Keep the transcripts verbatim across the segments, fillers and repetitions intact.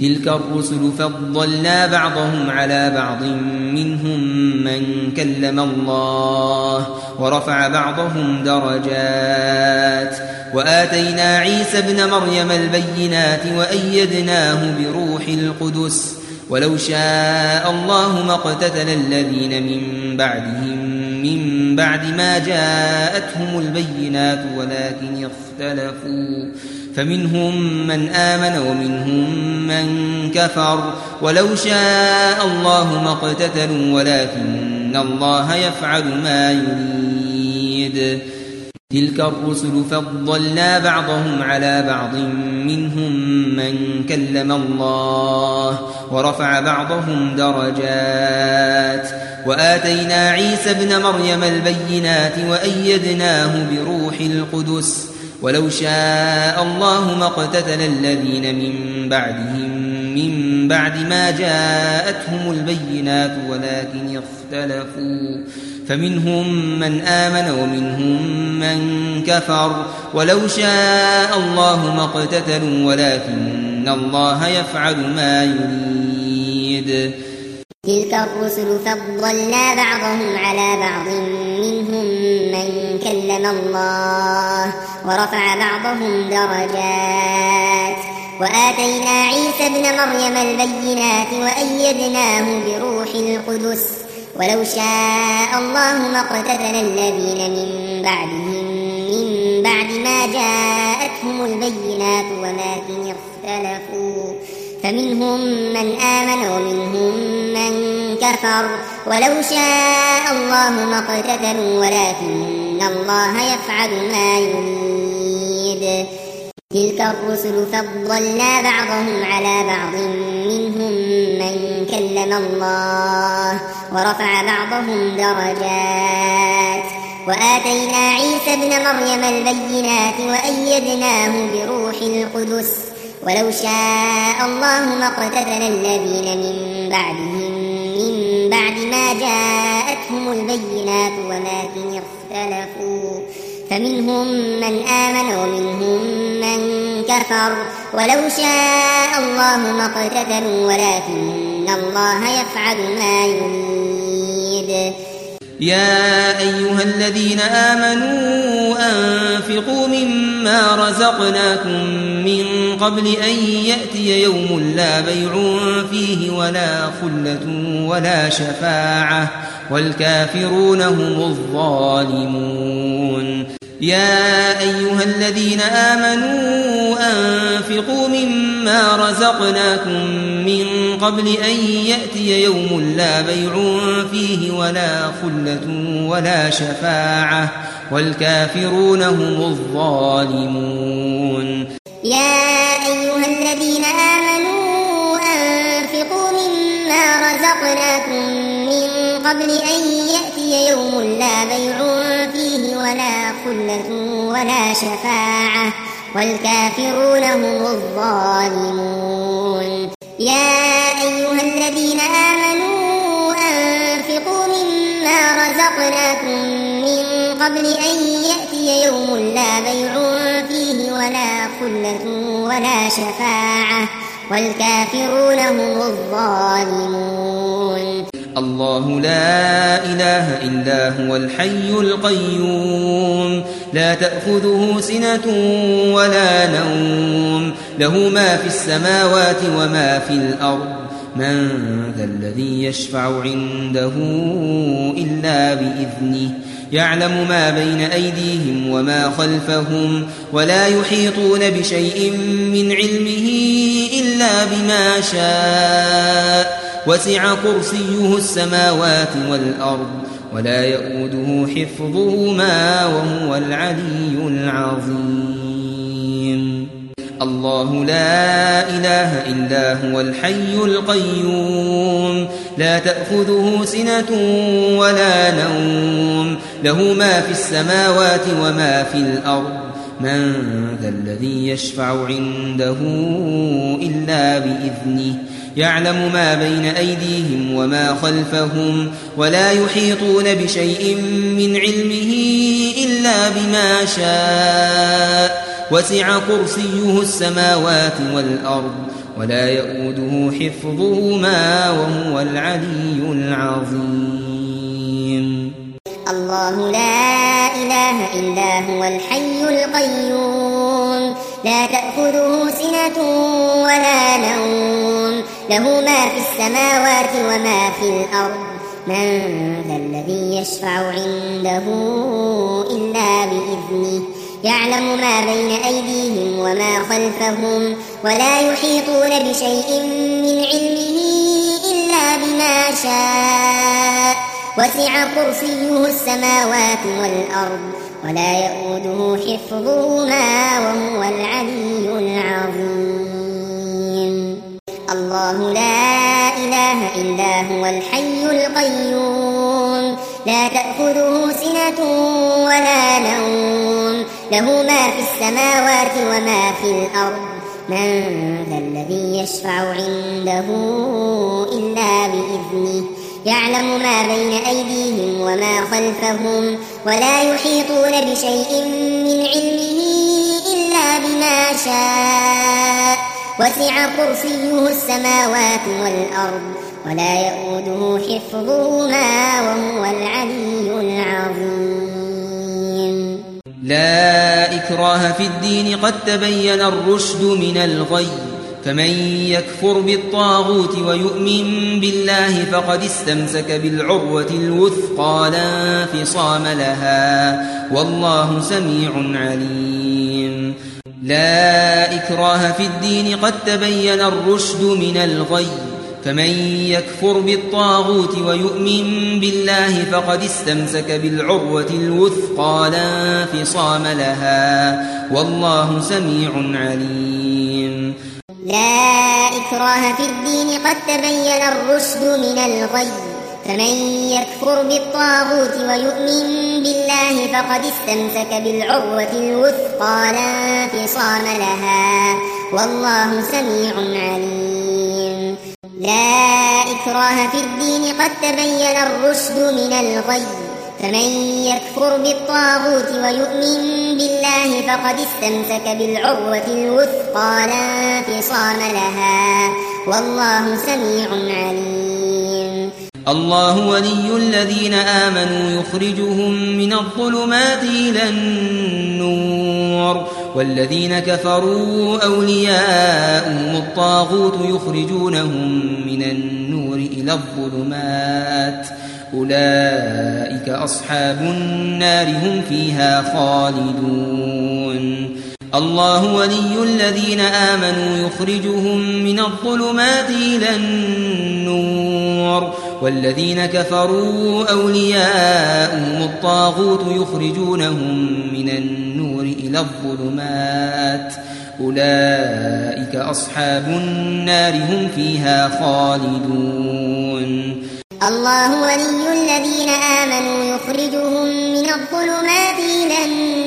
تلك الرسل فضلنا بعضهم على بعض منهم من كلم الله ورفع بعضهم درجات وآتينا عيسى ابن مريم البينات وأيدناه بروح القدس ولو شاء الله ما اقتتل الذين من بعدهم من بعد ما جاءتهم البينات ولكن اختلفوا فمنهم من آمن ومنهم من كفر ولو شاء الله ما اقتتلوا ولكن الله يفعل ما يريد تلك الرسل فضلنا بعضهم على بعض منهم من كلم الله ورفع بعضهم درجات وآتينا عيسى ابن مريم البينات وأيدناه بروح القدس ولو شاء الله ما اقتتل الذين من بعدهم من بعد ما جاءتهم البينات ولكن اختلفوا فمنهم من آمن ومنهم من كفر ولو شاء الله ما اقتتلوا ولكن الله يفعل ما يريد تلك الرسل فضلنا بعضهم على بعض منهم من كلم الله ورفع بعضهم درجات وآتينا عيسى ابن مريم البينات وأيدناه بروح القدس ولو شاء الله ما اقتتل الذين من بعدهم من بعد ما جاءتهم البينات ولكن اختلفوا فمنهم من آمن ومنهم من كفر ولو شاء الله ما اقتتلوا ولكن الله يفعل ما يريد تلك الرسل فضلنا بعضهم على بعض منهم من كلم الله ورفع بعضهم درجات وآتينا عيسى ابن مريم البينات وأيدناه بروح القدس ولو شاء الله ما اقتتل الذين من بعدهم من بعد ما جاءتهم البينات ولكن اختلفوا فمنهم من آمن ومنهم من كفر ولو شاء الله ما اقتتلوا ولكن الله يفعل ما يريد يا أيها الذين آمنوا أنفقوا مما رزقناكم من قبل أن يأتي يوم لا بيع فيه ولا خلة ولا شفاعة والكافرون هم الظالمون يا أيها الذين آمنوا أنفقوا مما رزقناكم من قبل أن يأتي يوم لا بيع فيه ولا خلة ولا شفاعة والكافرون هم الظالمون يا أيها الذين آمنوا أنفقوا مما رزقناكم من قبل أن يأتي يوم لا بيع فيه ولا خلة ولا شفاعة والكافرون هم الظالمون يا أيها الذين آمنوا أنفقوا مما رزقناكم من قبل أن يأتي يوم لا بيع فيه ولا خلة ولا شفاعة والكافرون هم الظالمون الله لا إله إلا هو الحي القيوم لا تأخذه سنة ولا نوم له ما في السماوات وما في الأرض من ذا الذي يشفع عنده إلا بإذنه يعلم ما بين أيديهم وما خلفهم ولا يحيطون بشيء من علمه إلا بما شاء وسع كرسيه السماوات والأرض ولا يؤوده حفظهما وهو العلي العظيم الله لا إله إلا هو الحي القيوم لا تأخذه سنة ولا نوم له ما في السماوات وما في الأرض من ذا الذي يشفع عنده إلا بإذنه يعلم ما بين أيديهم وما خلفهم ولا يحيطون بشيء من علمه إلا بما شاء وسع كرسيه السماوات والأرض ولا يؤوده حفظهما وهو العلي العظيم. الله لا إله إلا هو الحي القيوم لا تأخذه سنة ولا نوم له ما في السماوات وما في الأرض من ذا الذي يشفع عنده إلا بإذنه يعلم ما بين أيديهم وما خلفهم ولا يحيطون بشيء من علمه إلا بما شاء وسع كرسيه السماوات والأرض ولا يؤوده حفظهما وهو العلي العظيم. الله لا إله إلا هو الحي القيوم لا تأخذه سنة ولا نوم له ما في السماوات وما في الأرض من ذا الذي يشفع عنده إلا بإذنه يعلم ما بين أيديهم وما خلفهم ولا يحيطون بشيء من علمه إلا بما شاء وسع كرسيه السماوات والأرض ولا يؤوده حفظهما وهو العلي العظيم. لا إكراه في الدين قد تبين الرشد من الغي فمن يكفر بالطاغوت ويؤمن بالله فقد استمسك بالعروة الوثقى لا انفصام لها والله سميع عليم. لا إكراه في الدين قد تبين الرشد من الغي فمن يكفر بالطاغوت ويؤمن بالله فقد استمسك بالعروة الوثقى لا انفصام لها والله سميع عليم. لا إكراه في الدين قد تبين الرشد من الغي فمن يكفر بالطاغوت ويؤمن بالله فقد استمسك بالعروة الوثقى لا انفصام لها والله سميع عليم. لا إكراه في الدين قد تبين الرشد من الغي فمن يكفر بالطاغوت ويؤمن بالله فقد استمسك بالعروة الوثقى لا انفصام لها والله سميع عليم. الله ولي الذين آمنوا يخرجهم من الظلمات إلى النور والذين كفروا أولياؤهم الطاغوت يخرجونهم من النور إلى الظلمات أولئك أصحاب النار هم فيها خالدون. الله ولي الذين آمنوا يخرجهم من الظلمات إلى النور والذين كفروا أولياؤهم الطاغوت يخرجونهم من النور إلى الظلمات أولئك أصحاب النار هم فيها خالدون. الله ولي الذين آمنوا يخرجهم من الظلمات إلى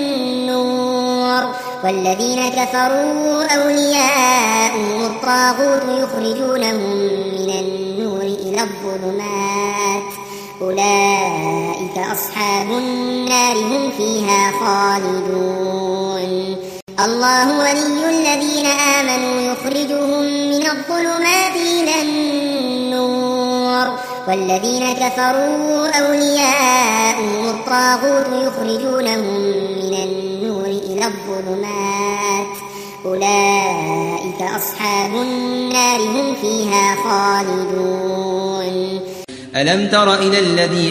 النور والذين كفروا أولياؤهم الطاغوت يخرجونهم من النور إلى الظلمات أولئك أصحاب النار هم فيها خالدون. الله ولي الذين آمنوا يخرجهم من الظلمات إلى النور والذين كفروا أولياؤهم الطاغوت يخرجونهم من النور إلى الظلمات أولئك أصحاب النار هم فيها خالدون. ألم تر إلى الذي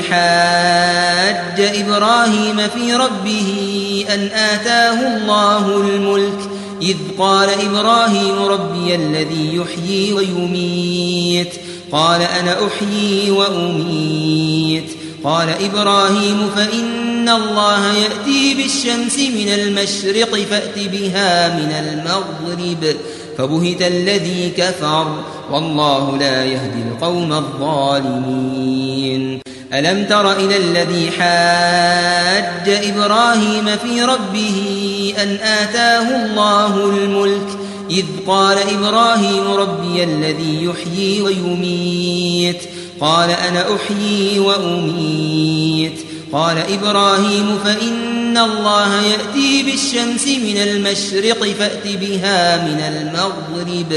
حاج إبراهيم في ربه أن آتاه الله الملك إذ قال إبراهيم ربي الذي يحيي ويميت قال أنا أحيي وأميت قال إبراهيم فإن الله يأتي بالشمس من المشرق فأت بها من المغرب فبهت الذي كفر والله لا يهدي القوم الظالمين. ألم تر إلى الذي حاج إبراهيم في ربه أن آتاه الله الملك إذ قال إبراهيم ربي الذي يحيي ويميت قال أنا أحيي وأميت قال إبراهيم فإن الله يأتي بالشمس من المشرق فأت بها من المغرب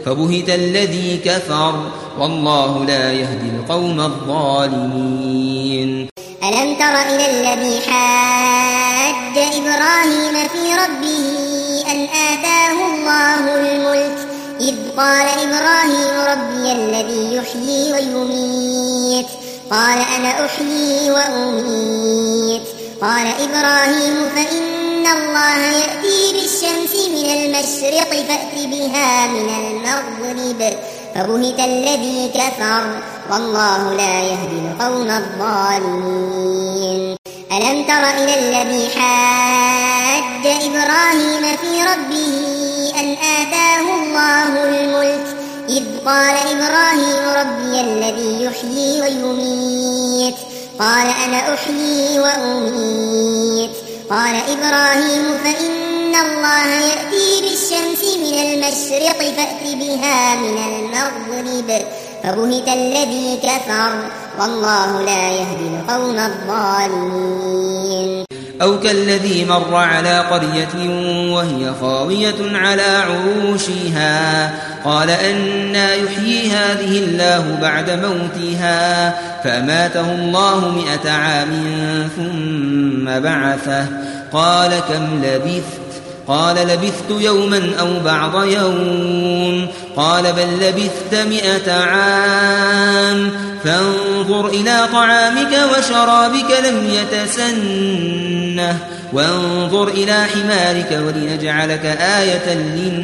فبهت الذي كفر والله لا يهدي القوم الظالمين. ألم تر إلى الذي حاج إبراهيم في ربه أن آتاه الله الملك إذ قال إبراهيم ربي الذي يحيي ويميت قال أنا أحيي وأميت قال إبراهيم فإن الله يأتي بالشمس من المشرق فأت بها من المغرب فبهت الذي كفر والله لا يهدي القوم الظالمين. ألم تر إلى الذي حاج إبراهيم في ربه أن آتاه الله الملك إذ قال إبراهيم ربي الذي يحيي ويميت قال أنا أحيي وأميت قال إبراهيم فإن الله يأتي بالشمس من المشرق فأت بها من المغرب فبهت الذي كفر والله لا يهدي القوم الظالمين. أو كالذي مر على قرية وهي خاوية على عروشها قال أنى يحيي هذه الله بعد موتها فأماته الله مئة عام ثم بعثه قال كم لبثت قال لبثت يوما أو بعض يوم قال بل لبثت مئة عام فانظر إلى طعامك وشرابك لم يتسنه وانظر إلى حمارك ولنجعلك آية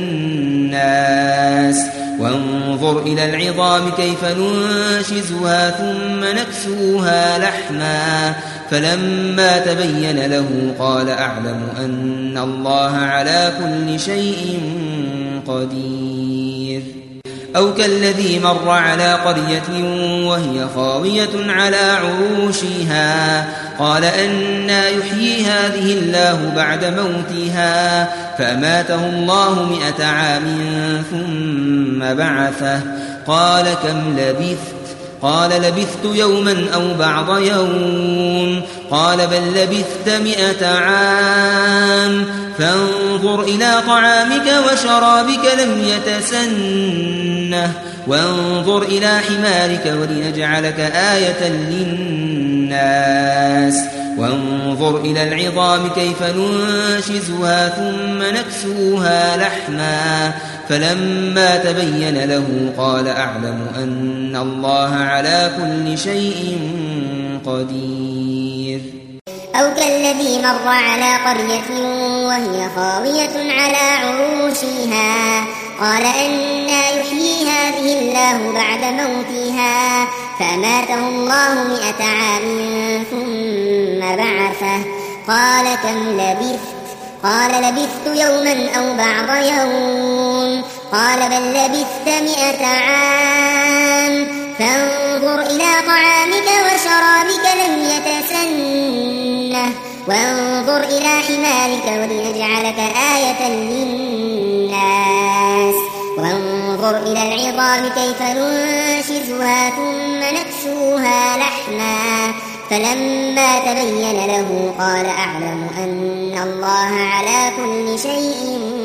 للناس وانظر إلى العظام كيف ننشزها ثم نكسوها لحما فلما تبين له قال أعلم أن الله على كل شيء قدير. أو كالذي مر على قرية وهي خاوية على عروشها قال أنى يحيي هذه الله بعد موتها فأماته الله مئة عام ثم بعثه قال كم لبثت قال لبثت يوما أو بعض يوم قال بل لبثت مئة عام فانظر إلى طعامك وشرابك لم يتسنه وانظر إلى حمارك ولنجعلك آية للناس وانظر إلى العظام كيف ننشزها ثم نكسوها لحما فلما تبين له قال أعلم أن الله على كل شيء قدير. أو كالذي مر على قرية وهي خاوية على عروشها قال أنى يحيي هذه الله بعد موتها فأماته الله مئة عام ثم بعثه قال كم لبثت قال لبثت يوما أو بعض يوم قال بل لبثت مئة عام فانظر إلى طعامك وشرابك لم يتسنه وانظر إلى حمارك ولنجعلك آية للناس وانظر إلى العظام كيف ننشزها ثم نكسوها لحما فلما تبين له قال أعلم أن الله على كل شيء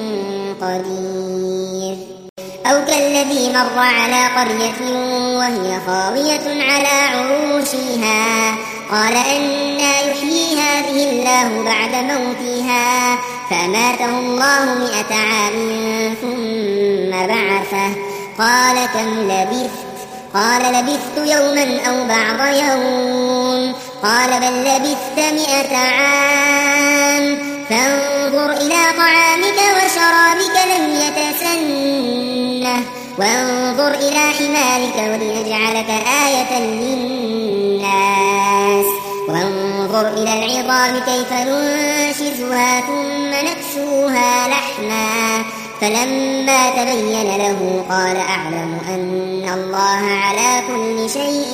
قدير. أو كالذي مر على قرية وهي خاوية على عروشها قال أنى يحيي هذه الله بعد موتها فأماته الله مئة عام ثم بعثه قال كم لبثت قال لبثت يوما أو بعض يوم قال بل لبثت مئة عام فانظر إلى طعامك وشرابك لم يتسنه وانظر إلى حمارك ولنجعلك آية للناس وانظر إلى العظام كيف ننشزها ثم نكسوها لحما فلما تبين له قال أعلم أن الله على كل شيء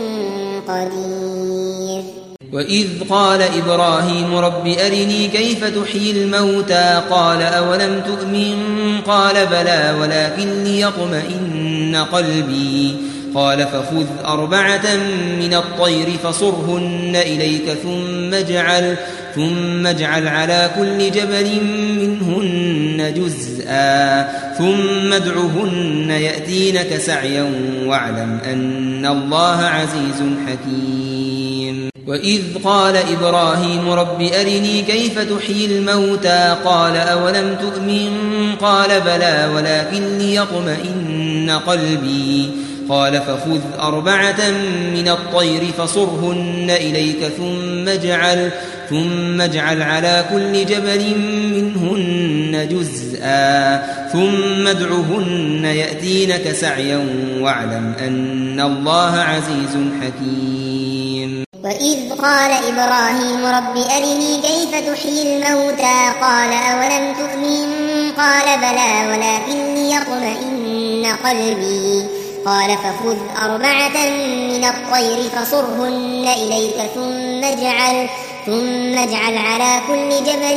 قدير. وإذ قال إبراهيم رب أرني كيف تحيي الموتى قال أولم تؤمن قال بلى ولكن ليطمئن قلبي قال فخذ أربعة من الطير فصرهن إليك ثم اجعل, ثم اجعل على كل جبل منهن جزءا ثم ادعهن يأتينك سعيا واعلم أن الله عزيز حكيم. وإذ قال إبراهيم رب أرني كيف تحيي الموتى قال أولم تؤمن قال بلى ولكن ليطمئن قلبي قال فخذ أربعة من الطير فصرهن إليك ثم اجعل ثم اجعل على كل جبل منهن جزءا ثم ادعهن يأتينك سعيا واعلم أن الله عزيز حكيم. وإذ قال إبراهيم رب أرني كيف تحيي الموتى قال أولم تؤمن قال بلى ولكن ليطمئن قلبي قال فخذ أربعة من الطير فصرهن إليك ثم اجعل ثم اجعل على كل جبل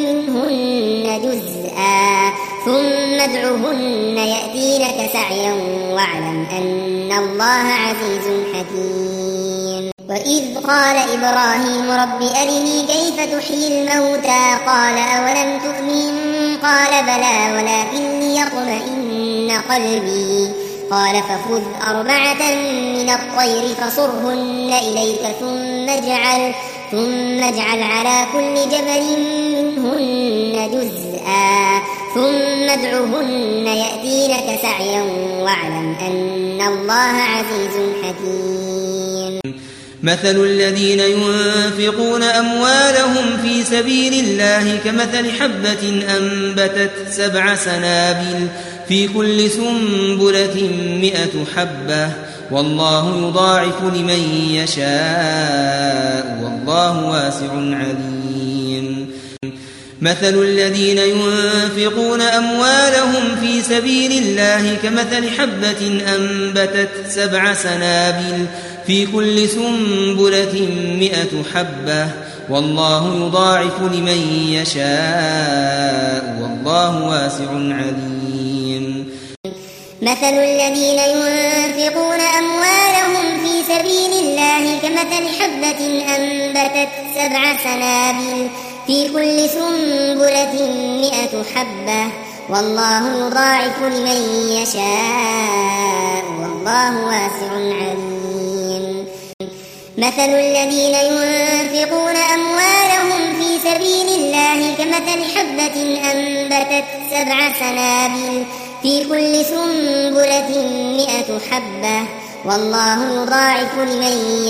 منهن جزءا ثم ادعهن يأتينك سعيا واعلم أن الله عزيز حكيم. وإذ قال إبراهيم رب أرني كيف تحيي الموتى قال أولم تؤمن قال بلى ولكن ليطمئن قلبي قال فخذ أربعة من الطير فصرهن إليك ثم اجعل ثم اجعل على كل جبل منهن جزءا ثم ادعهن يأتينك سعيا واعلم أن الله عزيز حكيم. مثل الذين ينفقون أموالهم في سبيل الله كمثل حبة أنبتت سبع سنابل في كل سنبلة مئة حبة والله يضاعف لمن يشاء والله واسع عليم. مثل الذين ينفقون أموالهم في سبيل الله كمثل حبة أنبتت سبع سنابل في كل سنبلة مئة حبة والله يضاعف لمن يشاء والله واسع عليم. مثل الذين ينفقون أموالهم في سبيل الله كمثل حبة أنبتت سبع سنابل في كل سنبلة مئة حبة والله يضاعف لمن يشاء والله واسع عليم. مثل الذين ينفقون أموالهم في سبيل الله كمثل حبة أنبتت سبع سنابل في كل سنبلة مئة حبة والله يضاعف لمن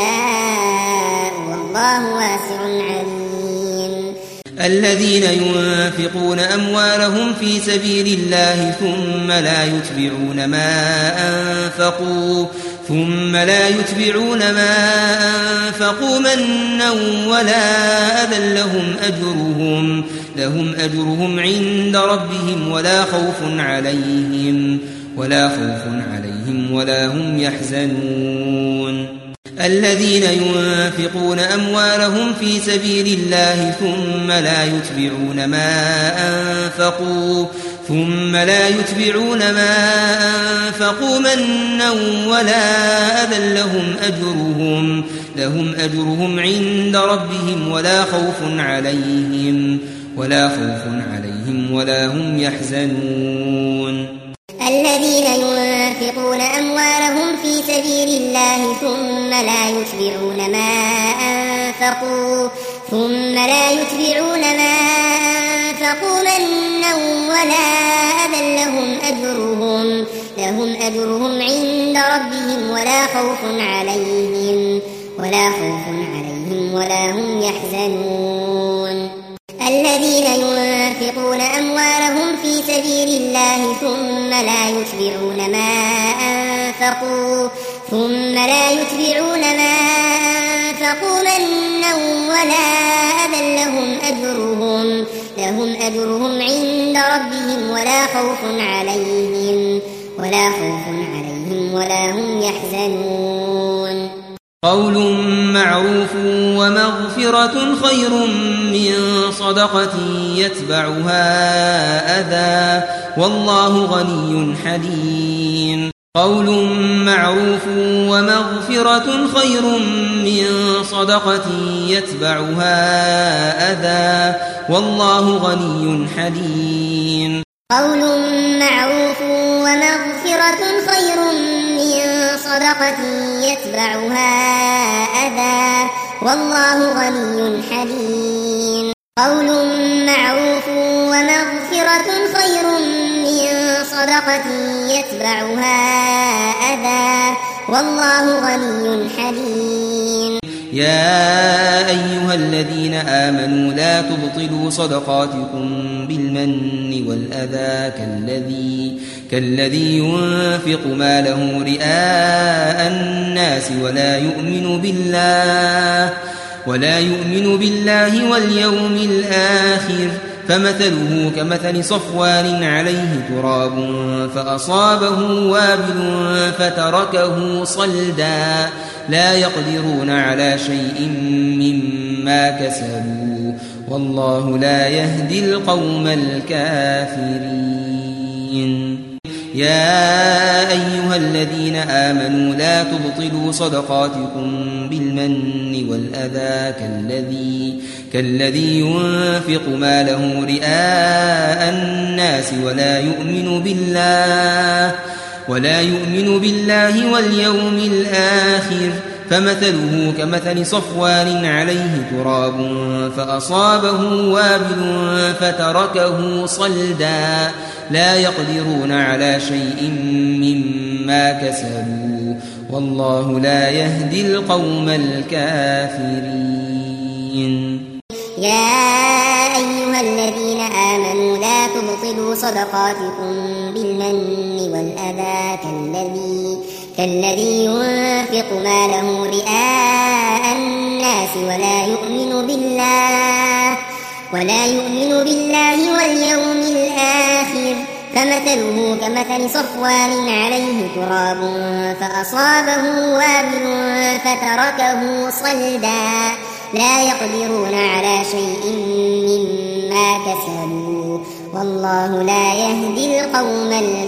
يشاء والله واسع عليم. الذين ينفقون أموالهم في سبيل الله ثم لا يتبعون ما أنفقوا ثم لا يتبعون ما أنفقوا منا ولا أذى لهم أجرهم لهم أجرهم عند ربهم ولا خوف عليهم ولا خوف عليهم ولا هم يحزنون. الذين ينفقون أموالهم في سبيل الله ثم لا يتبعون ما أنفقوا ثم لا يتبعون ما أنفقوا منا ولا أذى لهم أجرهم لهم أجرهم عند ربهم ولا خوف عليهم ولا خوف عليهم ولا هم يحزنون. الذين ينفقون أموالهم في سبيل الله ثم لا يتبعون ما أنفقوا ثم لا يتبعون ما أنفقوا منا ولا أذى لهم أجرهم لهم أجرهم عند ربهم ولا خوف عليهم ولا خوف عليهم ولا هم يحزنون. الذين ينفقون أموالهم في سبيل الله ثم لا يتبعون ما أنفقوا ثم لا يتبعون ما أنفقوا منا ولا أذى لهم أجرهم لهم أجرهم عند ربهم ولا خوف عليهم ولا خوف عليهم ولا هم يحزنون. قول معروف ومغفرة خير من صدقة يتبعها أذى والله غني حليم. قول معروف ومغفرة خير من صدقة يتبعها أذى والله غني حليم. قول معروف ومغفرة خير من صدقة يتبعها أذى والله غني حليم. قول معروف ومغفرة خير من صدقة يتبعها أذى والله غني حليم. يا أيها الذين آمنوا لا تبطلوا صدقاتكم بالمن والأذى كالذي, كالذي ينفق ماله رئاء الناس ولا يؤمن بالله ولا يؤمن بالله واليوم الآخر فمثله كمثل صفوان عليه تراب فأصابه وابل فتركه صلدا لا يقدرون على شيء مما كسبوا والله لا يهدي القوم الكافرين. يا أيها الذين آمنوا لا تبطلوا صدقاتكم بالمن والأذى كالذي, كالذي ينفق ماله رئاء الناس ولا يؤمن بالله ولا يؤمن بالله واليوم الآخر فمثله كمثل صفوان عليه تراب فأصابه وابل فتركه صلدا لا يقدرون على شيء مما كسبوا والله لا يهدي القوم الكافرين. يا أيها الذين آمنوا لا تبطلوا صدقاتكم بالمن والأذى كالذي, كالذي ينفق ماله رئاء الناس ولا يؤمن بالله ولا يؤمن بالله واليوم الآخر فمثله كمثل صفوان عليه تراب فأصابه وابل فتركه صلدا لا يقدرون على شيء مما كسبوا والله لا يهدي القوم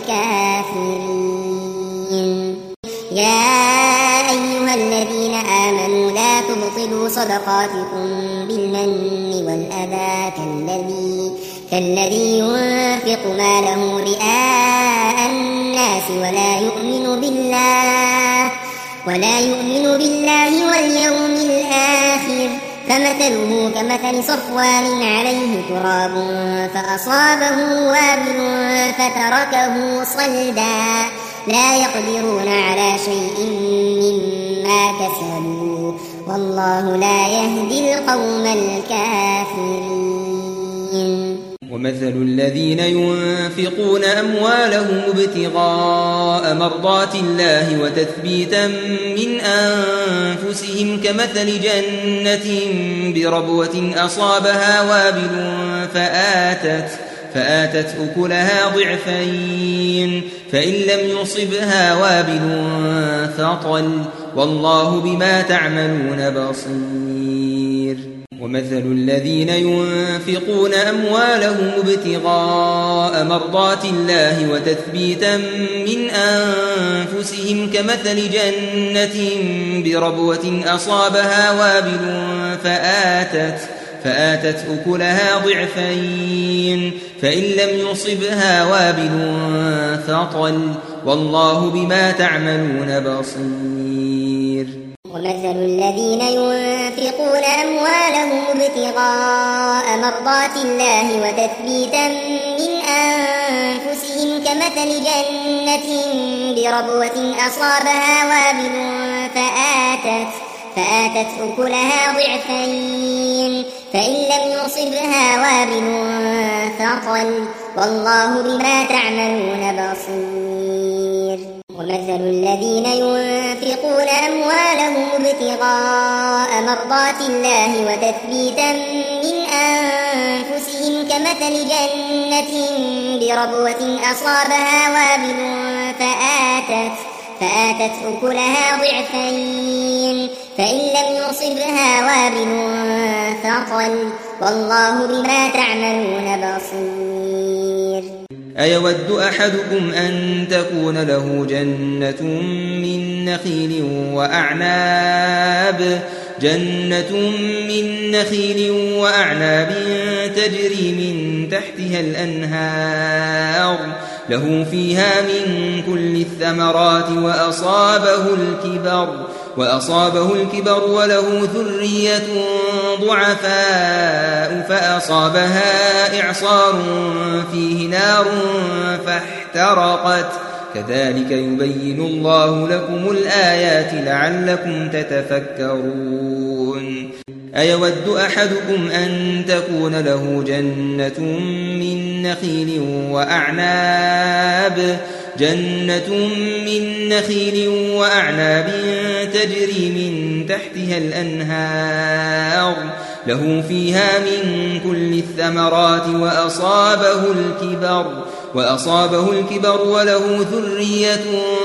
الكافرين. يا أيها الذين آمنوا لا تبطلوا صدقاتكم بالمن والأذى كالذي, كالذي ينفق ماله رئاء الناس ولا يؤمن بالله ولا يؤمن بالله واليوم الآخر فمثله كمثل صفوان عليه تراب فأصابه وابل فتركه صلدا لا يقدرون على شيء مما كسبوا والله لا يهدي القوم الكافرين. ومثل الذين ينفقون أموالهم ابتغاء مرضات الله وتثبيتا من أنفسهم كمثل جنة بربوة أصابها وابل فآتت فآتت أكلها ضعفين فإن لم يصبها وابل فطل والله بما تعملون بصير. ومثل الذين ينفقون أموالهم ابتغاء مرضات الله وتثبيتا من أنفسهم كمثل جنة بربوة أصابها وابل فآتت فآتت أكلها ضعفين فإن لم يصبها وابل فطل والله بما تعملون بصير. ومثل الذين ينفقون أموالهم ابتغاء مرضات الله وتثبيتا من أنفسهم كمثل جنة بربوة أصابها وابل فآتت فآتت أكلها ضعفين فإن لم يصبها وابل فطل والله بما تعملون بصير. ومثل الذين ينفقون أموالهم ابتغاء مرضات الله وتثبيتا من أنفسهم كمثل جنة بربوة أصابها وابل فآتت فآتت أكلها ضعفين فإن لم يصبها وابل فطل والله بما تعملون بصير. أيود أحدكم أن تكون له جنة من نخيل وأعناب جنة من نخيل وأعناب تجري من تحتها الأنهار له فيها من كل الثمرات وأصابه الكبر وأصابه الكبر وله ذرية ضعفاء فأصابها إعصار فيه نار فاحترقت كذلك يبين الله لكم الآيات لعلكم تتفكرون أيود أحدكم أن تكون له جنة من نخيل وأعناب جنة من نخيل وأعناب تجري من تحتها الأنهار له فيها من كل الثمرات وأصابه الكبر وأصابه الكبر وله ذرية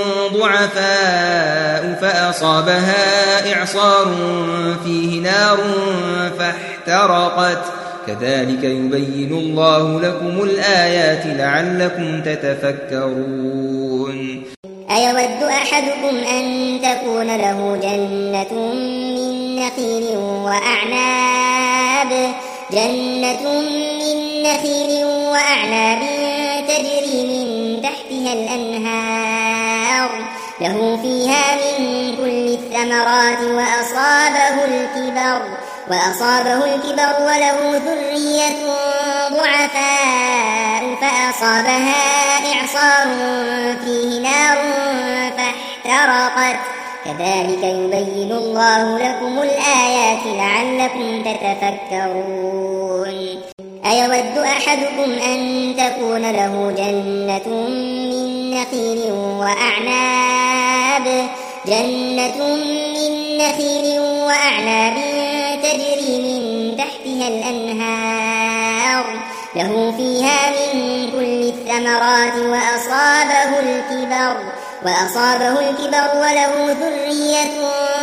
ضعفاء فأصابها إعصار فيه نار فاحترقت كذلك يبين الله لكم الآيات لعلكم تتفكرون أيود أحدكم أن تكون له جنة من نخيل وأعناب جنة من نخيل وأعناب تجري من تحتها الأنهار له فيها من كل الثمرات وأصابه الكبر وأصابه الكبر وله ذرية ضعفاء فأصابها إعصار فيه نار فاحترقت كذلك يبين الله لكم الآيات لعلكم تتفكرون أيود أحدكم أن تكون له جنة من نخيل وأعناب جنة من نخيل وأعناب تجري من تحتها الأنهار له فيها من كل الثمرات وأصابه الكبر وأصابه الكبر وله ذرية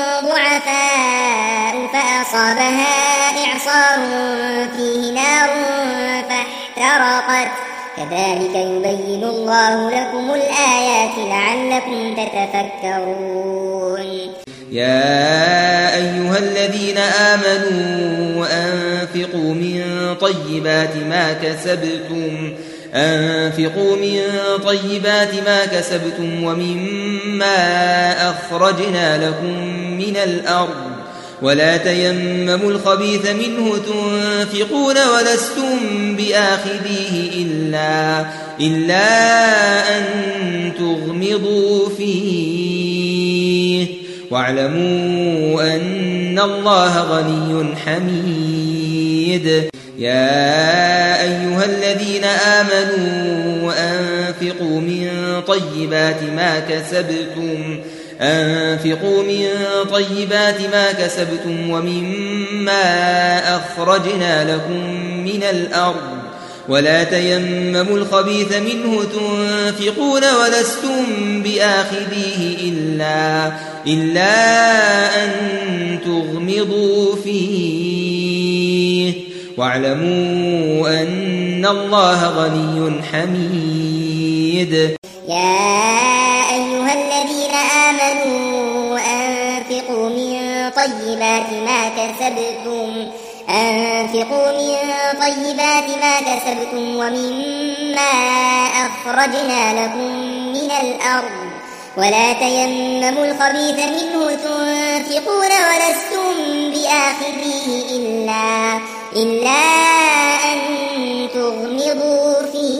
ضعفاء فأصابها إعصار فيه نار فاحترقت كذلك يبين الله لكم الآيات لعلكم تتفكرون يا أيها الذين آمنوا أنفقوا من طيبات ما كسبتم أنفقوا من طيبات ما كسبتم ومما أخرجنا لكم من الأرض ولا تيمموا الخبيث منه تنفقون ولستم بآخذيه إلا, إلا أن تغمضوا فيه واعلموا أن الله غني حميد يا أيها الذين آمنوا أنفقوا من طيبات ما كسبتم أنفقوا من طيبات ما كسبتم ومما أخرجنا لكم من الأرض ولا تيمموا الخبيث منه تنفقون ولستم بآخذيه إلا, إلا أن تغمضوا فيه واعلموا أن الله غني حميد يا أيها الذين آمنوا أنفقوا من طيبات ما كسبتم أنفقوا من طيبات ما كسبتم ومما أخرجنا لكم من الأرض ولا تيمموا الخبيث منه تنفقون ولستم بآخذيه إلا, إلا أن تغمضوا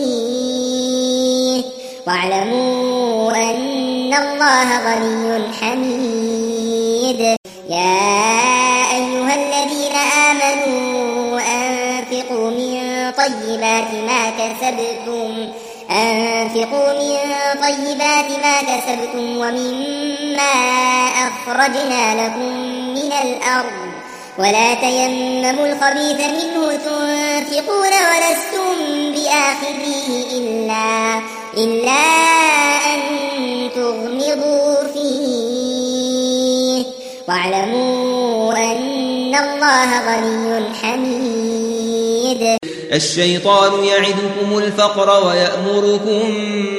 فيه واعلموا أن الله غني حميد يا أيها الذين آمنوا أنفقوا من طيبات ما كسبتم أنفقوا من طيبات ما كسبتم ومما أخرجنا لكم من الأرض ولا تيمموا الخبيث منه تنفقون ولستم بآخذيه إلا, إلا أن تغمضوا فيه واعلموا أن الله غني حميد الشيطان يعدكم الفقر ويأمركم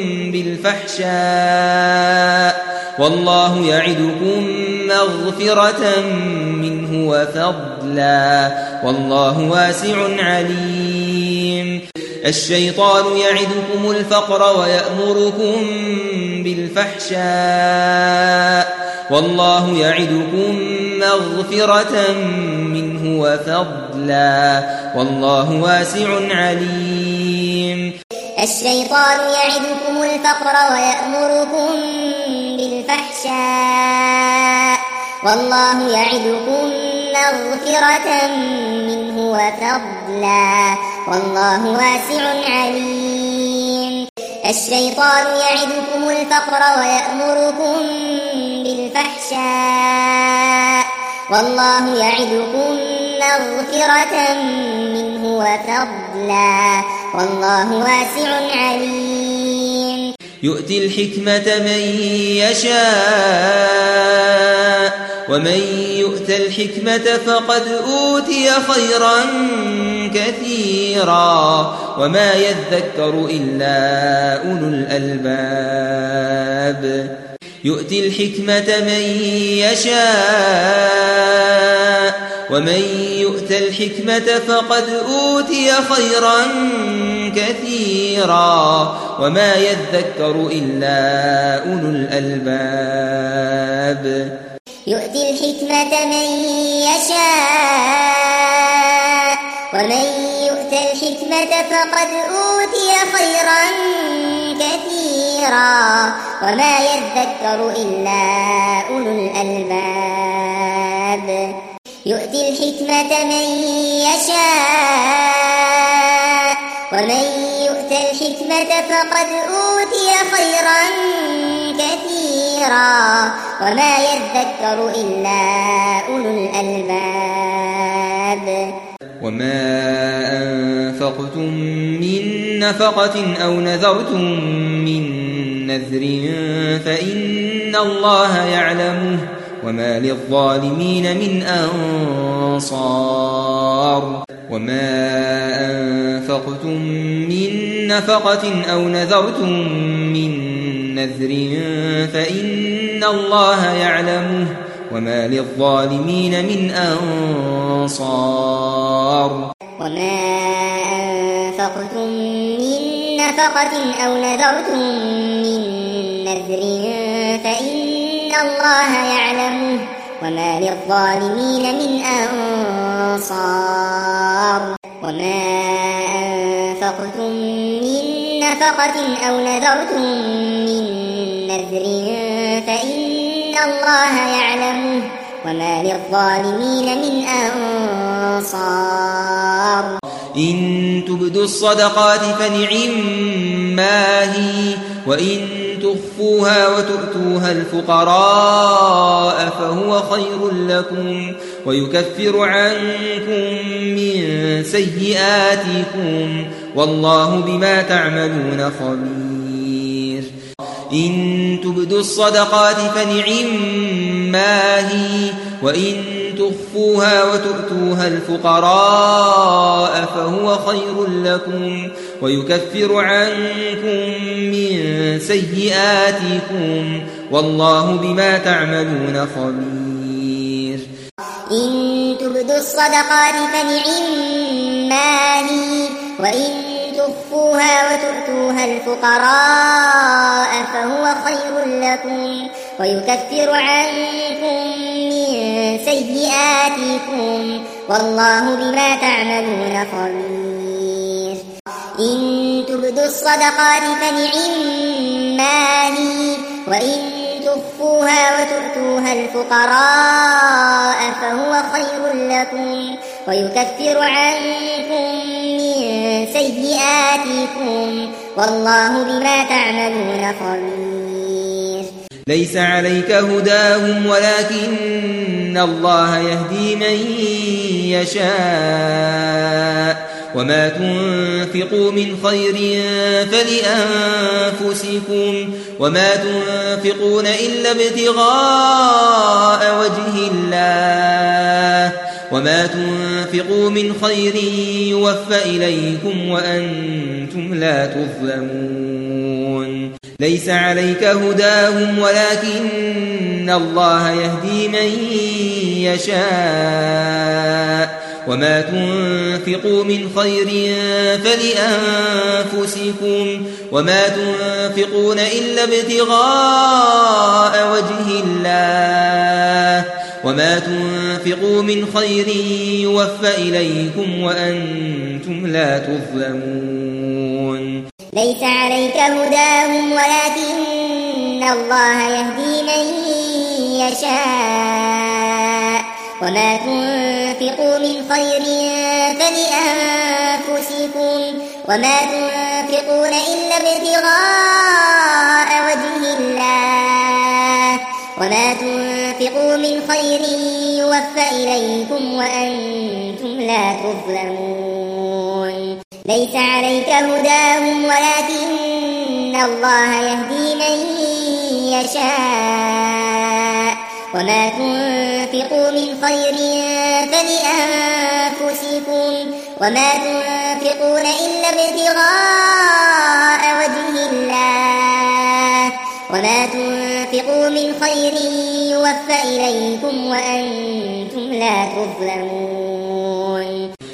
بالفحشاء والله يعدكم مغفرة منه وفضلا والله واسع عليم. الشيطان يعدكم الفقر ويأمركم بالفحشاء والله يعدكم مغفرة منه وفضلا والله واسع عليم. الشيطان يعدكم الفقر ويأمركم بالفحشاء والله يعدكم مغفرة منه وفضلا والله واسع عليم. الشيطان يعدكم الفقر ويأمركم بالفحشاء والله يعدكم مغفرة منه وفضلا والله واسع عليم. يؤتي الحكمة من يشاء ومن يؤت الحكمة فقد أوتي خيرا كثيرا وما يذكر إلا أولو الألباب. يؤتي الحكمة من يشاء ومن يؤت الحكمة فقد أوتي خيرا كثيرا وما يذكر إلا أولو الألباب. يؤتي الحكمة من يشاء ومن يؤت الحكمة فقد أوتي خيرا كثيرا وما يذكر إلا أولو الألباب. يؤتي الحكمة من يشاء ومن يؤت الحكمة فقد أوتي خيرا كثيرا وما يذكر إلا أولو الألباب. وما أنفقتم من نفقة أو نذرتم من نذر فإن الله يعلمه وما للظالمين من أنصار. وما أنفقتم من نفقة أو نذرتم من نذر فإن الله يعلمه وما للظالمين من أنصار. وما أنفقتم من نفقة أو نذرتم من نذر فإن الله يعلمه وما للظالمين من أنصار. وما أنفقتم من نفقة أو نذرتم من نذر فإن الله يعلمه وما للظالمين من أنصار. إن تبدوا الصدقات فنعما هي وإن تخفوها وتؤتوها الفقراء فهو خير لكم ويكفر عنكم من سيئاتكم والله بما تعملون خبير. إن تبدوا الصدقات فنعما هي وإن تخفوها وتؤتوها الفقراء فهو خير لكم ويكفر عنكم من سيئاتكم والله بما تعملون خبير. إن تبدوا الصدقات فنعما هي وإن تخفوها وتؤتوها الفقراء فهو خير لكم ويكفر عنكم من سيئاتكم والله بما تعملون خبير. إن تبدوا الصدقات فنعما هي وإن تخفوها وتؤتوها الفقراء فهو خير لكم ويكفر عنكم من سيئاتكم والله بما تعملون خبير. ليس عليك هداهم ولكن الله يهدي من يشاء وما تنفقوا من خير فلأنفسكم وما تنفقون إلا ابتغاء وجه الله وما تنفقوا من خير يوفى إليكم وأنتم لا تظلمون ليس عليك هداهم ولكن الله يهدي من يشاء وما تنفقوا من خير فلأنفسكم وما تنفقون إلا ابتغاء وجه الله وما تنفقوا من خير يوفى إليكم وأنتم لا تظلمون ليس عليك هداهم ولكن الله يهدي من يشاء وما تنفقوا من خير فلأنفسكم وما تنفقون إلا ابتغاء وجه الله وما تنفقوا من خير يوفى إليكم وأنتم لا تظلمون ليس عليك هداهم ولكن الله يهدي من يشاء وما تنفقوا من خير فلأنفسكم وما تنفقون إلا ابتغاء وجه الله وما تنفقوا من خير يوفى إليكم وأنتم لا تظلمون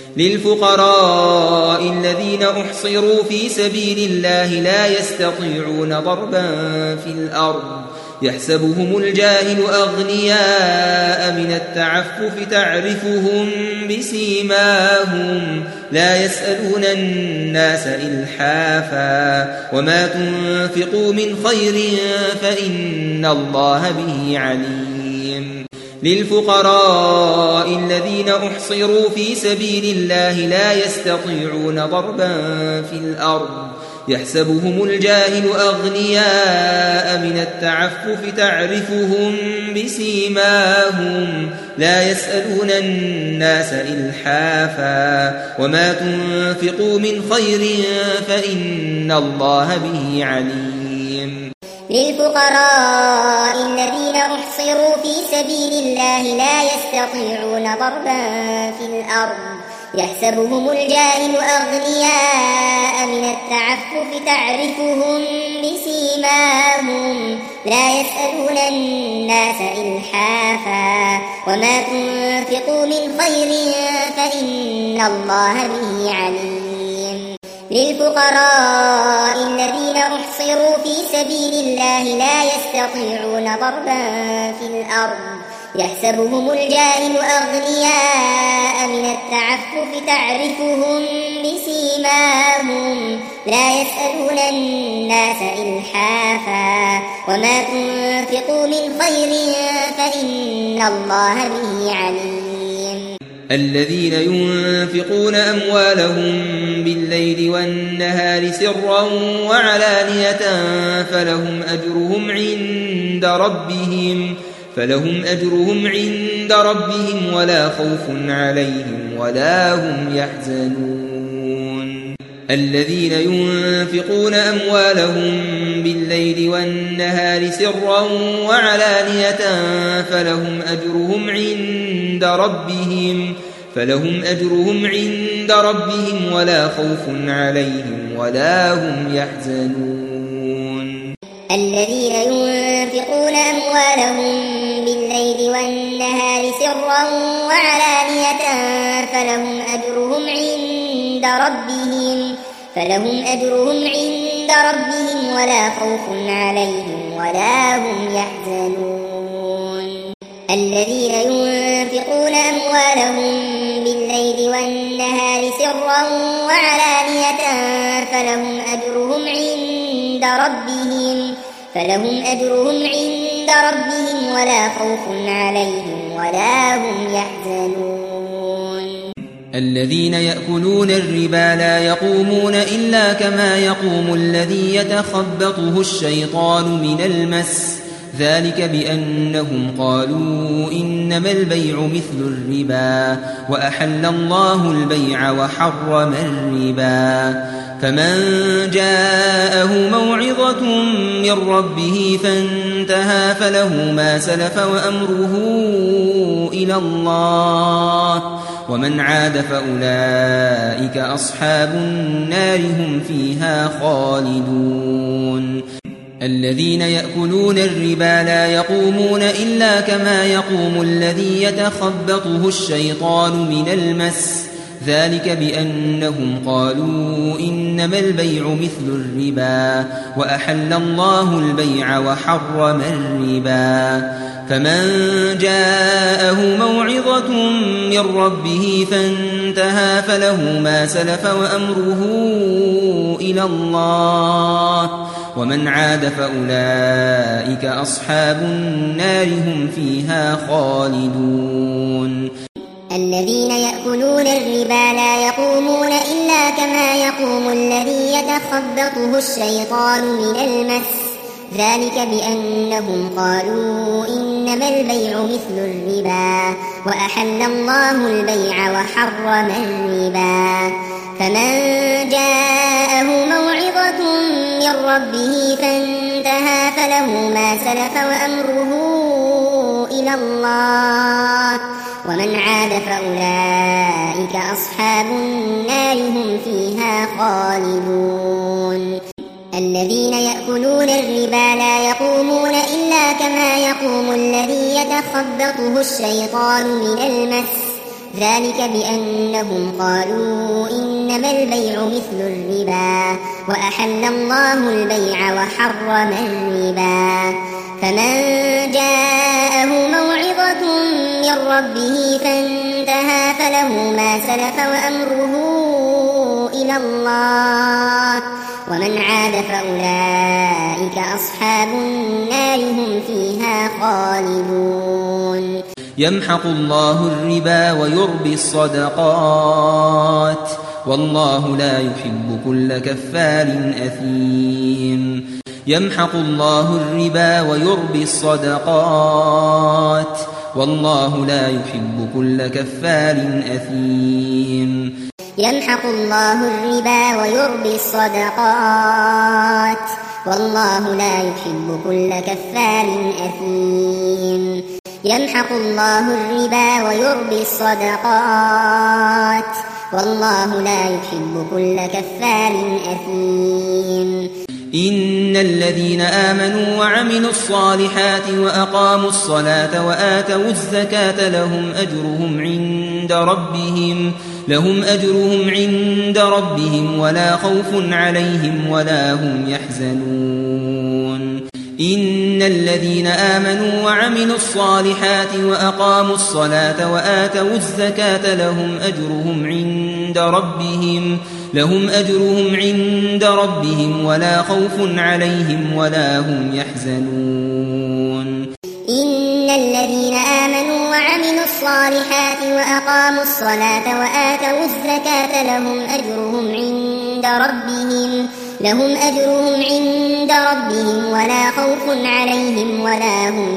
للفقراء الذين أحصروا في سبيل الله لا يستطيعون ضربا في الأرض يحسبهم الجاهل أغنياء من التعفف تعرفهم بسيماهم لا يسألون الناس إلحافا وما تنفقوا من خير فإن الله به عليم للفقراء الذين أحصروا في سبيل الله لا يستطيعون ضربا في الأرض يحسبهم الجاهل أغنياء من التعفف تعرفهم بسيماهم لا يسألون الناس إلحافا وما تنفقوا من خير فإن الله به عليم للفقراء الذين أحصروا في سبيل الله لا يستطيعون ضربا في الأرض يحسبهم الجاهل أغنياء من التعفف تعرفهم بسيماهم لا يسألون الناس إلحافا وما تنفقوا من خير فإن الله به عليم للفقراء الذين أحصروا في سبيل الله لا يستطيعون ضربا في الأرض يحسبهم الجاهل أغنياء من التعفف تعرفهم بسيماهم لا يسألون الناس إلحافا وما تنفقوا من خير فإن الله به عليم الذين ينفقون أموالهم بالليل والنهار سرا وعلانية فلهم أجرهم عند ربهم فلهم أجرهم عند ربهم ولا خوف عليهم ولا هم يحزنون الذين ينفقون أموالهم بالليل والنهار سرا وعلانية فلهم أجرهم عند ربهم فلهم أجرهم عند ربهم ولا خوف عليهم ولا هم يحزنون الذين ينفقون أموالهم بالليل والنهار سرا وعلانية فلهم أجرهم عند ربهم فلهم أجرهم عند ربهم ولا خوف عليهم ولا هم يحزنون الذين ينفقون أموالهم بالليل والنهار سرا وعلانية فلهم أجرهم عند ربهم فلهم أجرهم عند ربهم ولا خوف عليهم ولا هم يحزنون الذين يأكلون الربا لا يقومون إلا كما يقوم الذي يتخبطه الشيطان من المس ذلك بأنهم قالوا إنما البيع مثل الربا وأحل الله البيع وحرم الربا فمن جاءه موعظة من ربه فانتهى فله ما سلف وأمره إلى الله ومن عاد فأولئك أصحاب النار هم فيها خالدون. الذين يأكلون الربا لا يقومون إلا كما يقوم الذي يتخبطه الشيطان من المس ذلك بأنهم قالوا إنما البيع مثل الربا وأحل الله البيع وحرم الربا. فمن جاءه موعظة من ربه فانتهى فله ما سلف وأمره إلى الله ومن عاد فأولئك أصحاب النار هم فيها خالدون. الذين يأكلون الربا لا يقومون إلا كما يقوم الذي يتخبطه الشيطان من المس ذلك بأنهم قالوا إنما البيع مثل الربا وأحل الله البيع وحرم الربا. فمن جاءه موعظة من ربه فانتهى فله ما سلف وأمره إلى الله ومن عاد فأولئك أصحاب النار هم فيها خالدون. الذين يأكلون الربا لا يقومون إلا كما يقوم الذي يتخبطه الشيطان من المس ذلك بأنهم قالوا إنما البيع مثل الربا وأحل الله البيع وحرم الربا. فمن جاءه موعظة من ربه فانتهى فله ما سلف وأمره إلى الله ومن عاد فأولئك أصحاب النار هم فيها خالدون. يمحق الله الربا ويربي الصدقات والله لا يحب كل كفار أثيم. يمحق الله الربا ويربي الصدقات والله لا يحب كل كفار أثيم. يمحق الله الربا ويربي الصدقات والله لا يحب كل كفار أثيم. يمحق الله الربا ويربي الصدقات والله لا يحب كل كفار أثيم. إن الذين آمنوا وعملوا الصالحات وأقاموا الصلاة وآتوا الزكاة لهم أجرهم عند ربهم لهم أجرهم عند ربهم ولا خوف عليهم ولا هم يحزنون. إن الذين آمنوا وعملوا الصالحات وأقاموا الصلاة وآتوا الزكاة لهم أجرهم عند ربهم لهم أجرهم عند ربهم ولا خوف عليهم ولا هم يحزنون. إن الذين آمنوا وعملوا الصالحات وأقاموا الصلاة وآتوا الزكاة لهم أجرهم عند ربهم لهم أجرهم عند ربهم ولا خوف عليهم ولا هم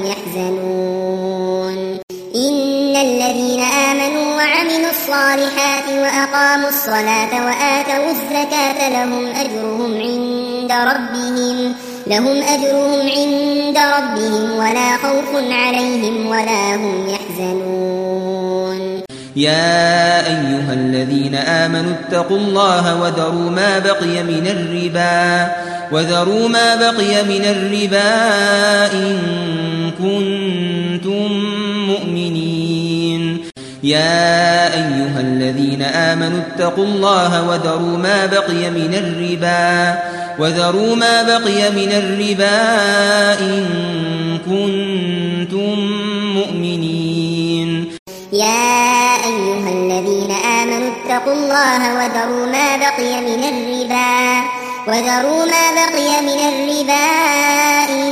يحزنون. إن الذين آمنوا وعملوا الصالحات وأقاموا الصلاة وآتوا الزكاة لهم أجرهم عند ربهم لهم أجرهم عند ربهم ولا خوف عليهم ولا هم يحزنون. يا أيها الذين آمنوا اتقوا الله وذروا ما بقي من الربا وذروا ما بقي من الربا إن كنتم مؤمنين. يا أيها الذين آمنوا اتقوا الله وذروا ما بقي من الربا وذروا ما بقي من الربا إن كنتم مؤمنين. يا أيها الذين آمنوا اتقوا الله وذروا ما بقي من الربا وذروا ما بقي من الربا إن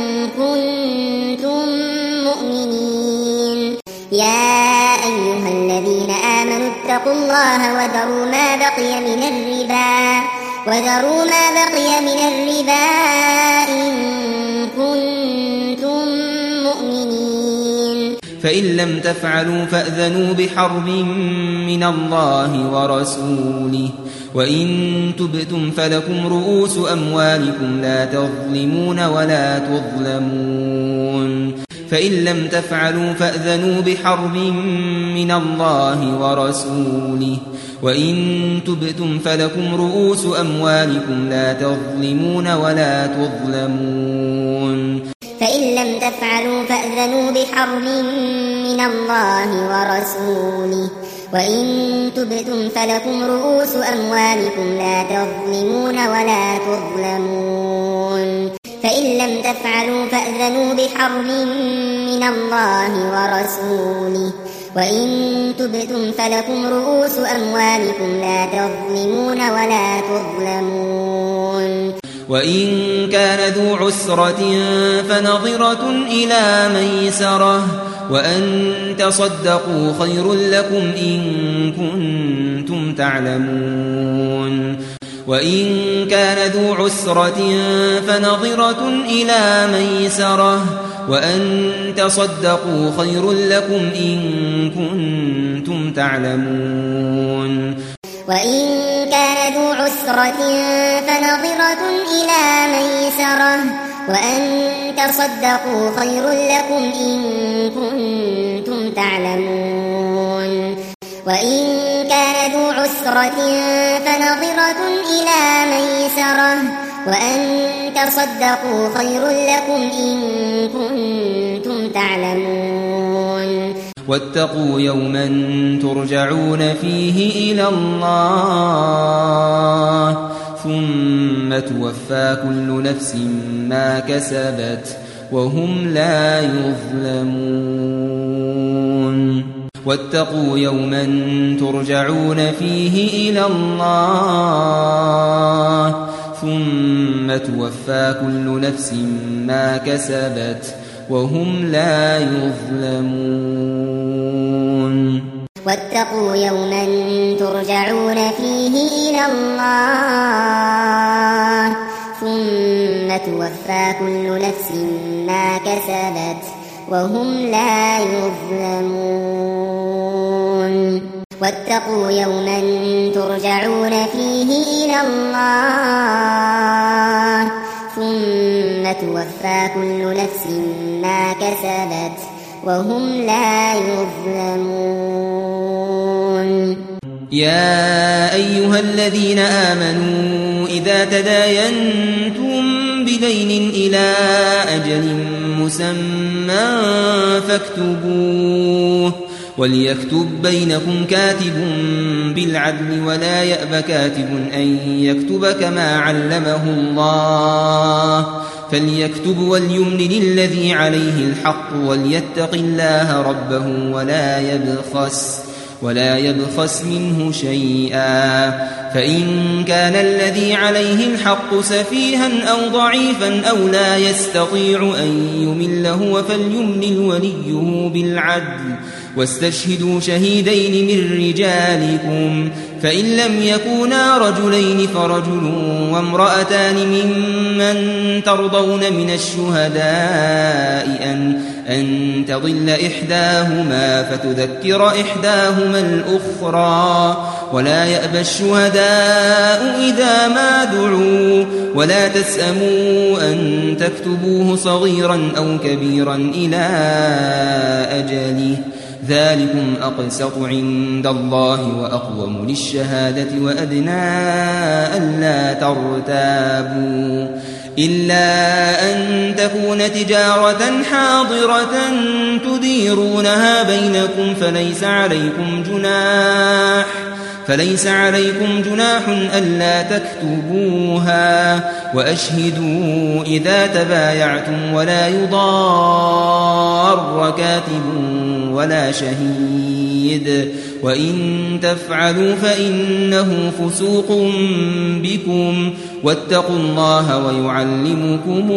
كنتم مؤمنين. يا أيها الذين آمنوا اتقوا الله وذروا ما بقي من الربا وذروا ما بقي من الربا إن كنتم مؤمنين. فإن لم تفعلوا فأذنوا بحرب من الله ورسوله وإن تبتم فلكم رؤوس أموالكم لا تظلمون ولا تظلمون فإن لم تفعلوا فأذنوا بحرب من الله ورسوله وإن تبتم فلكم رؤوس أموالكم لا تظلمون ولا تظلمون فإن لم تفعلوا فأذنوا بحرب من الله ورسوله وإن تبتم فلكم رؤوس أموالكم لا تظلمون ولا تظلمون فإن لم تفعلوا فأذنوا بحرب من الله ورسوله وإن تبتم فلكم رؤوس أموالكم لا تظلمون ولا تظلمون وإن كان ذو عسرة فنظرة إلى ميسرة وأن تصدقوا خير لكم إن كنتم تعلمون وإن كان ذو عسرة فنظرة إلى ميسرة وأن تصدقوا خير لكم إن كنتم تعلمون وإن كان ذو عسرة فنظرة إلى ميسرة وأن تصدقوا خير لكم إن كنتم تعلمون وإن كان ذو عسرة فنظرة إلى ميسرة وأن تصدقوا خير لكم إن كنتم تعلمون واتقوا يوما ترجعون فيه إلى الله ثم توفى كل نفس ما كسبت وهم لا يظلمون واتقوا يوما ترجعون فيه إلى الله ثم توفى كل نفس ما كسبت وهم لا يظلمون واتقوا يوما ترجعون فيه إلى الله ثم توفى كل نفس ما كسبت وهم لا يظلمون واتقوا يوما ترجعون فيه إلى الله ثم توفى كل نفس ما كسبت وهم لا يظلمون يا أيها الذين آمنوا إذا تداينتم بدين إلى أجل مسمى فاكتبوه وليكتب بينكم كاتب بالعدل ولا يأب كاتب أن يكتب كما علمه الله فليكتب وليملل الذي عليه الحق وليتق الله ربه ولا يبخس ولا يبخس منه شيئا فإن كان الذي عليه الحق سفيها أو ضعيفا أو لا يستطيع أن يمل هو فليملل وليه بالعدل واستشهدوا شهيدين من رجالكم فإن لم يكونا رجلين فرجل وامرأتان ممن ترضون من الشهداء أن, أن تضل إحداهما فتذكر إحداهما الأخرى ولا يأبى الشهداء إذا ما دعوا ولا تسأموا أن تكتبوه صغيرا أو كبيرا إلى أجله ذلكم أقسط عند الله وأقوم للشهادة وأدنى ألا ترتابوا إلا أن تكون تجارة حاضرة تديرونها بينكم فليس عليكم جناح فليس عليكم جناح ألا تكتبوها وأشهدوا إذا تبايعتم ولا يضار كاتب ولا شهيد وإن تفعلوا فإنه فسوق بكم واتقوا الله ويعلمكم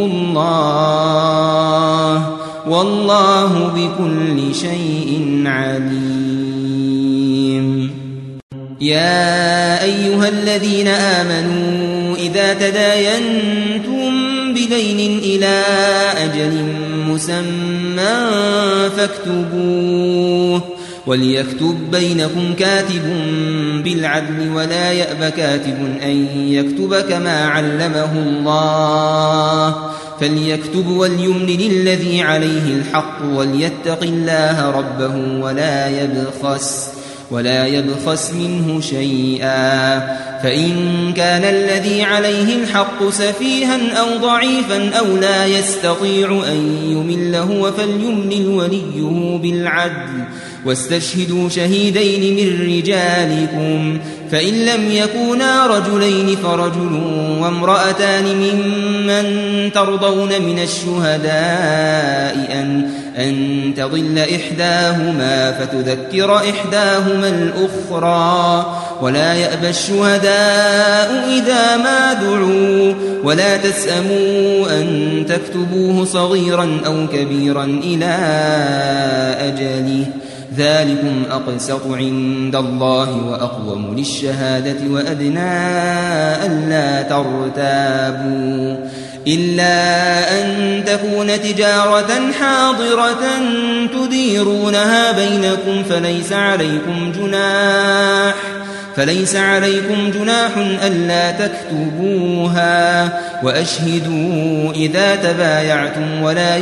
الله والله بكل شيء عليم يا أيها الذين آمنوا إذا تداينتم بدين إلى أجل مسمى فاكتبوه وليكتب بينكم كاتب بالعدل ولا يأب كاتب أن يكتب كما علمه الله فليكتب وليملل الذي عليه الحق وليتق الله ربه ولا يبخس ولا يبخس منه شيئا فإن كان الذي عليه الحق سفيها أو ضعيفا أو لا يستطيع أن يمل هو فليملل وليه بالعدل واستشهدوا شهيدين من رجالكم فإن لم يكونا رجلين فرجل وامرأتان ممن ترضون من الشهداء أن, أن تضل إحداهما فتذكر إحداهما الأخرى ولا يأبى الشهداء إذا ما دعوا ولا تسأموا أن تكتبوه صغيرا أو كبيرا إلى أجله ذلكم أقسط عند الله وأقوم للشهادة وأدنى ألا ترتابوا إلا أن تكون تجارة حاضرة تديرونها بينكم فليس عليكم جناح فليس عليكم جناح ألا تكتبوها وأشهدوا إذا تبايعتم ولا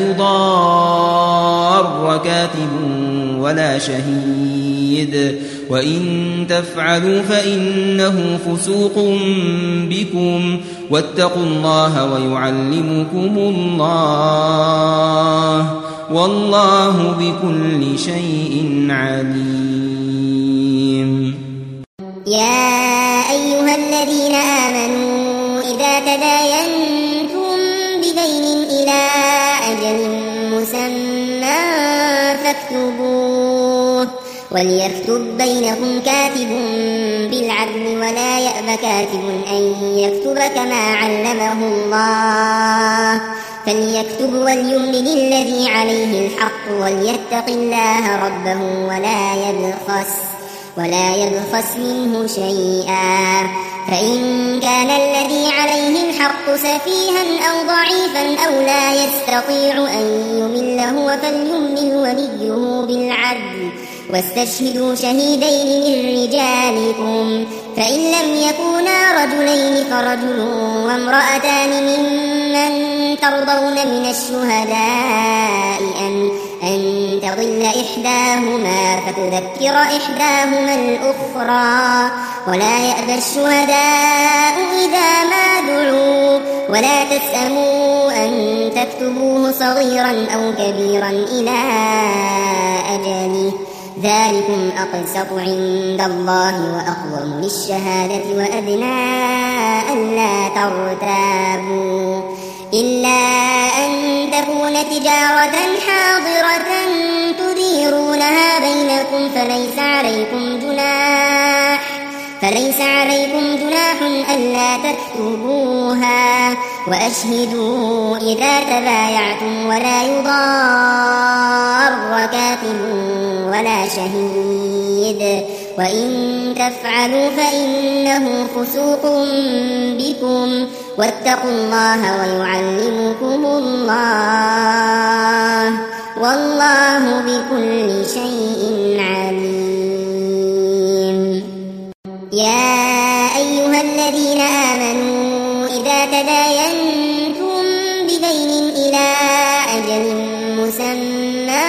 يضار كاتب ولا شهيد وإن تفعلوا فإنه فسوق بكم واتقوا الله ويعلمكم الله والله بكل شيء عليم. يا أيها الذين آمنوا إذا تداينتم بدين إلى أجل مسمى فاكتبوه وليكتب بينكم كاتب بالعدل ولا يأب كاتب أن يكتب كما علمه الله فليكتب وليملل الذي عليه الحق وليتق الله ربه ولا يبخس ولا يبخس منه شيئا فإن كان الذي عليه الحق سفيها أو ضعيفا أو لا يستطيع أن يمل هو فليملل وليه بالعدل واستشهدوا شهيدين من رجالكم فإن لم يكونا رجلين فرجل وامرأتان ممن ترضون من الشهداء أن أن تضل إحداهما فتذكر إحداهما الأخرى ولا يأبى الشهداء إذا ما دعوا ولا تسأموا أن تكتبوه صغيرا أو كبيرا إلى أجله ذلكم أقسط عند الله وأقوم للشهادة وأدنى ألا ترتابوا إلا أن تكون تجارة حاضرة تديرونها بينكم فليس عليكم جناح فليس عليكم جناح ألا تكتبوها وأشهدوا إذا تبايعتم ولا يضار كاتب ولا شهيد وإن تفعلوا فإنه فسوق بكم واتقوا الله ويعلمكم الله والله بكل شيء عليم. يا أيها الذين آمنوا إذا تداينتم بدين إلى أجل مسمى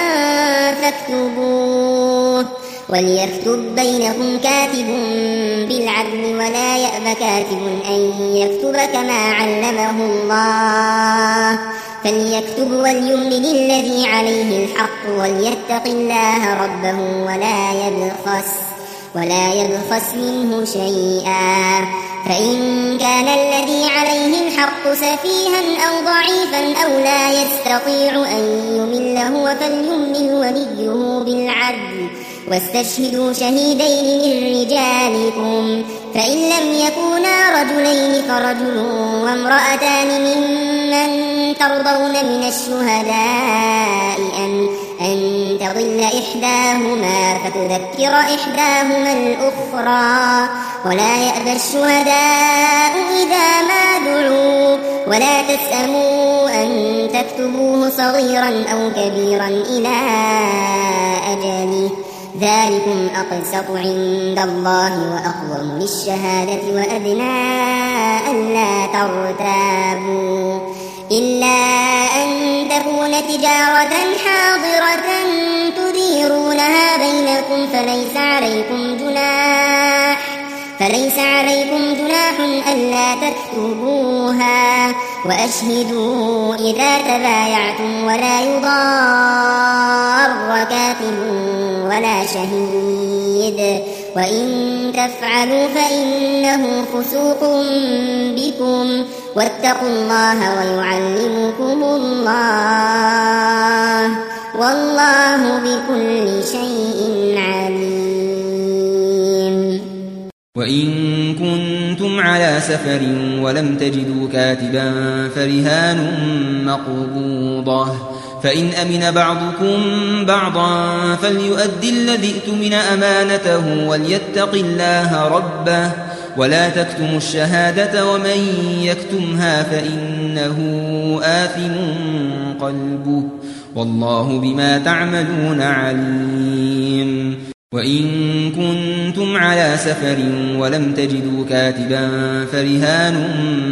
فاكتبوه وليكتب بينكم كاتب بالعدل ولا يأب كاتب أن يكتب كما علمه الله فليكتب وليملل الذي عليه الحق وليتق الله ربه ولا يبخس ولا يبخس منه شيئا فإن كان الذي عليه الحق سفيها أو ضعيفا أو لا يستطيع أن يمل هو فليملل وليه بالعدل واستشهدوا شهيدين من رجالكم فإن لم يكونا رجلين فرجل وامرأتان ممن ترضون من الشهداء أن, أن تضل إحداهما فتذكر إحداهما الأخرى ولا يأبى الشهداء إذا ما دعوا ولا تسأموا أن تكتبوه صغيرا أو كبيرا إلى أجله ذلكم أقسط عند الله وأقوم للشهادة وأدنى ألا ترتابوا إلا أن تكون تجارة حاضرة تديرونها بينكم فليس عليكم جناح فليس عليكم جناح ألا تكتبوها وأشهدوا إذا تبايعتم ولا يضار كاتب ولا شهيد وإن تفعلوا فإنه فسوق بكم واتقوا الله ويعلمكم الله والله بكل شيء عليم. وإن كنتم على سفر ولم تجدوا كاتبا فرهان مقبوضة فإن أمن بعضكم بعضا فليؤدي الذي اؤتمن أمانته وليتق الله ربه ولا تكتموا الشهادة ومن يكتمها فإنه آثم قلبه والله بما تعملون عليم. وإن كنتم على سفر ولم تجدوا كاتبا فرهان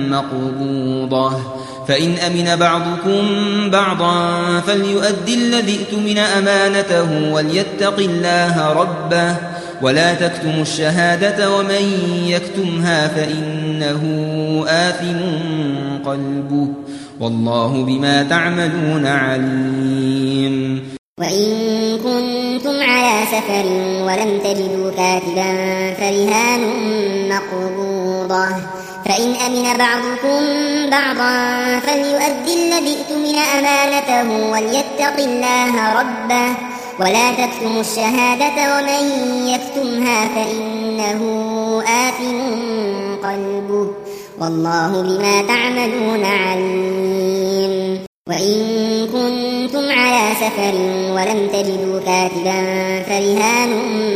مقبوضة فإن أمن بعضكم بعضا فليؤدي الذي اؤتمن أمانته وليتق الله ربه ولا تكتموا الشهادة ومن يكتمها فإنه آثم قلبه والله بما تعملون عليم. وإن كنتم على سفر ولم تجدوا كاتبا فرهان مقبوضة فإن أمن بعضكم بعضا فليؤدي الذي اؤتمن أمانته وليتق الله ربه ولا تكتموا الشهادة ومن يكتمها فإنه آثم قلبه والله بما تعملون عليم. وإن كنتم على سفر ولم تجدوا كاتبا فرهان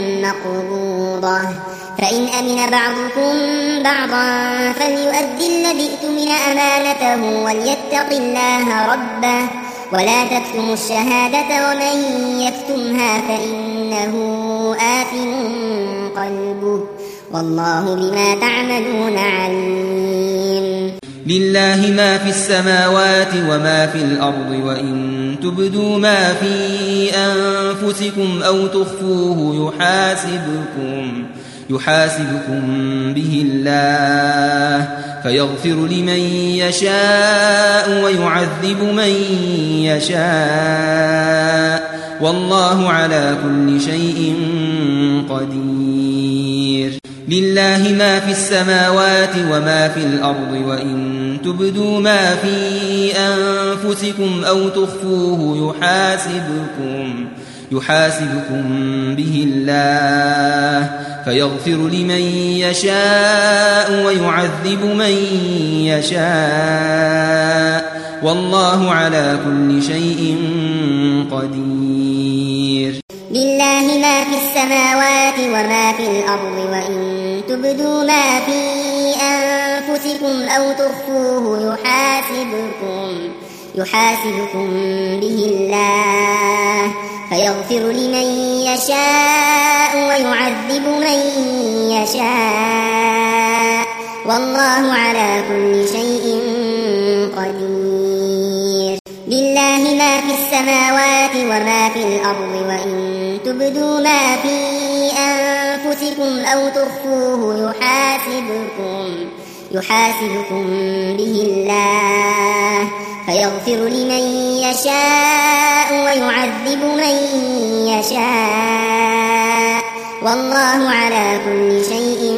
مقبوضة فإن أمن بعضكم بعضا فليؤدي الذي اؤتمن أمانته وليتق الله ربه ولا تكتموا الشهادة ومن يكتمها فإنه آثم قلبه والله بما تعملون عليم. لله ما في السماوات وما في الأرض وإن تبدوا ما في أنفسكم أو تخفوه يحاسبكم يحاسبكم به الله فيغفر لمن يشاء ويعذب من يشاء والله على كل شيء قدير. لله ما في السماوات وما في الأرض وإن تبدوا ما في أنفسكم أو تخفوه يحاسبكم يحاسبكم به الله فيغفر لمن يشاء ويعذب من يشاء والله على كل شيء قدير. لله ما في السماوات وما في الأرض وإن تبدوا ما في أنفسكم أو تخفوه يحاسبكم يحاسبكم به الله فيغفر لمن يشاء ويعذب من يشاء والله على كل شيء قدير. لله ما في السماوات وما في الأرض وإن تبدوا ما في أنفسكم أو تخفوه يحاسبكم يحاسبكم به الله فيغفر لمن يشاء ويعذب من يشاء والله على كل شيء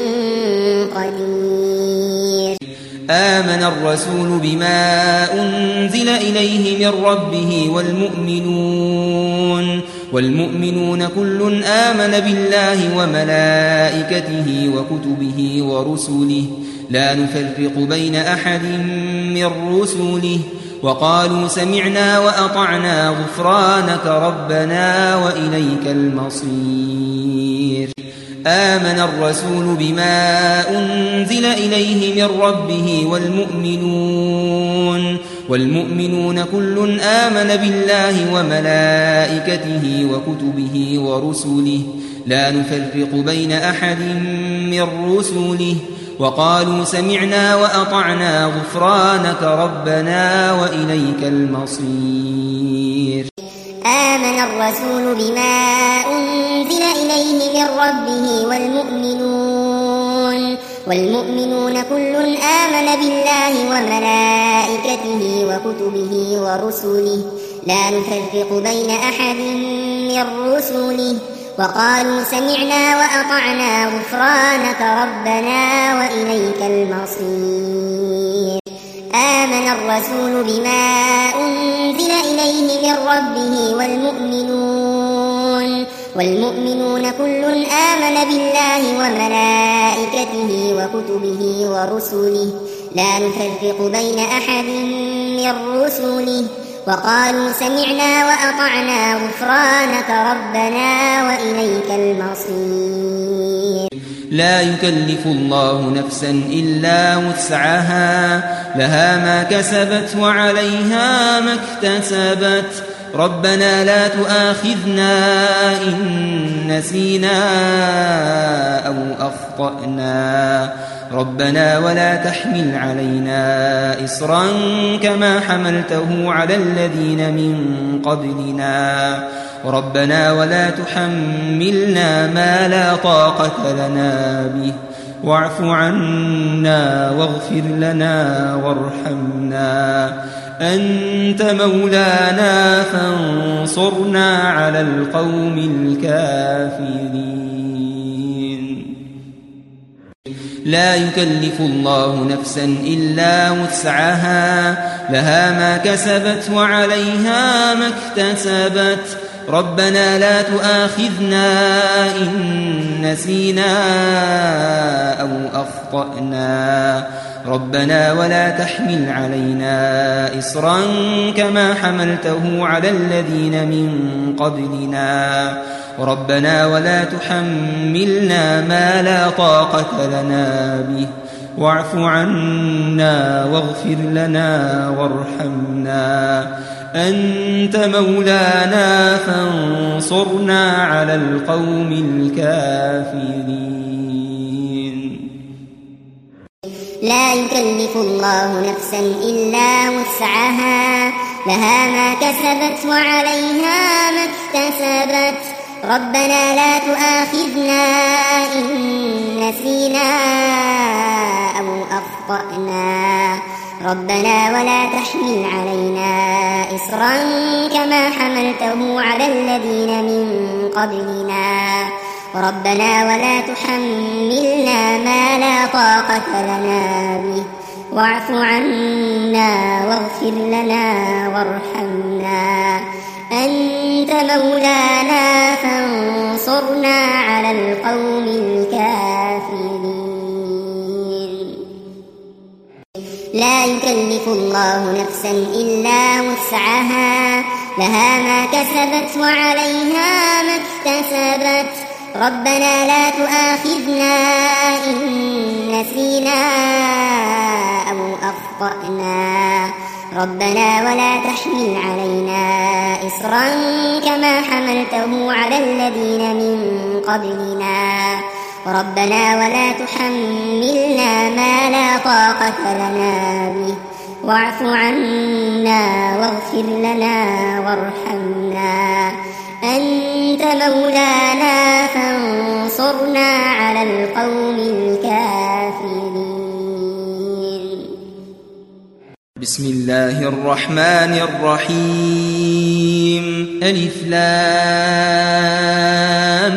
قدير. آمن الرسول بما أنزل إليه من ربه والمؤمنون والمؤمنون كل آمن بالله وملائكته وكتبه ورسله لا نفرق بين أحد من رسله وقالوا سمعنا وأطعنا غفرانك ربنا وإليك المصير. آمن الرسول بما أنزل إليه من ربه والمؤمنون والمؤمنون كل آمن بالله وملائكته وكتبه ورسله لا نفرق بين أحد من رسله وقالوا سمعنا وأطعنا غفرانك ربنا وإليك المصير. آمن الرسول بما أنزل إليه من ربه والمؤمنون والمؤمنون كل آمن بالله وملائكته وكتبه ورسله لا نفرق بين أحد من رسله وقالوا سمعنا وأطعنا غفرانك ربنا وإليك المصير. آمن الرسول بما أنزل إليه من ربه والمؤمنون والمؤمنون كل آمن بالله وملائكته وكتبه ورسله لا نفرق بين أحد من رسله وقالوا سمعنا وأطعنا غفرانك ربنا وإليك المصير. لا يكلف الله نفسا إلا وسعها لها ما كسبت وعليها ما اكتسبت ربنا لا تؤاخذنا إن نسينا أو أخطأنا ربنا ولا تحمل علينا إصرا كما حملته على الذين من قبلنا ربنا ولا تحملنا ما لا طاقة لنا به واعف عنا واغفر لنا وارحمنا أنت مولانا فانصرنا على القوم الكافرين. لا يكلف الله نفسا إلا وسعها لها ما كسبت وعليها ما اكتسبت ربنا لا تؤاخذنا إن نسينا أو أخطأنا ربنا ولا تحمل علينا إصرا كما حملته على الذين من قبلنا ربنا ولا تحملنا ما لا طاقة لنا به واعف عنا واغفر لنا وارحمنا أنت مولانا فانصرنا على القوم الكافرين. لا يكلف الله نفسا إلا وسعها لها ما كسبت وعليها ما اكتسبت ربنا لا تؤاخذنا إن نسينا أو أخطأنا ربنا ولا تحمل علينا إصرا كما حملته على الذين من قبلنا ربنا ولا تحملنا ما لا طاقة لنا به واعف عنا واغفر لنا وارحمنا أنت مولانا فانصرنا على القوم الكافرين. لا يكلف الله نفسا إلا وسعها لها ما كسبت وعليها ما اكتسبت ربنا لا تؤاخذنا إن نسينا أو أخطأنا ربنا ولا تحمل علينا إصرا كما حملته على الذين من قبلنا ربنا ولا تحملنا ما لا طاقة لنا به واعف عنا واغفر لنا وارحمنا أنت مولانا فانصرنا على القوم الكافرين. بسم الله الرحمن الرحيم ألف لام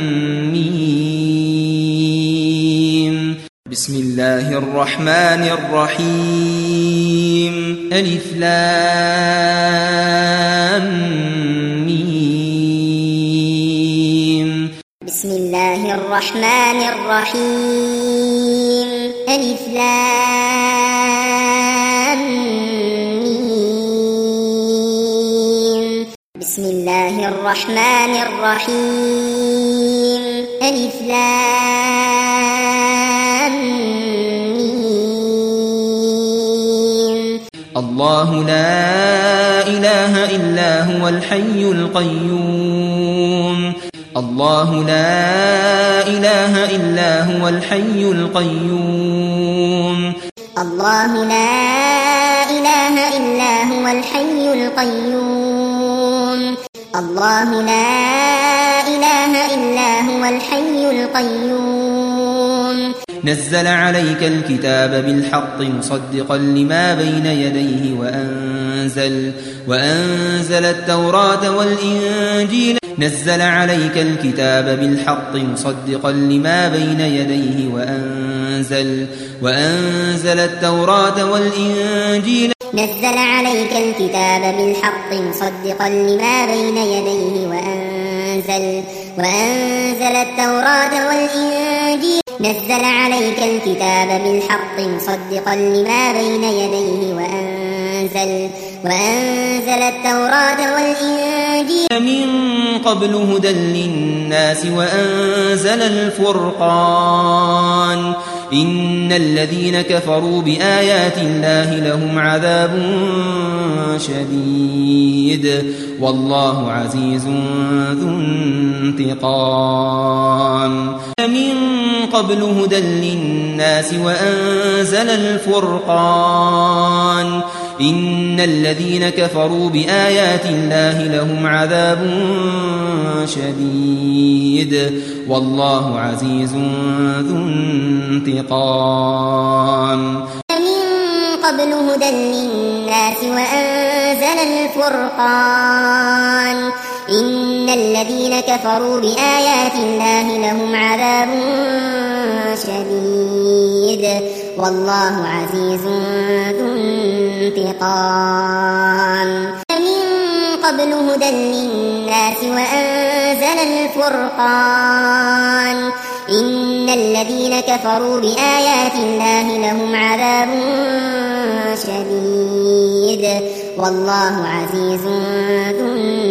ميم بسم الله الرحمن الرحيم ألف لام ميم بسم الله الرحمن الرحيم ألف لام ميم بسم الله الرحمن الرحيم ألف لام ميم الله لا إله إلا هو الحي القيوم الله لا إله إلا هو الحي القيوم الله لا إله إلا هو الحي القيوم الله لا إله إلا هو الحي القيوم نزل عليك الكتاب بالحق مصدقا لما بين يديه وأنزل وأنزل التوراة والإنجيل نزل عليك الكتاب بالحق مصدقا لما بين يديه وأنزل وأنزل التوراة والإنجيل نزل عليك الكتاب بالحق مصدقا لما بين يديه وأنزل وأنزل التوراة والإنجيل نزل عليك الكتاب بالحق مصدقا لما بين يديه وأنزل وأنزل التوراة والإنجيل من قبل هدى للناس وأنزل الفرقان إن الذين كفروا بآيات الله لهم عذاب شديد والله عزيز ذو انتقام من قبل هدى للناس وأنزل الفرقان إن الذين كفروا بآيات الله لهم عذاب شديد والله عزيز ذو انتقام من قبل هدى للناس وأنزل الفرقان إن الذين كفروا بآيات الله لهم عذاب شديد والله عزيز ذو انتقام من قبل هدى للناس وأنزل الفرقان إن الذين كفروا بآيات الله لهم عذاب شديد والله عزيز ذو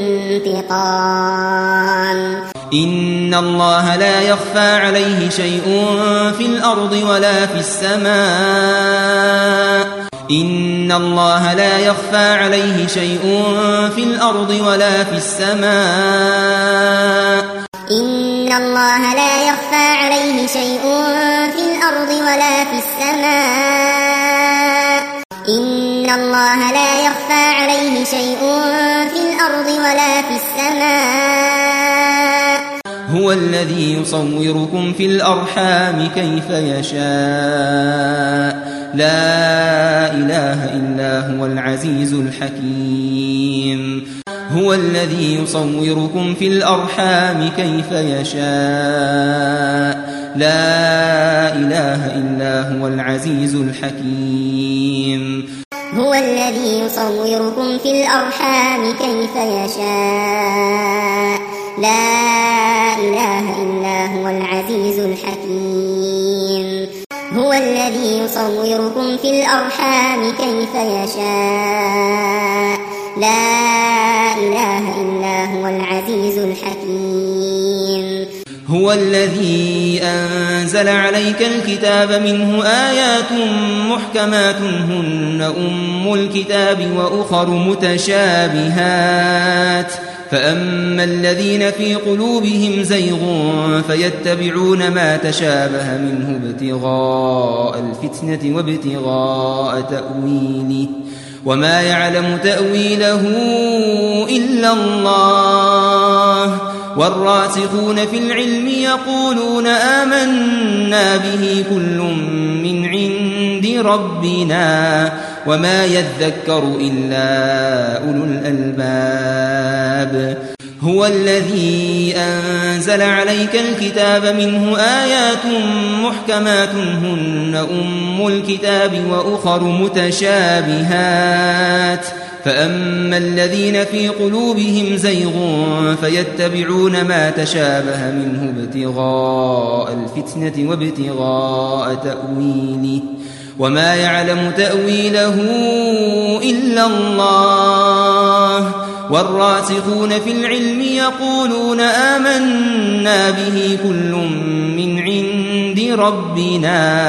انتقام إن الله لا يخفى عليه شيء في الأرض ولا في السماء إن الله لا يخفى عليه شيء في الأرض ولا في السماء إن الله لا يخفى عليه شيء في الأرض ولا في السماء إن الله لا يخفى عليه شيء في الأرض ولا في السماء هو الذي يصوركم في الأرحام كيف يشاء لا إله إلا هو العزيز الحكيم هو الذي يصوركم في الأرحام كيف يشاء لا إله إلا هو العزيز الحكيم هو الذي يصوركم في الأرحام كيف يشاء لا إله إلا هو العزيز الحكيم هو الذي يصوركم في الأرحام كيف يشاء لا إله إلا هو العزيز الحكيم هو الذي أنزل عليك الكتاب منه آيات محكمات هن أم الكتاب وأخر متشابهات فأما الذين في قلوبهم زيغ فيتبعون ما تشابه منه ابتغاء الفتنة وابتغاء تأويله وما يعلم تأويله إلا الله والراسخون في العلم يقولون آمنا به كل من عند ربنا وما يذكر إلا أولو الألباب هو الذي أنزل عليك الكتاب منه آيات محكمات هن أم الكتاب وأخر متشابهات فأما الذين في قلوبهم زيغ فيتبعون ما تشابه منه ابتغاء الفتنة وابتغاء تأويله وما يعلم تأويله إلا الله والراسخون في العلم يقولون آمنا به كل من عند ربنا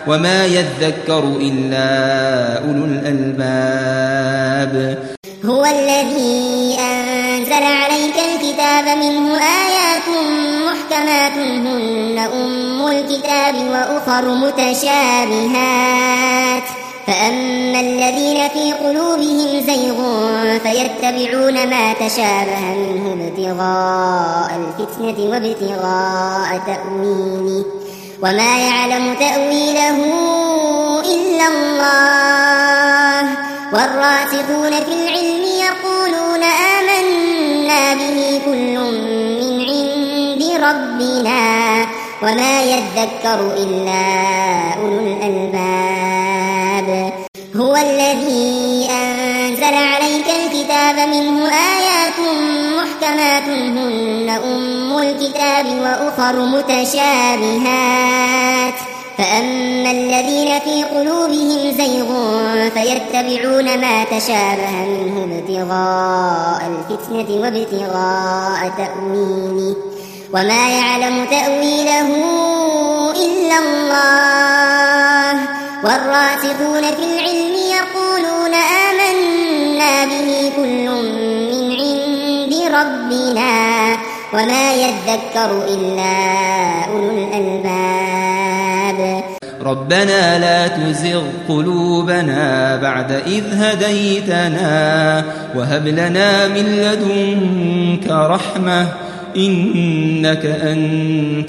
وما يذكر إلا أولو الألباب. هو الذي أنزل عليك الكتاب منه آيات محكمات هن أم الكتاب وأخر متشابهات فأما الذين في قلوبهم زيغ فيتبعون ما تشابه منه ابتغاء الفتنة وابتغاء تأويله وما يعلم تأويله إلا الله والراسخون في العلم يقولون آمنا به كل من عند ربنا وما يذكر إلا أولو الألباب. هو الذي أنزل عليك الكتاب منه آيات محكمات هن أم الكتاب وأخر متشابهات فأما الذين في قلوبهم زيغ فيتبعون ما تشابه منه ابتغاء الفتنة وابتغاء تأويله وما يعلم تأويله إلا الله والراسخون في العلم يقولون آمنا به كل من عند ربنا وما يذكر إلا أولو الألباب. ربنا لا تزغ قلوبنا بعد إذ هديتنا وهب لنا من لدنك رحمة إنك أنت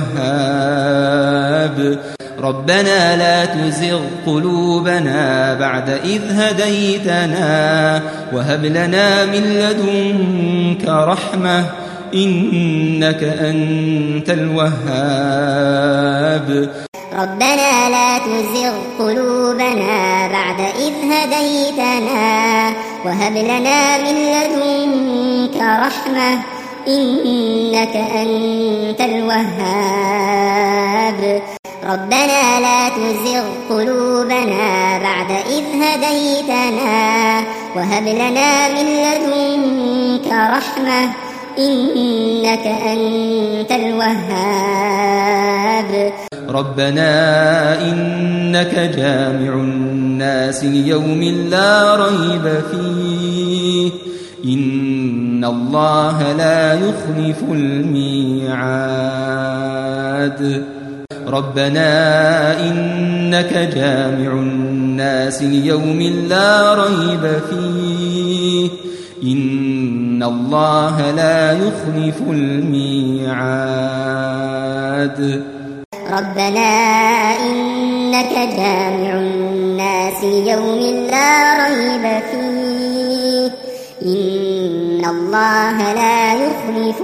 الوهاب. ربنا لا تزغ قلوبنا بعد إذ هديتنا وهب لنا من لدنك رحمة إنك أنت الوهاب. ربنا لا تزغ قلوبنا بعد إذ هديتنا وهب لنا من لدنك رحمة إنك أنت الوهاب. ربنا لا تزغ قلوبنا بعد إذ هديتنا وهب لنا من لدنك رحمة إنك أنت الوهاب. ربنا إنك جامع الناس ليوم لا ريب فيه إن الله لا يخلف الميعاد. ربنا إنك جامع الناس ليوم لا ريب فيه إن الله لا يخلف الميعاد. ربنا إنك جامع الناس ليوم لا ريب فيه إن الله لا يخلف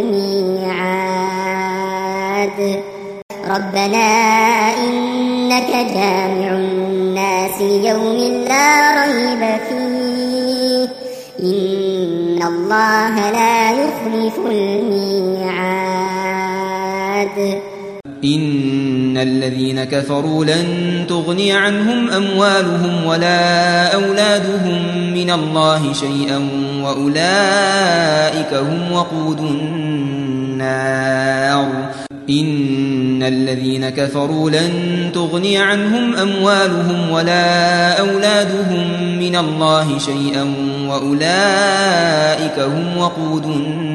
الميعاد. ربنا إنك جامع الناس ليوم لا ريب فيه إن الله لا يخلف الميعاد. إن الذين كفروا لن تغني عنهم أموالهم ولا أولادهم من الله شيئا وأولئك هم وقود النار. إن الذين كفروا لن تغني عنهم أموالهم ولا أولادهم من الله شيئا وأولئك هم وقود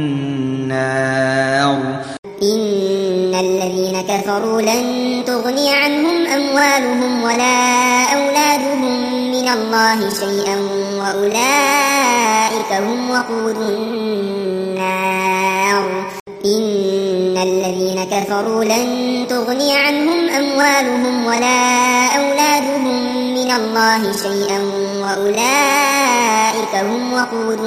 النار. إن الذين كفروا لن تغني عنهم أموالهم ولا أولادهم من الله شيئا وأولئك هم وقود النار. إن الذين كفروا لن تغني عنهم أموالهم ولا أولادهم من الله شيئا وأولئك هم وقود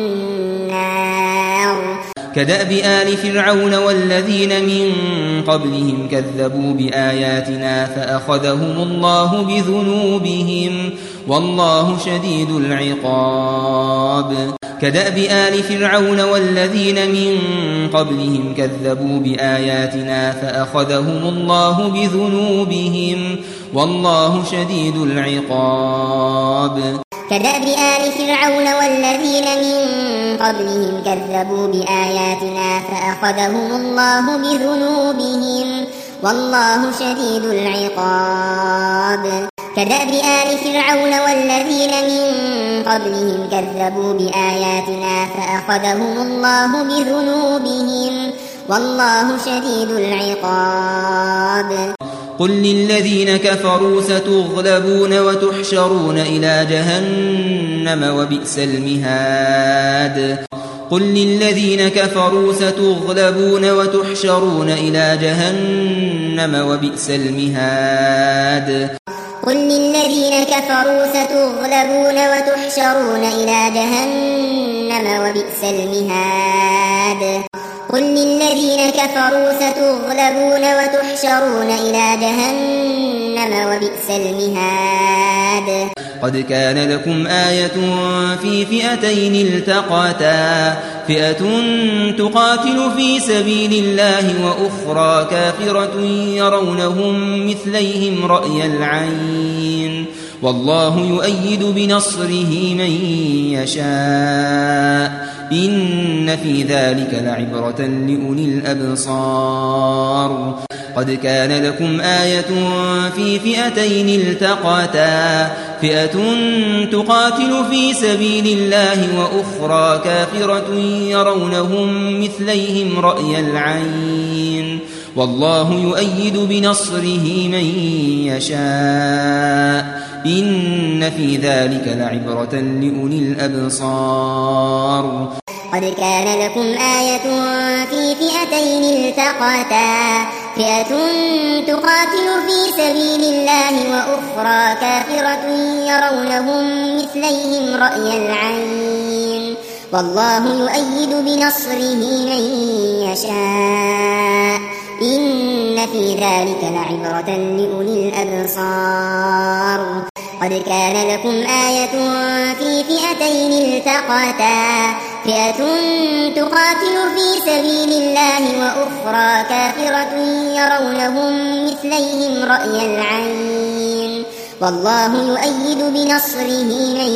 النار. كدأب آل فرعون والذين من قبلهم كذبوا بآياتنا فأخذهم الله بذنوبهم والله شديد العقاب. كدأب آل فرعون والذين من قبلهم كذبوا بآياتنا فأخذهم الله بذنوبهم والله شديد العقاب. كدأب آل فرعون والذين من قبلهم كذبوا بآياتنا فأخذهم الله بذنوبهم والله شديد العقاب. كدأب آل فرعون والذين من قبلهم كذبوا بآياتنا فأخذهم الله بذنوبهم والله شديد العقاب. قل للذين كفروا ستغلبون وتحشرون إلى جهنم وبئس المهاد. قل للذين كفروا ستغلبون وتحشرون إلى جهنم وبئس المهاد. قل للذين كفروا ستغلبون وتحشرون إلى جهنم وبئس المهاد. قل للذين كفروا ستغلبون وتحشرون إلى جهنم وبئس المهاد. قد كان لكم آية في فئتين التقتا فئة تقاتل في سبيل الله وأخرى كافرة يرونهم مثليهم رأي العين والله يؤيد بنصره من يشاء إن في ذلك لعبرة لأولي الأبصار. قد كان لكم آية في فئتين التقتا فئة تقاتل في سبيل الله وأخرى كافرة يرونهم مثليهم رأي العين والله يؤيد بنصره من يشاء إن في ذلك لعبرة لأولي الأبصار. قد كان لكم آية في فئتين التقتا فئة تقاتل في سبيل الله وأخرى كافرة يرونهم مثليهم رأي العين والله يؤيد بنصره من يشاء إن في ذلك لعبرة لأولي الأبصار. قد كان لكم آية في فئتين التقتا فئة تقاتل في سبيل الله وأخرى كافرة يرونهم مثليهم رأي العين والله يؤيد بنصره من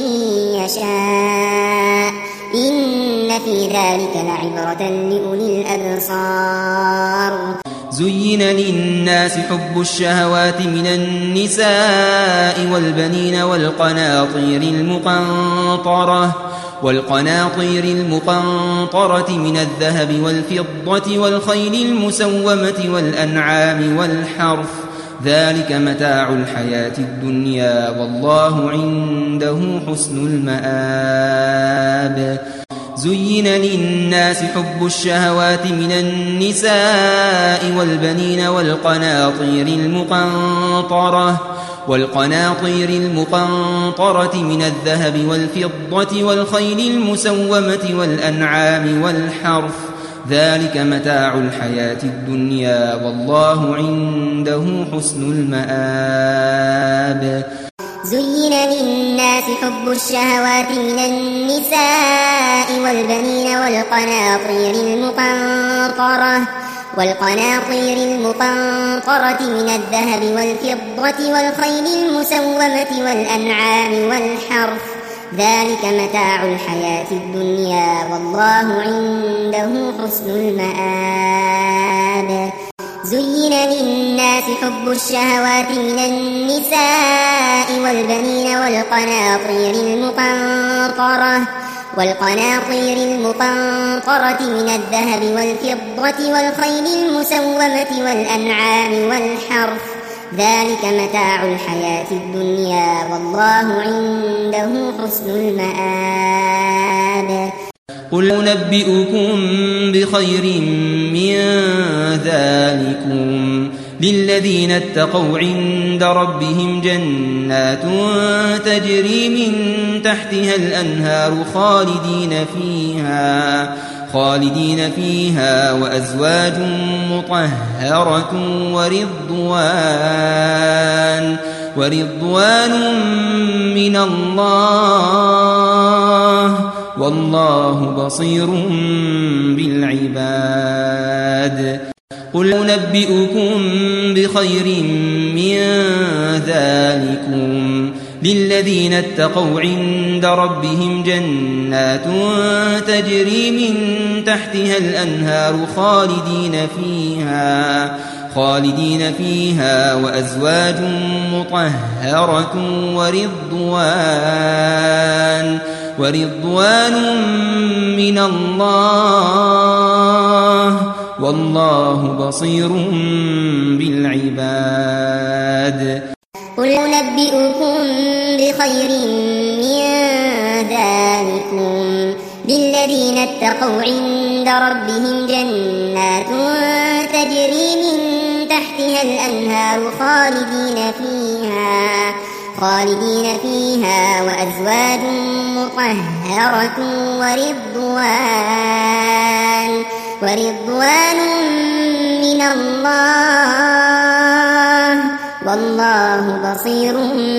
يشاء إن في ذلك لعبرة لأولي الأبصار. زين للناس حب الشهوات من النساء والبنين والقناطير المقنطرة والقناطير المقنطرة من الذهب والفضة والخيل المسومة والأنعام والحرث ذلك متاع الحياة الدنيا والله عنده حسن المآب. زين للناس حب الشهوات من النساء والبنين والقناطير المقنطرة والقناطير المقنطرة من الذهب والفضة والخيل المسومة والأنعام والحرث ذلك متاع الحياة الدنيا والله عنده حسن المآب. زين للناس حب الشهوات من النساء والبنين والقناطير المقنطرة والقناطير المقنطرة من الذهب والفضة والخيل المسومة والأنعام والحرث ذلك متاع الحياة الدنيا والله عنده حسن المآب. زين للناس حب الشهوات من النساء والبنين والقناطير المقنطرة والقناطير المقنطرة من الذهب والفضة والخيل المسومة والأنعام والحرث ذلك متاع الحياة الدنيا والله عنده حسن المآب. قل أنبئكم بخير من ذلكم للذين اتقوا عند ربهم جنات تجري من تحتها الأنهار خالدين فيها خالدين فيها وأزواج مطهرة ورضوان ورضوان من الله والله بصير بالعباد. قل أنبئكم بخير من ذلكم للذين اتقوا عند ربهم جنات تجري من تحتها الأنهار خالدين فيها خالدين فيها وأزواج مطهرة ورضوان ورضوان من الله والله بصير بالعباد. قل أنبئكم بخير من ذلكم للذين اتقوا عند ربهم جنات تجري من تحتها الأنهار خالدين فيها خالدين فيها وأزواج مطهرة ورضوان ورضوان من الله والله بصير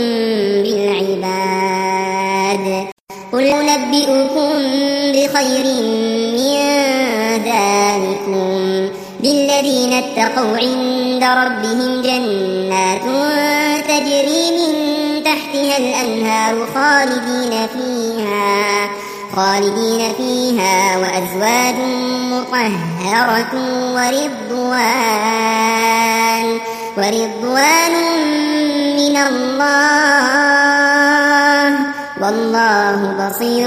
بالعباد. قل أنبئكم بخير من ذلكم للذين اتقوا عند ربهم جنات تجري من تحتها الأنهار خالدين فيها خالدين فيها وأزواج مطهرة ورضوان ورضوان من الله والله بصير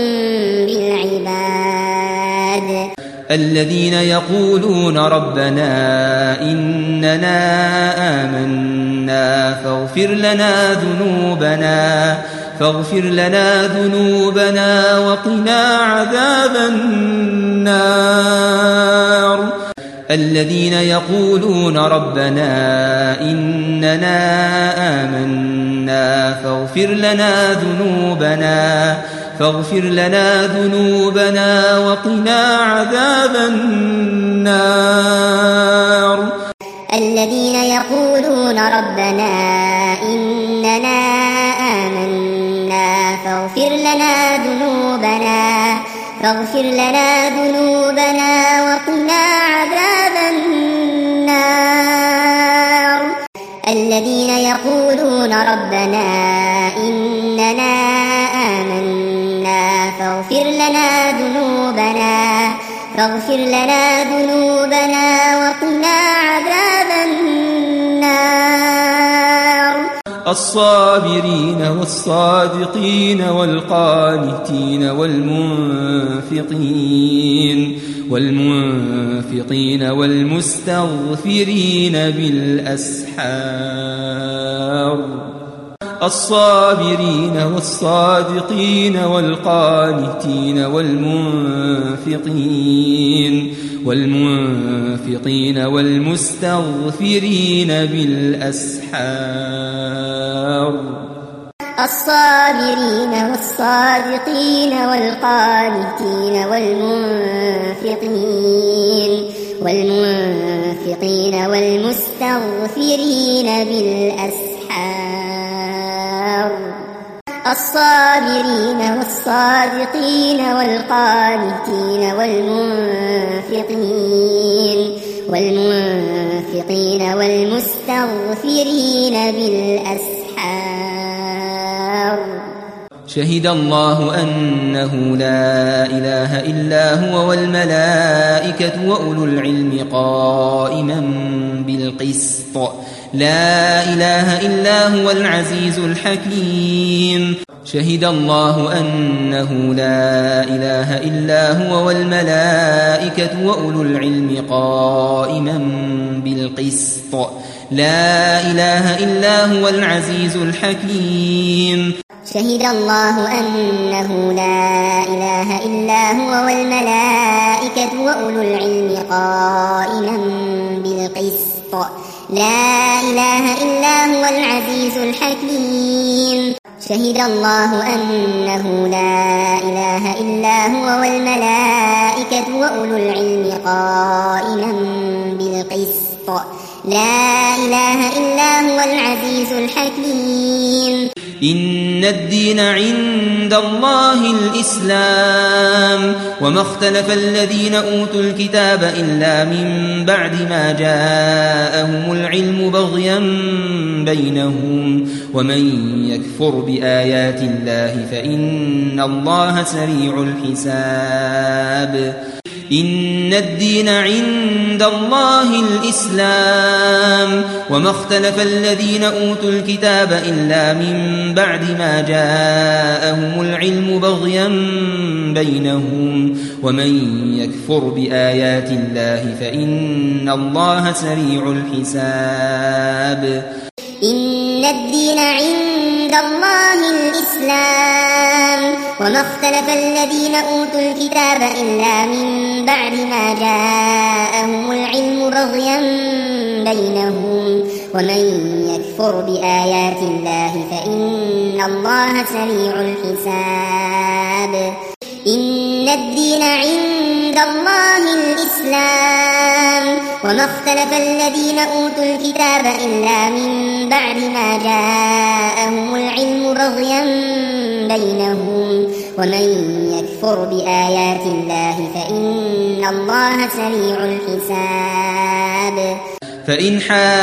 بالعباد. الذين يقولون ربنا إننا آمنا فاغفر لنا ذنوبنا فاغفر لنا ذنوبنا وقنا عذاب النار. الذين يقولون ربنا إننا آمنا فاغفر لنا ذنوبنا فاغفر لنا ذنوبنا وقنا عذاب النار. الذين يقولون ربنا إننا آمنا فاغفر لنا ذنوبنا فاغفر لنا ذنوبنا وقنا عذاب النار. الذين يقولون ربنا إننا آمنا فاغفر لنا ذنوبنا فاغفر لنا ذنوبنا وقنا عذاب النار. الصابرين والصادقين والقانتين والمنفقين والمنفقين والمستغفرين بالأسحار. الصابرين والصادقين والقانتين والمنفقين والمنفقين والمستغفرين بالأسحار. الصابرين والصادقين والقانتين والمنفقين والمنفقين والمستغفرين بالأسحار. الصابرين والصادقين والقانتين والمنفقين والمنفقين والمستغفرين بالأسحار. شهد الله أنه لا إله إلا هو والملائكة وأولو العلم قائما بالقسط لا إله إلا هو العزيز الحكيم. شهد الله أنه لا إله إلا هو والملائكة وأولو العلم قائما بالقسط لا إله إلا هو العزيز الحكيم. شهد الله أنه لا إله إلا هو والملائكة وأولو العلم قائما بالقسط لا إله إلا هو العزيز الحكيم. شهد الله أنه لا إله إلا هو والملائكة وأولو العلم قائما بالقسط لا إله إلا هو العزيز الحكيم. إن الدين عند الله الإسلام وما اختلف الذين أوتوا الكتاب إلا من بعد ما جاءهم العلم بغيا بينهم ومن يكفر بآيات الله فإن الله سريع الحساب. إن الدين عند الله الإسلام وما اختلف الذين أوتوا الكتاب إلا من بعد ما جاءهم العلم بغيا بينهم ومن يكفر بآيات الله فإن الله سريع الحساب إن الدين عند الله الإسلام وما اختلف الذين أوتوا الكتاب إلا من بعد ما جاءهم العلم بغيا بينهم ومن يكفر بآيات الله فإن الله سريع الحساب إن الدين عند الله الإسلام وما اختلف الذين أوتوا الكتاب إلا من بعد ما جاءهم العلم بغيا بينهم ومن يكفر بآيات الله فإن الله سريع الحساب فإن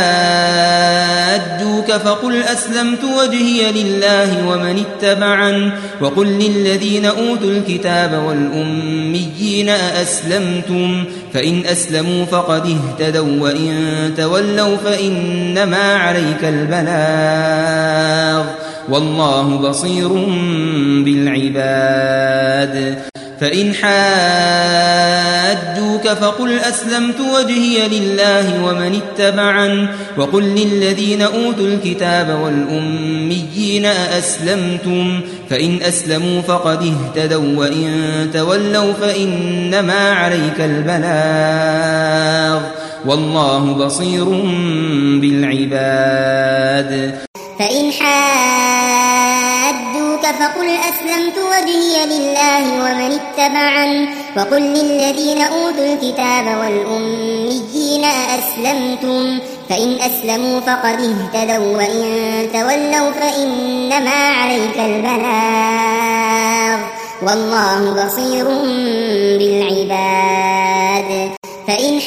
حاجوك فقل أسلمت وجهي لله ومن اتبعن وقل للذين أوتوا الكتاب والأميين أأسلمتم فإن أسلموا فقد اهتدوا وإن تولوا فإنما عليك البلاغ والله بصير بالعباد فإن حاجوك فقل أسلمت وجهي لله ومن اتبعن وقل للذين أوتوا الكتاب والأميين أأسلمتم فإن أسلموا فقد اهتدوا وإن تولوا فإنما عليك البلاغ والله بصير بالعباد فإن حاجوك فقل أسلمت وجهي لله ومن اتبعن وقل للذين أوتوا الكتاب والأميين أأسلمتم فإن أسلموا فقد اهتدوا وإن تولوا فإنما عليك البلاغ والله بصير بالعباد فإن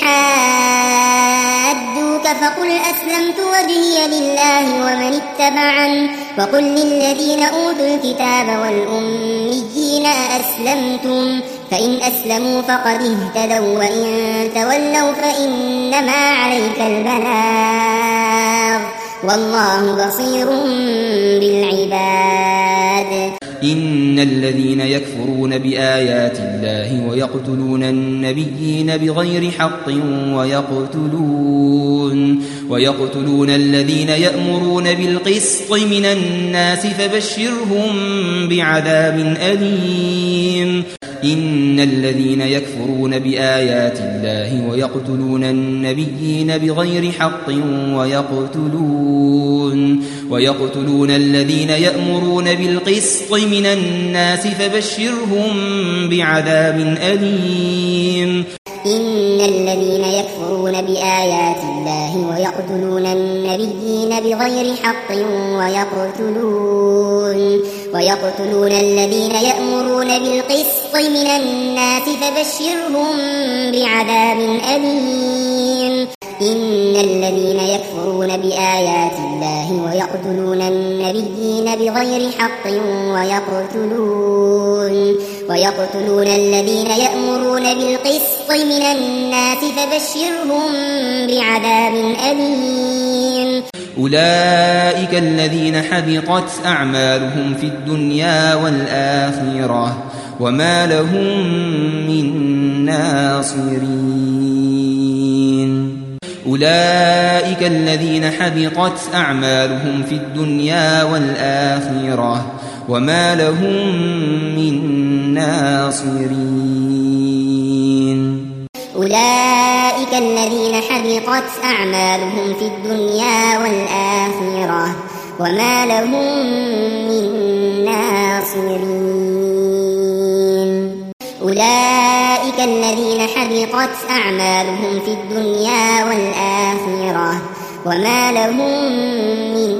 حاجوك فقل أسلمت وجهي لله ومن اتبعن وقل للذين أوتوا الكتاب والأميين أأسلمتم فإن أسلموا فقد اهتدوا وإن تولوا فإنما عليك البلاغ والله بصير بالعباد إن الذين يكفرون بآيات الله ويقتلون النبيين بغير حق ويقتلون ويقتلون الذين يأمرون بالقسط من الناس فبشرهم بعذاب أليم إن الذين يكفرون بآيات الله ويقتلون النبيين بغير حق ويقتلون ويقتلون الذين يأمرون بالقسط من الناس فبشرهم بعذاب أليم إن الذين يكفرون بآيات الله ويقتلون النبيين بغير حق ويقتلون ويقتلون الذين يأمرون بالقسط من الناس فبشرهم بعذاب أليم إن الذين يكفرون بآيات الله ويقتلون النبيين بغير حق ويقتلون ويقتلون الذين يأمرون بالقسط من الناس فبشرهم بعذاب أليم أولئك الذين حبطت أعمالهم في الدنيا والآخرة وما لهم من ناصرين أولئك الذين حبطت أعمالهم في الدنيا والآخرة وما لهم من ناصرين أولئك الذين حبطت أعمالهم في الدنيا والآخرة وما لهم من ناصرين أولئك الذين حبطت أعمالهم في الدنيا والآخرة وما لهم من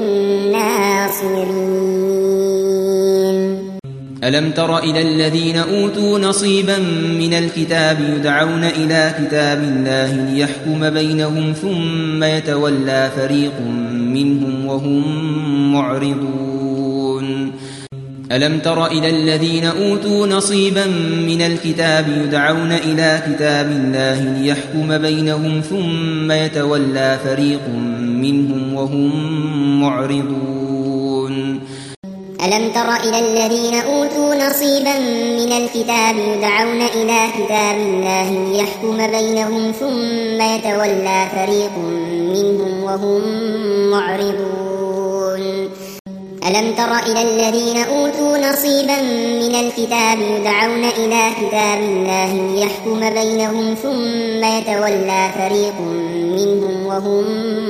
ناصرين ألم تر إلى الذين أوتوا نصيبا من الكتاب يدعون إلى كتاب الله ليحكم بينهم ثم يتولى فريق منهم وهم معرضون ألم تر إلى الذين أوتوا نصيبا من الكتاب يدعون إلى كتاب الله ليحكم بينهم ثم يتولى فريق منهم وهم معرضون ألم تر إلى الذين أوتوا نصيبا من الكتاب يدعون إلى كتاب الله ليحكم بينهم ثم يتولى فريق منهم وهم معرضون ألم تر إلى الذين أوتوا نصيبا من الكتاب يدعون إلى كتاب الله ليحكم بينهم ثم يتولى فريق منهم وهم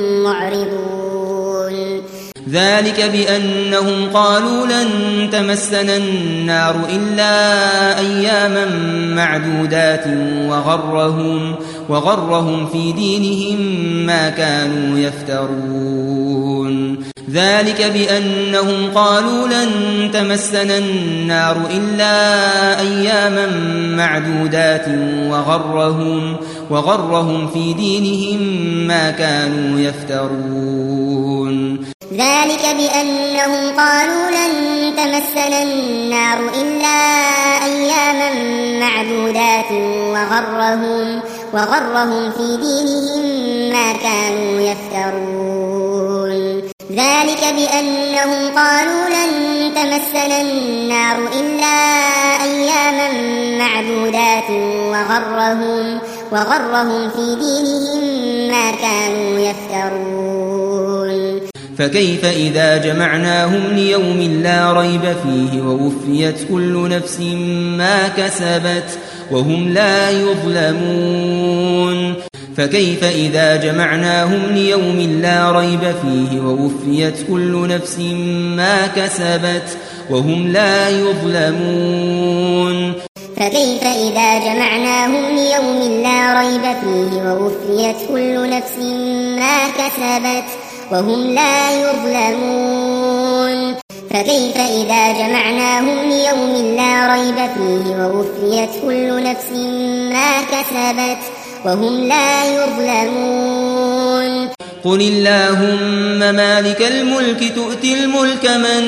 معرضون ذلك بأنهم قالوا لن تمسنا النار إلا أياما معدودات وغرهم, وغرهم في دينهم ما كانوا يفترون ذلك بأنهم قالوا لن تمسنا النار إلا أياما معدودات وغرهم, وغرهم في دينهم ما كانوا يفترون ذلك بأنهم قالوا لن تمسنا النار إلا أياما معدودات وغرهم, وغرهم في دينهم ما كانوا يفترون ذلك بأنهم قالوا لن تمسنا النار إلا أياما معدودات وغرهم, وغرهم في دينهم ما كانوا يفترون فكيف إذا جمعناهم ليوم لا ريب فيه ووفيت كل نفس ما كسبت وهم لا يظلمون فكيف إذا جمعناهم ليوم لا ريب فيه ووفيت كل نفس ما كسبت وهم لا يظلمون فكيف إذا جمعناهم ليوم لا ريب فيه ووفيت كل نفس ما كسبت وهم لا يظلمون فكيف إذا جمعناهم ليوم لا ريب فيه ووفيت كل نفس ما كسبت وهم لا يظلمون قل اللهم مالك الملك تؤتي الملك من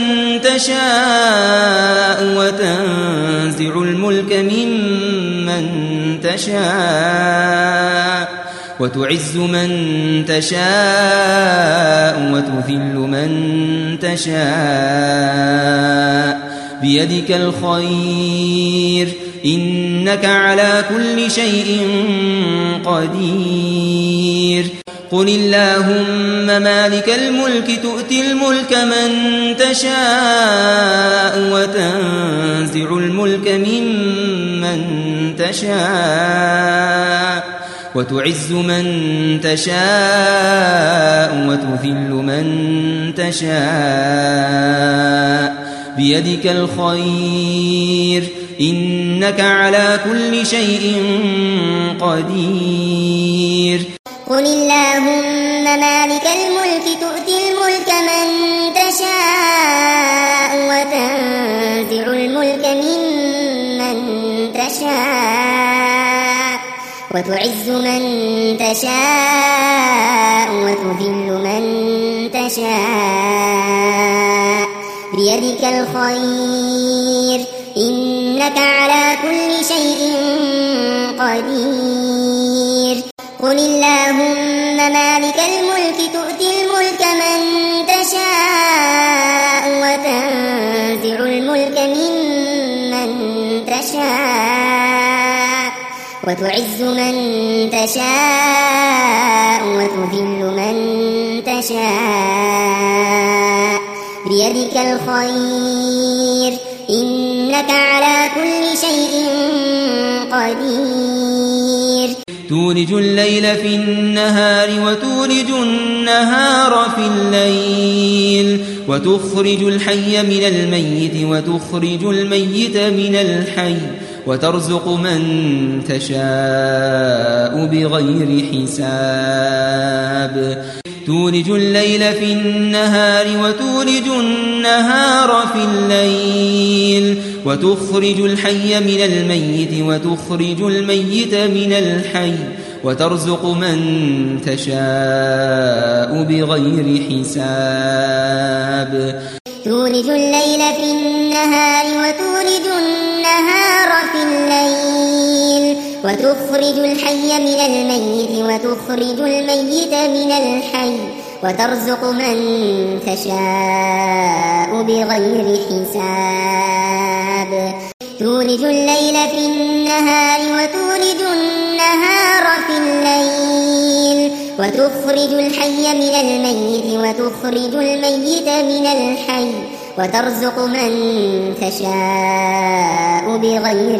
تشاء وتنزع الملك ممن تشاء وتعز من تشاء وتذل من تشاء بيدك الخير إنك على كل شيء قدير قل اللهم مالك الملك تؤتي الملك من تشاء وتنزع الملك ممن تشاء وتعز من تشاء وتذل من تشاء بيدك الخير إنك على كل شيء قدير قل اللهم مالك الملك تؤتي الملك من تشاء وتنزع الملك ممن تشاء وتعز من تشاء وتذل من تشاء بيدك الخير إنك على كل شيء قدير قل اللهم مالك الملك تؤتي الملك من تشاء وتنزع الملك ممن تشاء وتعز من تشاء وتذل من تشاء بيدك الخير إنك على كل شيء قدير تولج الليل في النهار وتولج النهار في الليل وتخرج الحي من الميت وتخرج الميت من الحي وترزق من تشاء بغير حساب تولج الليل في النهار وتولج النهار في الليل وتخرج الحي من الميت وتخرج الميت من الحي وترزق من تشاء بغير حساب تولج الليل في النهار وتولج النهار في الليل وتخرج الحي من الميت وتخرج الميت من الحي وترزق من تشاء بغير حساب تولج الليل في النهار وتولج النهار في الليل وتخرج الحي من الميت وتخرج الميت من الحي وترزق من تشاء بغير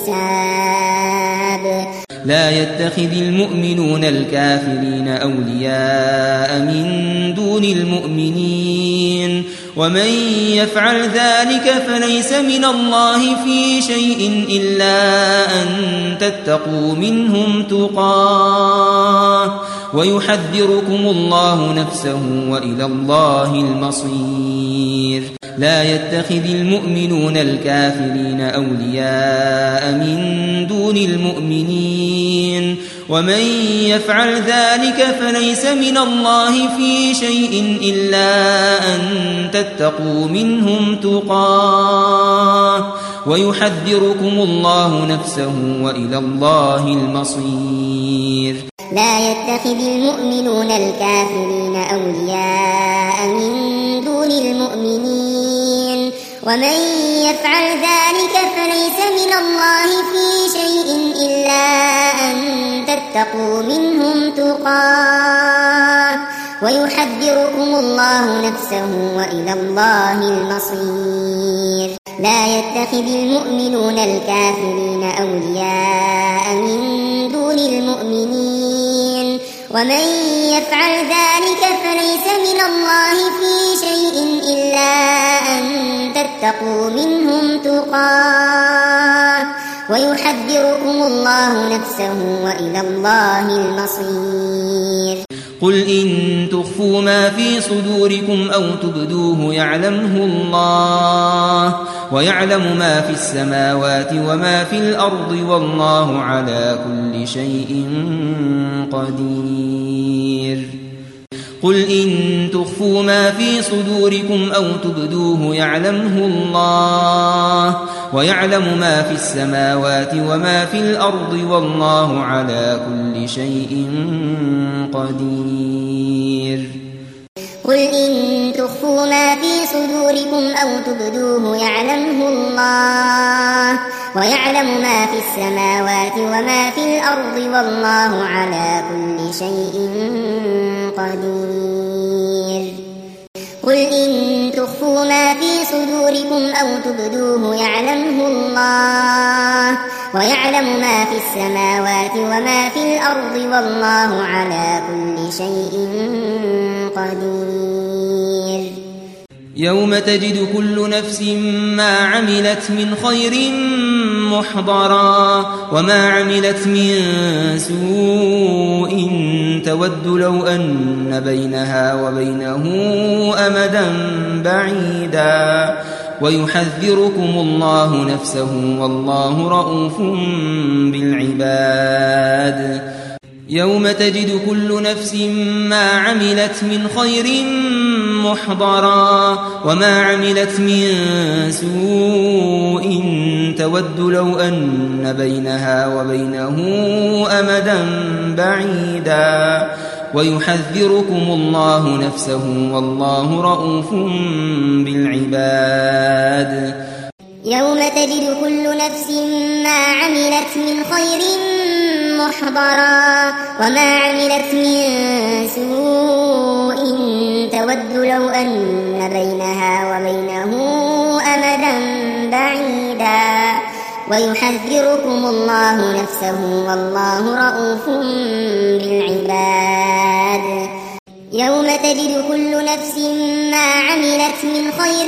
حساب لا يتخذ المؤمنون الكافرين أولياء من دون المؤمنين ومن يفعل ذلك فليس من الله في شيء إلا أن تتقوا منهم تقاه ويحذركم الله نفسه وإلى الله المصير لا يتخذ المؤمنون الكافرين أولياء من دون المؤمنين ومن يفعل ذلك فليس من الله في شيء إلا أن تتقوا منهم تقاه ويحذركم الله نفسه وإلى الله المصير لا يتخذ المؤمنون الكافرين أولياء من دون المؤمنين ومن يفعل ذلك فليس من الله في شيء إلا أن تتقوا منهم تقاه ويحذركم الله نفسه وإلى الله المصير لا يتخذ المؤمنون الكافرين أولياء من دون المؤمنين ومن يفعل ذلك فليس من الله في شيء إلا أن تتقوا منهم تقاه ويحذركم الله نفسه وإلى الله المصير قل إن تخفوا ما في صدوركم أو تبدوه يعلمه الله ويعلم ما في السماوات وما في الأرض والله على كل شيء قدير قل إن تخفوا ما في صدوركم أو تبدوه يعلمه الله ويعلم ما في السماوات وما في الأرض والله على كل شيء قدير قل إن تخفوا ما في صدوركم أو تبدوه يعلمه الله ويعلم ما في السماوات وما في الأرض والله على كل شيء قدير قل إن تخفوا ما في صدوركم أو تبدوه يعلمه الله ويعلم ما في السماوات وما في الأرض والله على كل شيء قدير يوم تجد كل نفس ما عملت من خير محضرا وما عملت من سوء تود لو أن بينها وبينه أمدا بعيدا ويحذركم الله نفسه والله رؤوف بالعباد يوم تجد كل نفس ما عملت من خير محضرا وما عملت من سوء تود لو أن بينها وبينه أمدا بعيدا ويحذركم الله نفسه والله رؤوف بالعباد يوم تجد كل نفس ما عملت من خير محضرا وما عملت من سوء تود لو أن بينها وبينه أمدا بعيدا ويحذركم الله نفسه والله رؤوف بالعباد يوم تجد كل نفس ما عملت من خير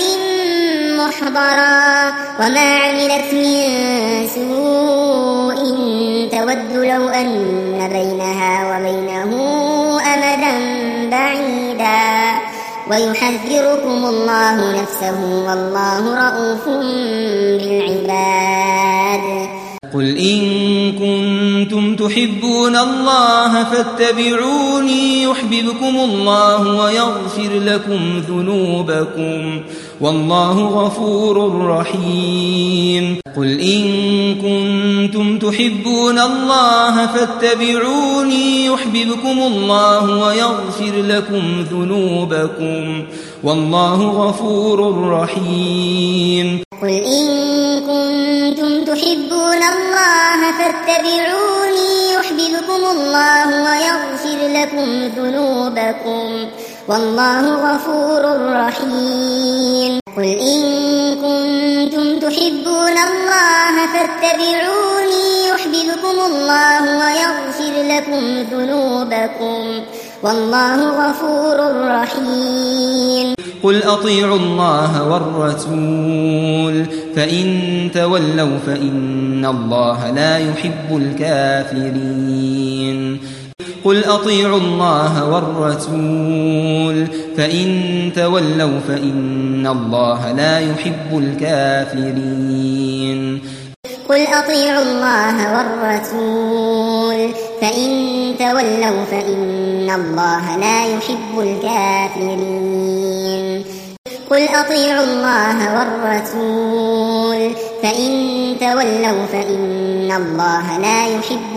محضرا وما عملت من سوء تود لو أن بينها وبينه أمدا بعيدا ويحذركم الله نفسه والله رؤوف بالعباد قل إن كنتم تحبون الله فاتبعوني يحببكم الله ويغفر لكم ذنوبكم والله غفور رحيم قل إن كنتم تحبون الله فاتبعوني يحببكم الله ويغفر لكم ذنوبكم والله غفور رحيم قل إن كنتم تحبون الله فاتبعوني يحببكم الله ويغفر لكم ذنوبكم والله غفور رحيم قل إن كنتم تحبون الله فاتبعوني يحببكم الله ويغفر لكم ذنوبكم والله غفور رحيم قل أطيعوا الله والرسول فإن تولوا فإن الله لا يحب الكافرين قل أطيعوا الله والرسول فإن تولوا فإن الله لا يحب الكافرين قل أطيعوا الله والرسول فإن تولوا فإن الله لا يحب الكافرين قل أطيعوا الله والرسول فإن تولوا فإن الله لا يحب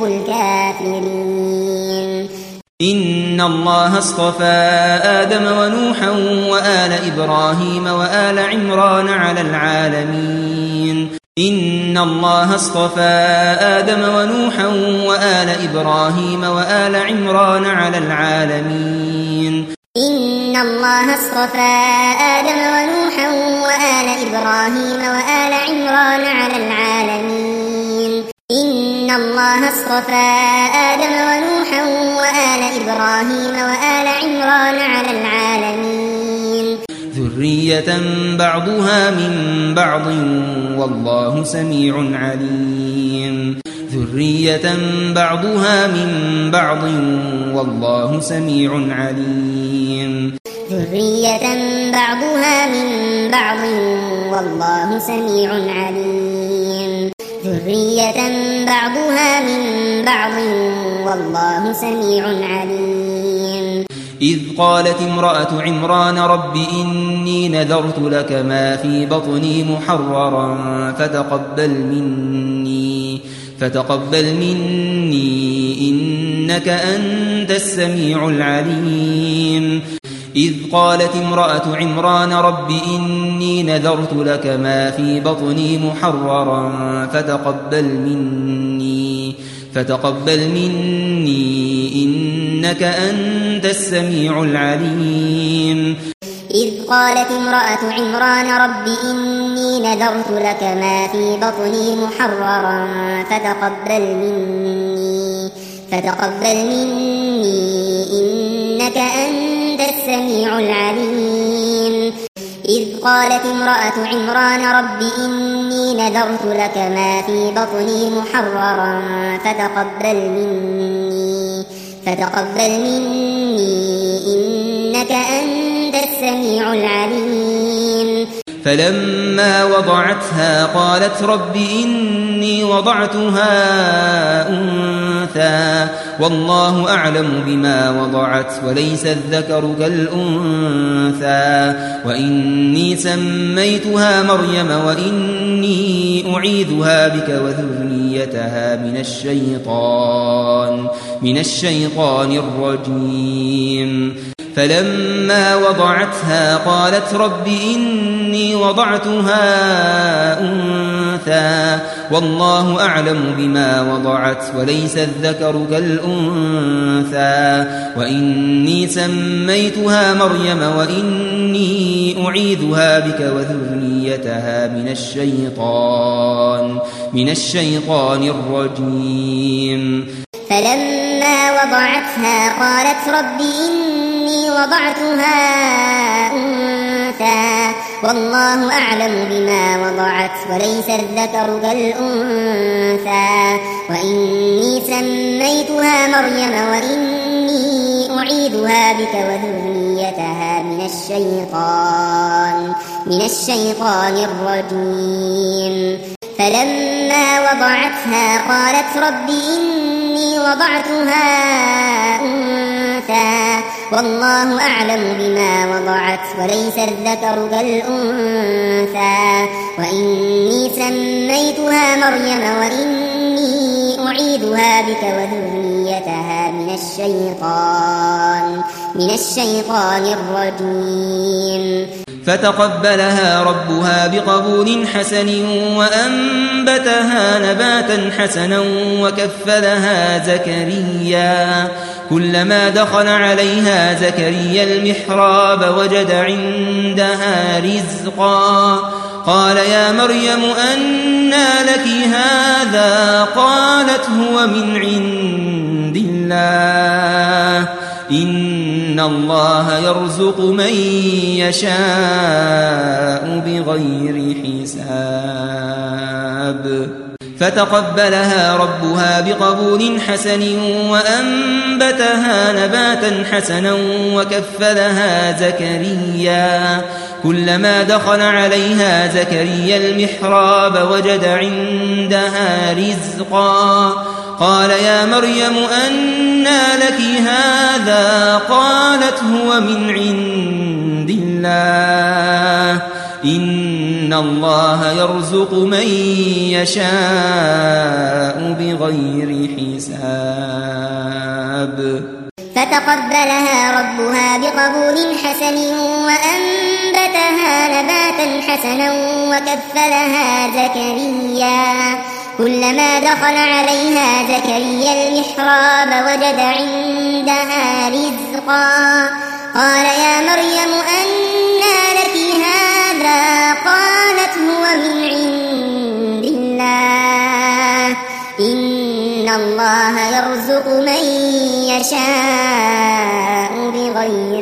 الكافرين إن الله اصطفى آدم ونوحا وآل إبراهيم وآل عمران على العالمين إن الله اصطفى آدم ونوحا وآل إبراهيم وآل عمران على العالمين إن الله اصطفى آدم ونوحا وآل إبراهيم وآل عمران على العالمين إن الله اصطفى آدم ونوحا وآل إبراهيم وآل عمران على العالمين ذرية بعضها من بعض والله سميع عليم ذرية بعضها من بعض والله سميع عليم ذرية بعضها من بعض والله سميع عليم ذرية بعضها من بعض والله سميع عليم إذ قالت امرأة عمران رب إني نذرت لك ما في بطني محررا فتقبل مني فتقبل مني إنك أنت السميع العليم إذ قالت امرأة عمران رب إني نذرت لك ما في بطني محررا فتقبل مني فتقبل مني إنك أنت السميع العليم إذ قالت امرأة عمران رب إني نذرت لك ما في بطني محررا فتقبل مني فتقبل مني إنك أنت السميع العليم إذ قالت امرأة عمران رب إني نذرت لك ما في بطني محررا فتقبل مني فتقبل مني إنك أنت السميع العليم فلما وضعتها قالت رب إني وضعتها أنثى والله أعلم بما وضعت وليس الذكر كالأنثى وإني سميتها مريم وإني أعيذها بك وذريتها من الشيطان من الشيطان الرجيم فلما وضعتها قالت رب إني وضعتها أنثى والله أعلم بما وضعت وليس الذكر كالأنثى وإني سميتها مريم وإني أعيذها بك وذريتها من الشيطان من الشيطان الرجيم فلما وضعتها قالت رب إني وضعتها أنثى والله أعلم بما وضعت وليس الذكر كالأنثى وإني سميتها مريم وإني أعيذها بك وذريتها من الشيطان من الشيطان الرجيم فلما وضعتها قالت رب إني وضعتها أنثى والله أعلم بما وضعت وليس الذكر كالأنثى وإني سميتها مريم وإني أعيذها بك وذريتها من الشيطان من الشيطان الرجيم فتقبلها ربها بقبول حسن وأنبتها نباتا حسنا وكفلها زكريا كلما دخل عليها زكريا المحراب وجد عندها رزقا قال يا مريم أنى لك هذا قالت هو من عند الله إن الله يرزق من يشاء بغير حساب فتقبلها ربها بقبول حسن وأنبتها نباتا حسنا وكفلها زكريا كلما دخل عليها زكريا المحراب وجد عندها رزقا قال يا مريم أنى لك هذا قالت هو من عند الله إن الله يرزق من يشاء بغير حساب فتقبلها ربها بقبول حسن وأنبتها نباتا حسنا وكفلها زكريا كلما دخل عليها زكريا المحراب وجد عندها رزقا قال يا مريم أنى لك هذا قالت هو من عند الله إن الله يرزق من يشاء بغير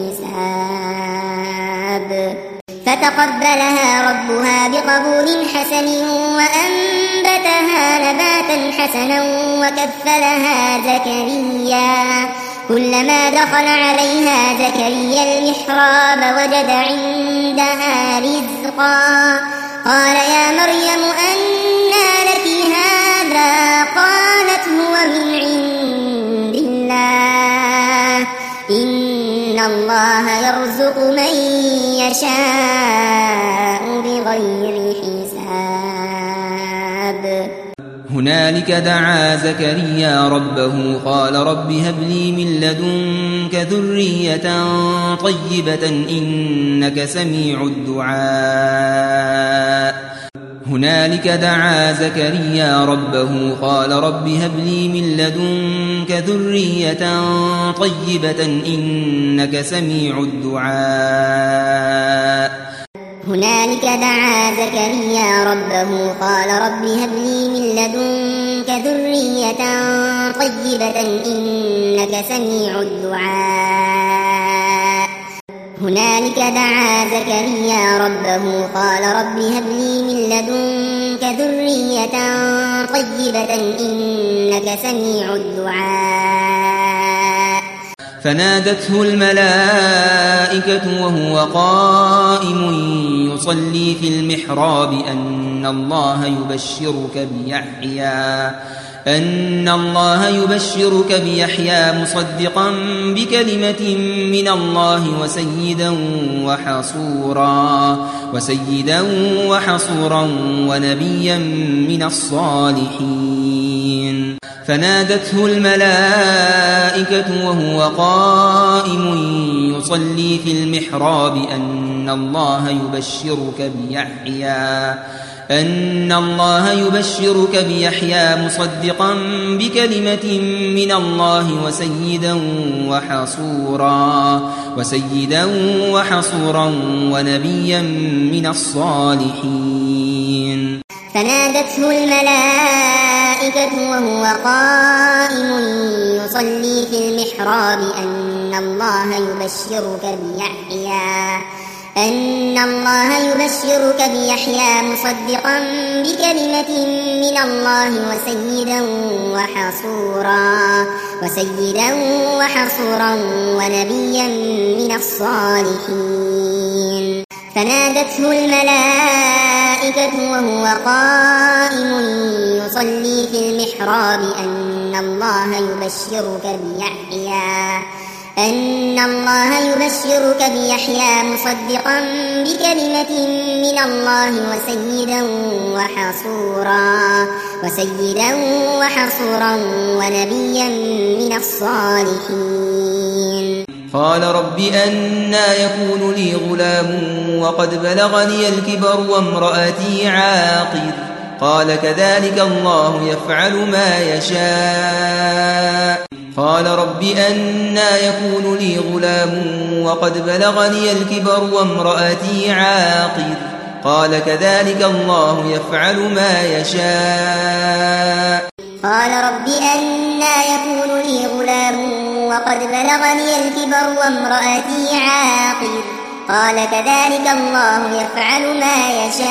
حساب فتقبلها ربها بقبول حسن وأنبتها نباتا حسنا وكفلها زكريا كلما دخل عليها زكريا المحراب وجد عندها رزقا قال يا مريم أنى لك هذا قالت هو من عند الله إن الله يرزق من يشاء بغير حساب هنالك دعا زكريا ربه قال رب هب لي من لدنك ذرية طيبة إنك سميع الدعاء هنالك دعا زكريا ربه قال رب هب لي من لدنك ذرية طيبة إنك سميع الدعاء هنالك دعا زكريا ربه قال رب هب لي من لدنك ذرية طيبة إنك سميع الدعاء هنالك دعا زكريا ربه قال رب هب لي من لدنك ذرية طيبة إنك سميع الدعاء فنادته الملائكة وهو قائم يصلي في المحراب أن الله يبشرك بيحيى أن الله يبشرك بيحيى مصدقا بكلمة من الله وسيدا وحصورا وسيدا وحصورا ونبيا من الصالحين فنادته الملائكة وهو قائم يصلي في المحراب أن الله يبشرك بيحيى أن الله يبشرك بيحيى مصدقا بكلمة من الله وسيدا وحصورا وسيدا وحصورا ونبيا من الصالحين فنادته الملائكة وهو قائم يصلي في المحراب أن الله يبشرك بيحيى أن الله يبشرك بيحيى مصدقا بكلمة من الله وسيدا وحصورا وسيدا وحصورا ونبيا من الصالحين فنادته الملائكة وهو قائم يصلي في المحراب أن الله يبشرك بيحيى أن الله يبشرك بيحيى مصدقا بكلمة من الله وسيدا وحصورا وسيدا وحصورا ونبيا من الصالحين. قال رب أنى يكون لي غلام وقد بلغني الكبر وامرأتي عاقر قال كذلك الله يفعل ما يشاء. قال رب أنى يكون لي غلام وقد بلغني الكبر وامرأتي عاقر قال كذلك الله يفعل ما يشاء. قال رب أنى يكون لي غلام وقد بلغني الكبر وامرأتي عاقر قال كذلك الله يفعل ما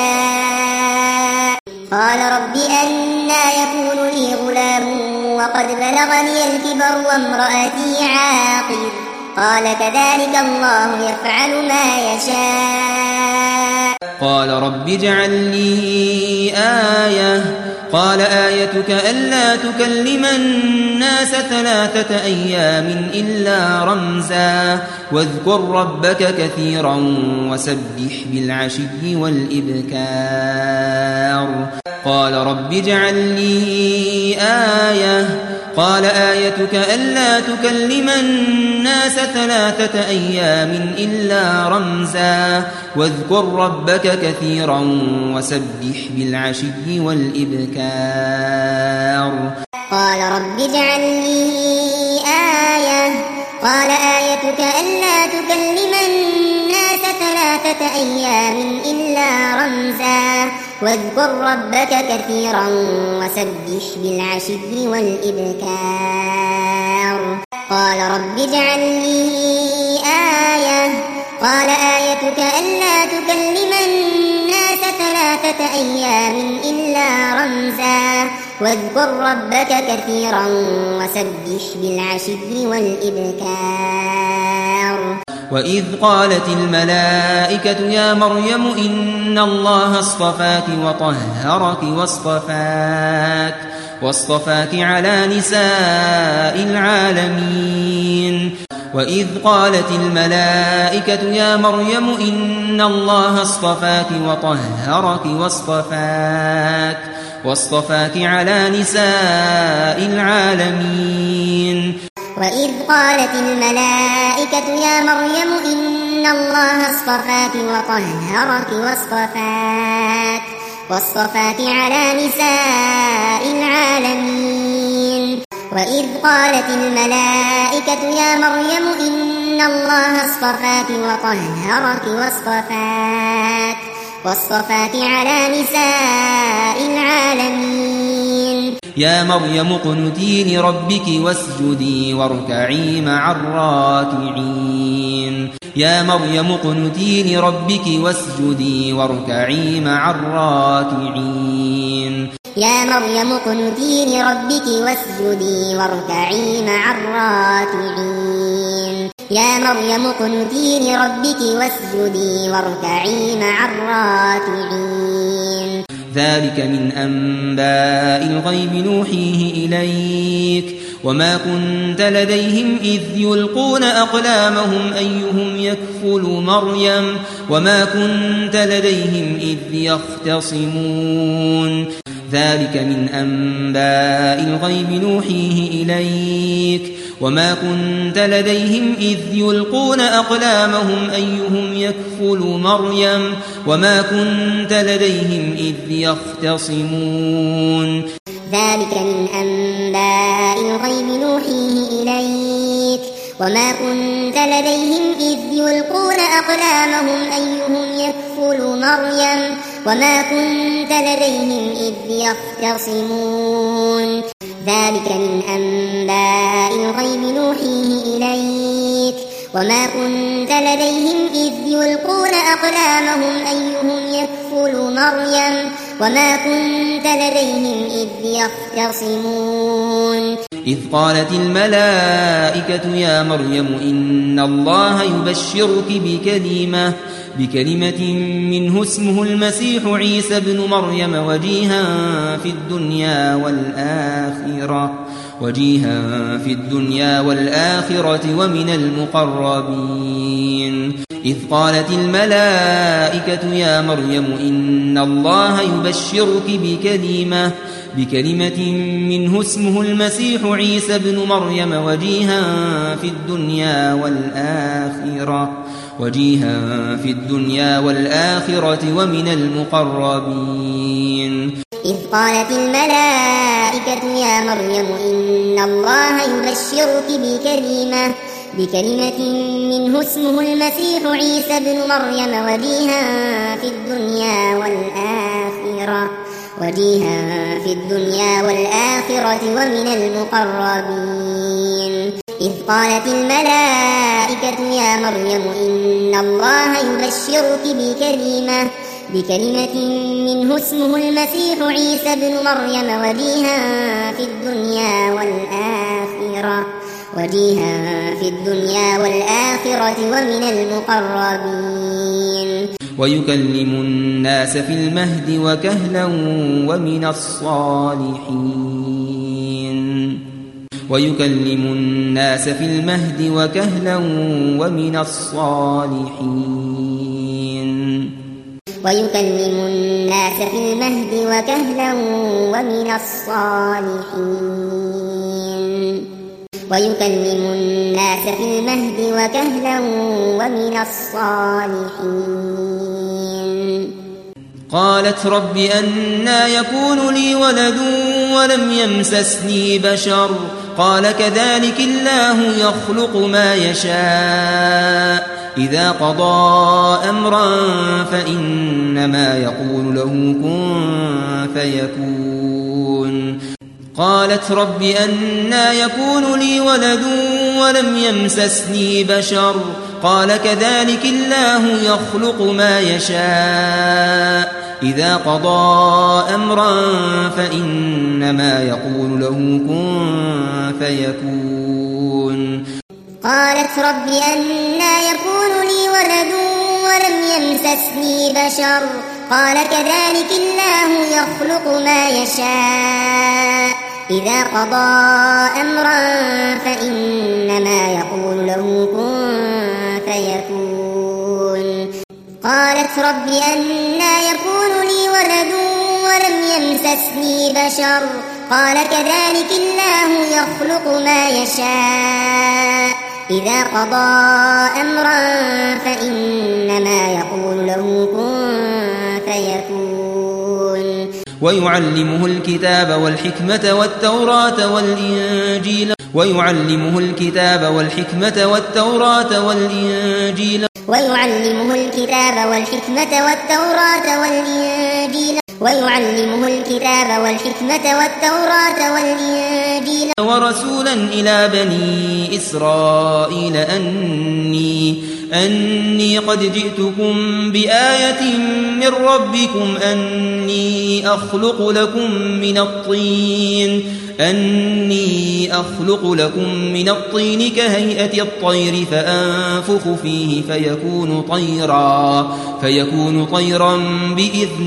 يشاء. قال رب أنى يكون لي غلام وقد بلغني الكبر وامرأتي عاقر قال كذلك الله يفعل ما يشاء. قال رب اجعل لي آية قال آيتك ألا تكلم الناس ثلاثة أيام إلا رمزا واذكر ربك كثيرا وسبح بالعشي والإبكار. قال رب اجعل لي آية قال آيتك ألا تكلم الناس ثلاثة أيام إلا رمزا واذكر ربك كثيرا وسبح بالعشي والإبكار. قال رب اجعل لي آية قال آيتك ألا تكلم الناس ثلاثة أيام إلا رمزا واذكر ربك كثيرا وسبح بالعشي والإبكار. قال رب اجعل لي آية قال آيتك ألا تكلم الناس ثلاثة أيام إلا رمزا واذكر ربك كثيرا وسبح بالعشي والإبكار. وإذ قالت الملائكة يا مريم إن الله اصطفاك وطهرك واصطفاك واصطفاك على نساء العالمين. وإذ قالت الملائكة يا مريم إن الله اصطفاك وطهرك واصطفاك واصطفاك على نساء العالمين. وإذ قالت الملائكة يا مريم إن الله اصطفاك وطهرك واصطفاك واصطفاك على نساء العالمين. وإذ قالت الملائكة يا مريم إن الله اصطفاك وطهرك واصطفاك واصطفاك على نساء العالمين. يا مريم اقنتي لربك واسجدي واركعي مع الراكعين. يا مريم اقنتي لربك واسجدي واركعي مع الراكعين. يا مريم اقنتي لربك واسجدي واركعي مع الراكعين. يا مريم اقنتي لربك واسجدي واركعي مع الراكعين. ذلك من أنباء الغيب نوحيه إليك وما كنت لديهم إذ يلقون أقلامهم أيهم يكفل مريم وما كنت لديهم إذ يختصمون. ذلك من أنباء الغيب نوحيه إليك وما كنت لديهم إذ يلقون أقلامهم أيهم يكفل مريم وما كنت لديهم إذ يختصمون. ذلك من أنباء الغيب نوحيه إليك وما كنت لديهم إذ يلقون أقلامهم أيهم يكفل مريم وما كنت لديهم إذ يختصمون. ذلك من أنباء الغيب نوحيه إليك وما كنت لديهم إذ يلقون أقلامهم أيهم يكفل مريم وما كنت لديهم إذ يختصمون إذ قالت الملائكة يا مريم إن الله يبشرك بكلمة بكلمة منه اسمه المسيح عيسى بن مريم وجيها في الدنيا والآخرة وجيها في الدنيا والآخرة ومن المقربين إذ قالت الملائكة يا مريم إن الله يبشرك بكلمة بكلمة منه اسمه المسيح عيسى بن مريم وجيها في الدنيا والآخرة وجيها في الدنيا والآخرة ومن المقربين إذ قالت الملائكة يا مريم إن الله يبشرك بكلمة بكلمة منه اسمه المسيح عيسى بن مريم وجيها في الدنيا والآخرة وجيها في الدنيا والآخرة ومن المقربين إذ قالت الملائكة يا مريم إن الله يبشرك بكلمة بكلمة منه اسمه المسيح عيسى بن مريم وجيها في الدنيا والآخرة وجيها في الدنيا والآخرة ومن المقربين ويكلم الناس في المهد وكهلا ومن الصالحين ويكلم الناس في المهد وكهلا ومن الصالحين ويكلم الناس في المهد وكهلا ومن الصالحين ويكلم الناس في المهد وكهلا ومن الصالحين قالت رب أنى يكون لي ولد ولم يمسسني بشر قال كذلك الله يخلق ما يشاء إذا قضى أمرا فإنما يقول له كن فيكون قالت رب أنى يكون لي ولد ولم يمسسني بشر قال كذلك الله يخلق ما يشاء إذا قضى أمرا فإنما يقول له كن فيكون قالت رب أنى يكون لي ولد ولم يمسسني بشر قال كذلك الله يخلق ما يشاء إذا قضى أمرا فإنما يقول له كن فيكون قالت رب أنى يكون لي ولد ولم يمسسني بشر قال كذلك الله يخلق ما يشاء إذا قضى أمرا فإنما يقول له كن فيكون ويعلمه الكتاب والحكمة والتوراة والإنجيل ويعلمه الكتاب والحكمة والتوراة والإنجيل ويعلمه الكتاب والحكمة والتوراة والإنجيل ويعلمه الكتاب والحكمة والتوراة والإنجيل ورسولا إلى بني إسرائيل أني أني قد جئتكم بآية من ربكم أني أخلق لكم من الطين أني أخلق لكم من الطين كهيئة الطير فأنفخ فيه فيكون طيرا فيكون طيرا بإذن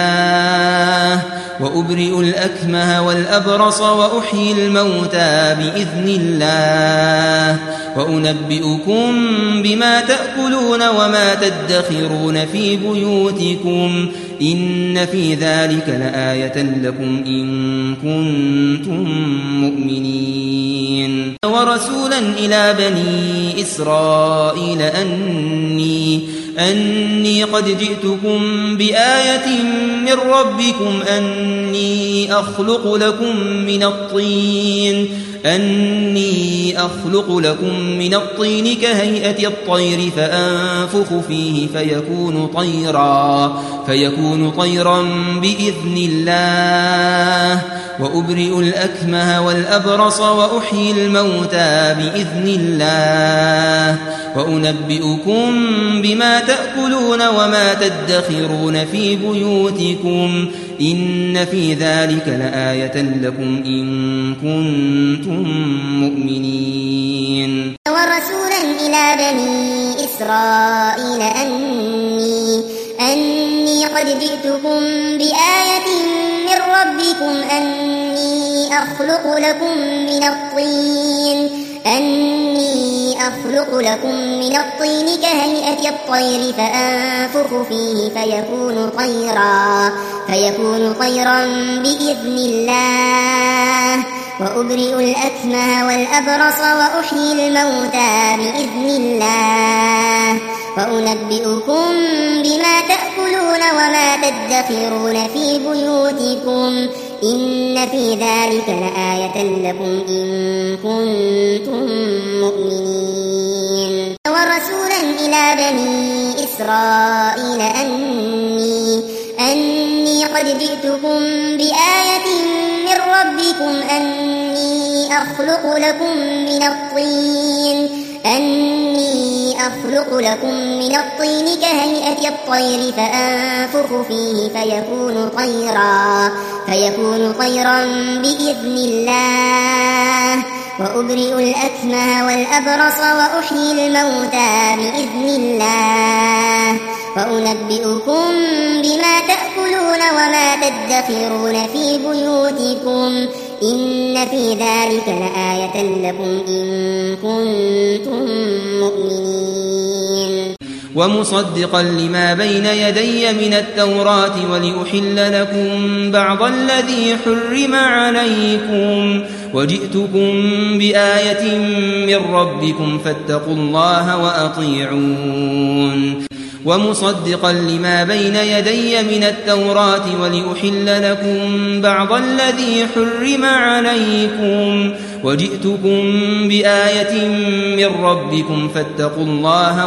الله وأبرئ الأكمه والأبرص وأحيي الموتى بإذن الله وأنبئكم بما تأكلون وما تدخرون في بيوتكم إن في ذلك لآية لكم إن كنتم مؤمنين ورسولا إلى بني إسرائيل أني أني قد جئتكم بآية من ربكم أني أخلق لكم من الطين أني أخلق لكم من الطين كهيئة الطير فأنفخ فيه فيكون طيرا فيكون طيرا بإذن الله وأبرئ الأكمه والأبرص وأحيي الموتى بإذن الله وأنبئكم بما تأكلون وما تدخرون في بيوتكم إن في ذلك لآية لكم إن كنتم مؤمنين. ورسولا إلى بني إسرائيل أني, أني قد جئتكم بآية من ربكم أني أخلق لكم من الطين أني أخلق لكم من الطين كهيئة الطير فأنفخ فيه فيكون طيرا فيكون طيرا بإذن الله وأبرئ الأكمه والأبرص وأحيي الموتى بإذن الله وأنبئكم بما تأكلون وما تدخرون في بيوتكم إن في ذلك لآية لكم إن كنتم مؤمنين. ورسولا إلى بني إسرائيل أني, أني قد جئتكم بآية من ربكم أني أخلق لكم من الطين أني أخلق لكم من الطين كهيئة الطير فأنفخ فيه فيكون طيرا فيكون طيرا بإذن الله وأبرئ الأكمه والأبرص وأحيي الموتى بإذن الله وأنبئكم بما تأكلون وما تدخرون في بيوتكم إن في ذلك لآية لكم إن كنتم مؤمنين. ومصدقا لما بين يدي من التوراة ولأحل لكم بعض الذي حرم عليكم وجئتكم بآية من ربكم فاتقوا الله وأطيعون. ومصدقا لما بين يدي من التوراة ولأحل لكم بعض الذي حرم عليكم وجئتكم بآية من ربكم فاتقوا الله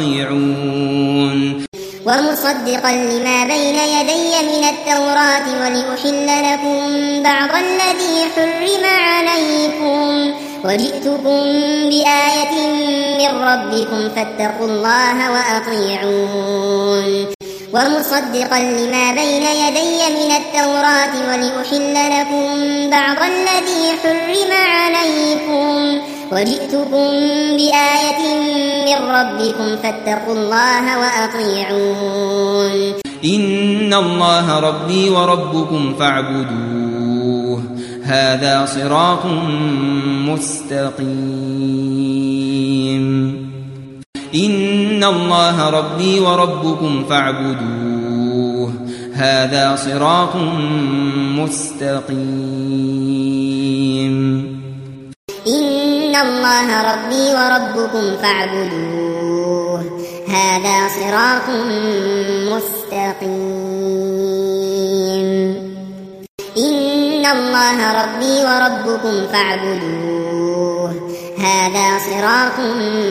وأطيعون. ومصدقا لما بين يدي من التوراة ولأحل لكم بعض الذي حرم عليكم وجئتكم بآية من ربكم فاتقوا الله وأطيعون. ومصدقا لما بين يدي من التوراة ولأحل لكم بعض الذي حرم عليكم وجئتكم بآية من ربكم فاتقوا الله وأطيعون. إن الله ربي وربكم فاعبدوه هذا صراط مستقيم. إن الله ربي وربكم فاعبدوه هذا صراط مستقيم. إن الله ربي وربكم فاعبدوه هذا صراط مستقيم. إن الله ربي وربكم فاعبدوه هذا صراط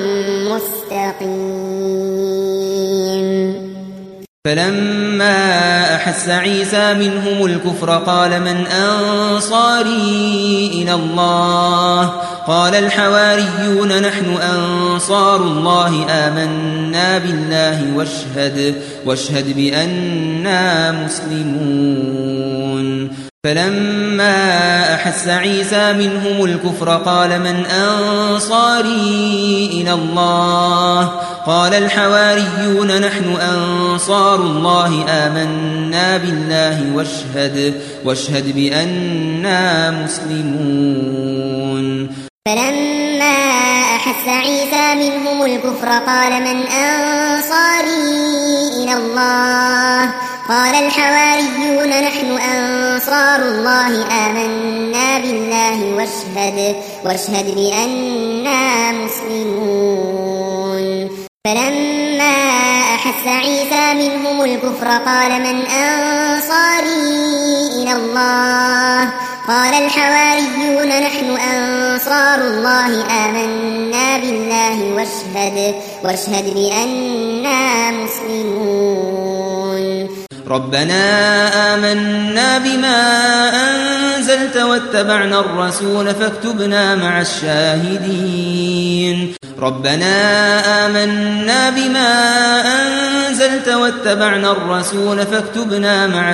مستقيم. فلما أحس عيسى منهم الكفر قال من أنصاري إلى الله قال الحواريون نحن أنصار الله آمنا بالله واشهد, واشهد بأننا مسلمون. فلما أحس عيسى منهم الكفر قال من أنصاري إلى الله قال الحواريون نحن أنصار الله آمنا بالله واشهد, واشهد بأننا مسلمون. فلما أحس عيسى منهم الكفر قال من أنصاري إلى الله قال الحواريون نحن أنصار الله آمنا بالله واشهد, واشهد بأننا مسلمون. فلما أحس عيسى منهم الكفر قال من أنصاري إلى الله قال الحواريون نحن أنصار الله آمنا بالله واشهد, واشهد بأننا مسلمون. ربنا آمنا بما أنزلت واتبعنا الرسول فاكتبنا مع الشاهدين. ربنا آمنا بما أنزلت واتبعنا الرسول فاكتبنا مع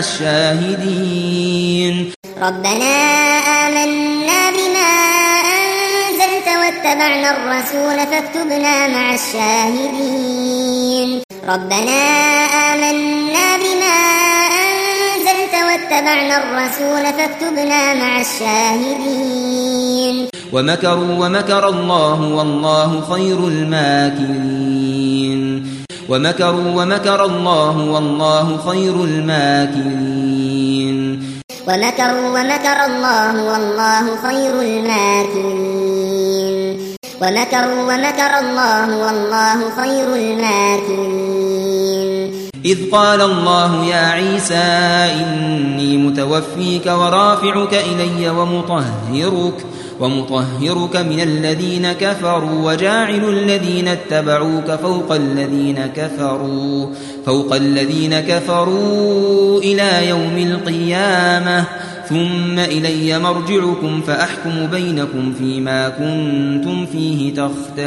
الشاهدين ربنا آمنا بما أنزلت واتبعنا الرسول فاكتبنا مع الشاهدين ربنا آمنا بما أنزلت واتبعنا الرسول فاكتبنا مع الشاهدين ومكروا ومكر الله والله خير الماكرين ومكروا ومكر الله والله خير الماكرين ومكروا ومكر الله والله خير الماكرين ومكروا ومكر الله والله خير الماكرين إذ قال الله يا عيسى إني متوفيك ورافعك إلي ومطهرك ومطهرك من الذين كفروا وجاعل الذين اتبعوك فوق الذين كفروا فوق الذين كفروا إلى يوم القيامة ثم إلي مرجعكم فأحكم بينكم فيما كنتم فيه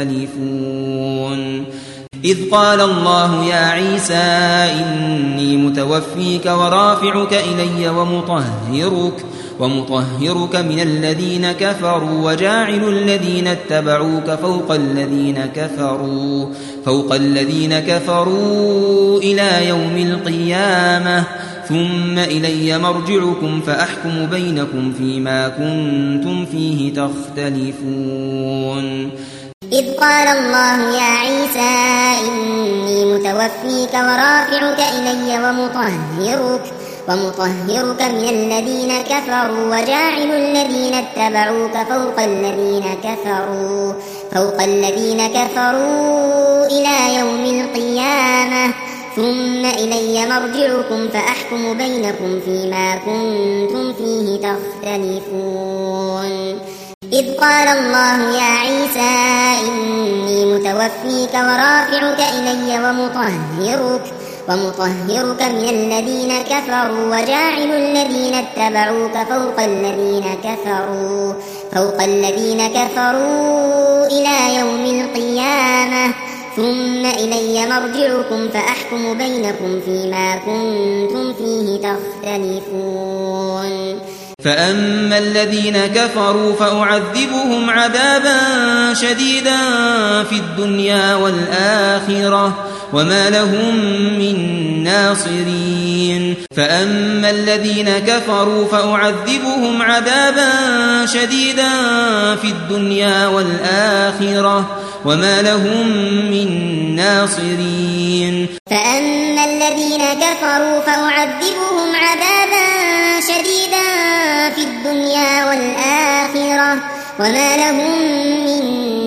تختلفون إذ قال الله يا عيسى إني متوفيك ورافعك إلي ومطهرك ومطهرك من الذين كفروا وجاعل الذين اتبعوك فوق الذين كفروا فوق الذين كفروا إلى يوم القيامة ثم إلي مرجعكم فأحكم بينكم فيما كنتم فيه تختلفون إذ قال الله يا عيسى إني متوفيك ورافعك إلي ومطهرك ومطهرك من الذين كفروا وجاعل الذين اتبعوك فوق الذين كفروا فوق الذين كفروا إلى يوم القيامة ثم إلي مرجعكم فأحكم بينكم فيما كنتم فيه تختلفون إذ قال الله يا عيسى إني متوفيك ورافعك إلي ومطهرك ومطهرك من الذين كفروا وجاعل الذين اتبعوك فوق الذين كفروا فوق الذين كفروا إلى يوم القيامة ثم إلي مرجعكم فأحكم بينكم فيما كنتم فيه تختلفون فأما الذين كفروا فأعذبهم عذابا شديدا في الدنيا والآخرة وما لهم من ناصرين فأما الذين كفروا فأعذبهم عذابا شديدا في الدنيا والآخرة وما لهم من ناصرين فأما الذين كفروا فأعذبهم عذابا شديدا في الدنيا والآخرة وما لهم من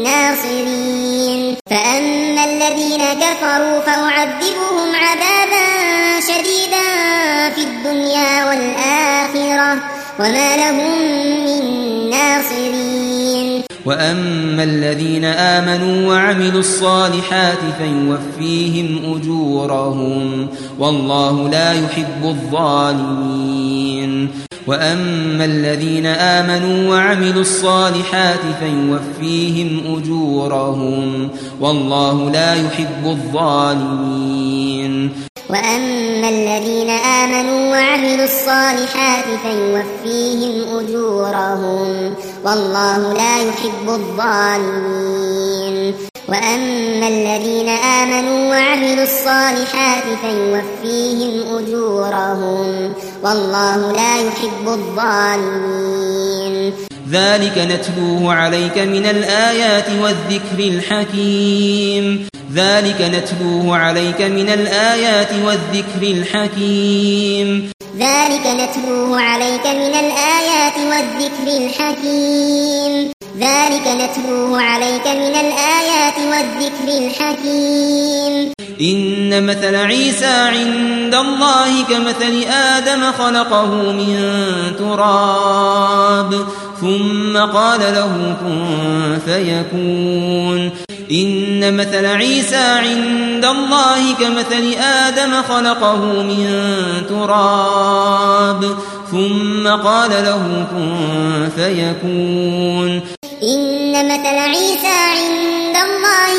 ناصرين فأما الذين كفروا فأعذبهم عذابا شديدا في الدنيا والآخرة وما لهم من ناصرين وأما الذين آمنوا وعملوا الصالحات فيوفيهم أجورهم والله لا يحب الظالمين وأما الذين آمنوا وعملوا الصالحات فيوفيهم أجورهم والله لا يحب الظالمين وأما الذين آمنوا وعملوا الصالحات فيوفيهم أجورهم والله لا يحب الظالمين وأما الذين آمنوا وعملوا الصالحات فيوفيهم أجورهم والله لا يحب الظالمين ذلك نتلوه عليك من الآيات والذكر الحكيم ذلك نتلوه عليك من الآيات والذكر الحكيم ذلك نتلوه عليك من الآيات والذكر الحكيم ذلك نتلوه عليك من الآيات والذكر الحكيم إن مثل عيسى عند الله كمثل آدم خلقه من تراب ثم قال له كن فيكون إن مثل عيسى عند الله كمثل آدم خلقه من تراب ثم قال له كن فيكون إن مثل عيسى عند الله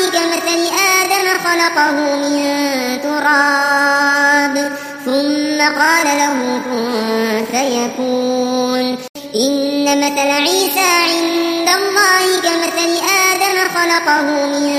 خلقه من تراب ثم قال له كن فيكون إن مثل عيسى عند الله كمثل آدم خلقه من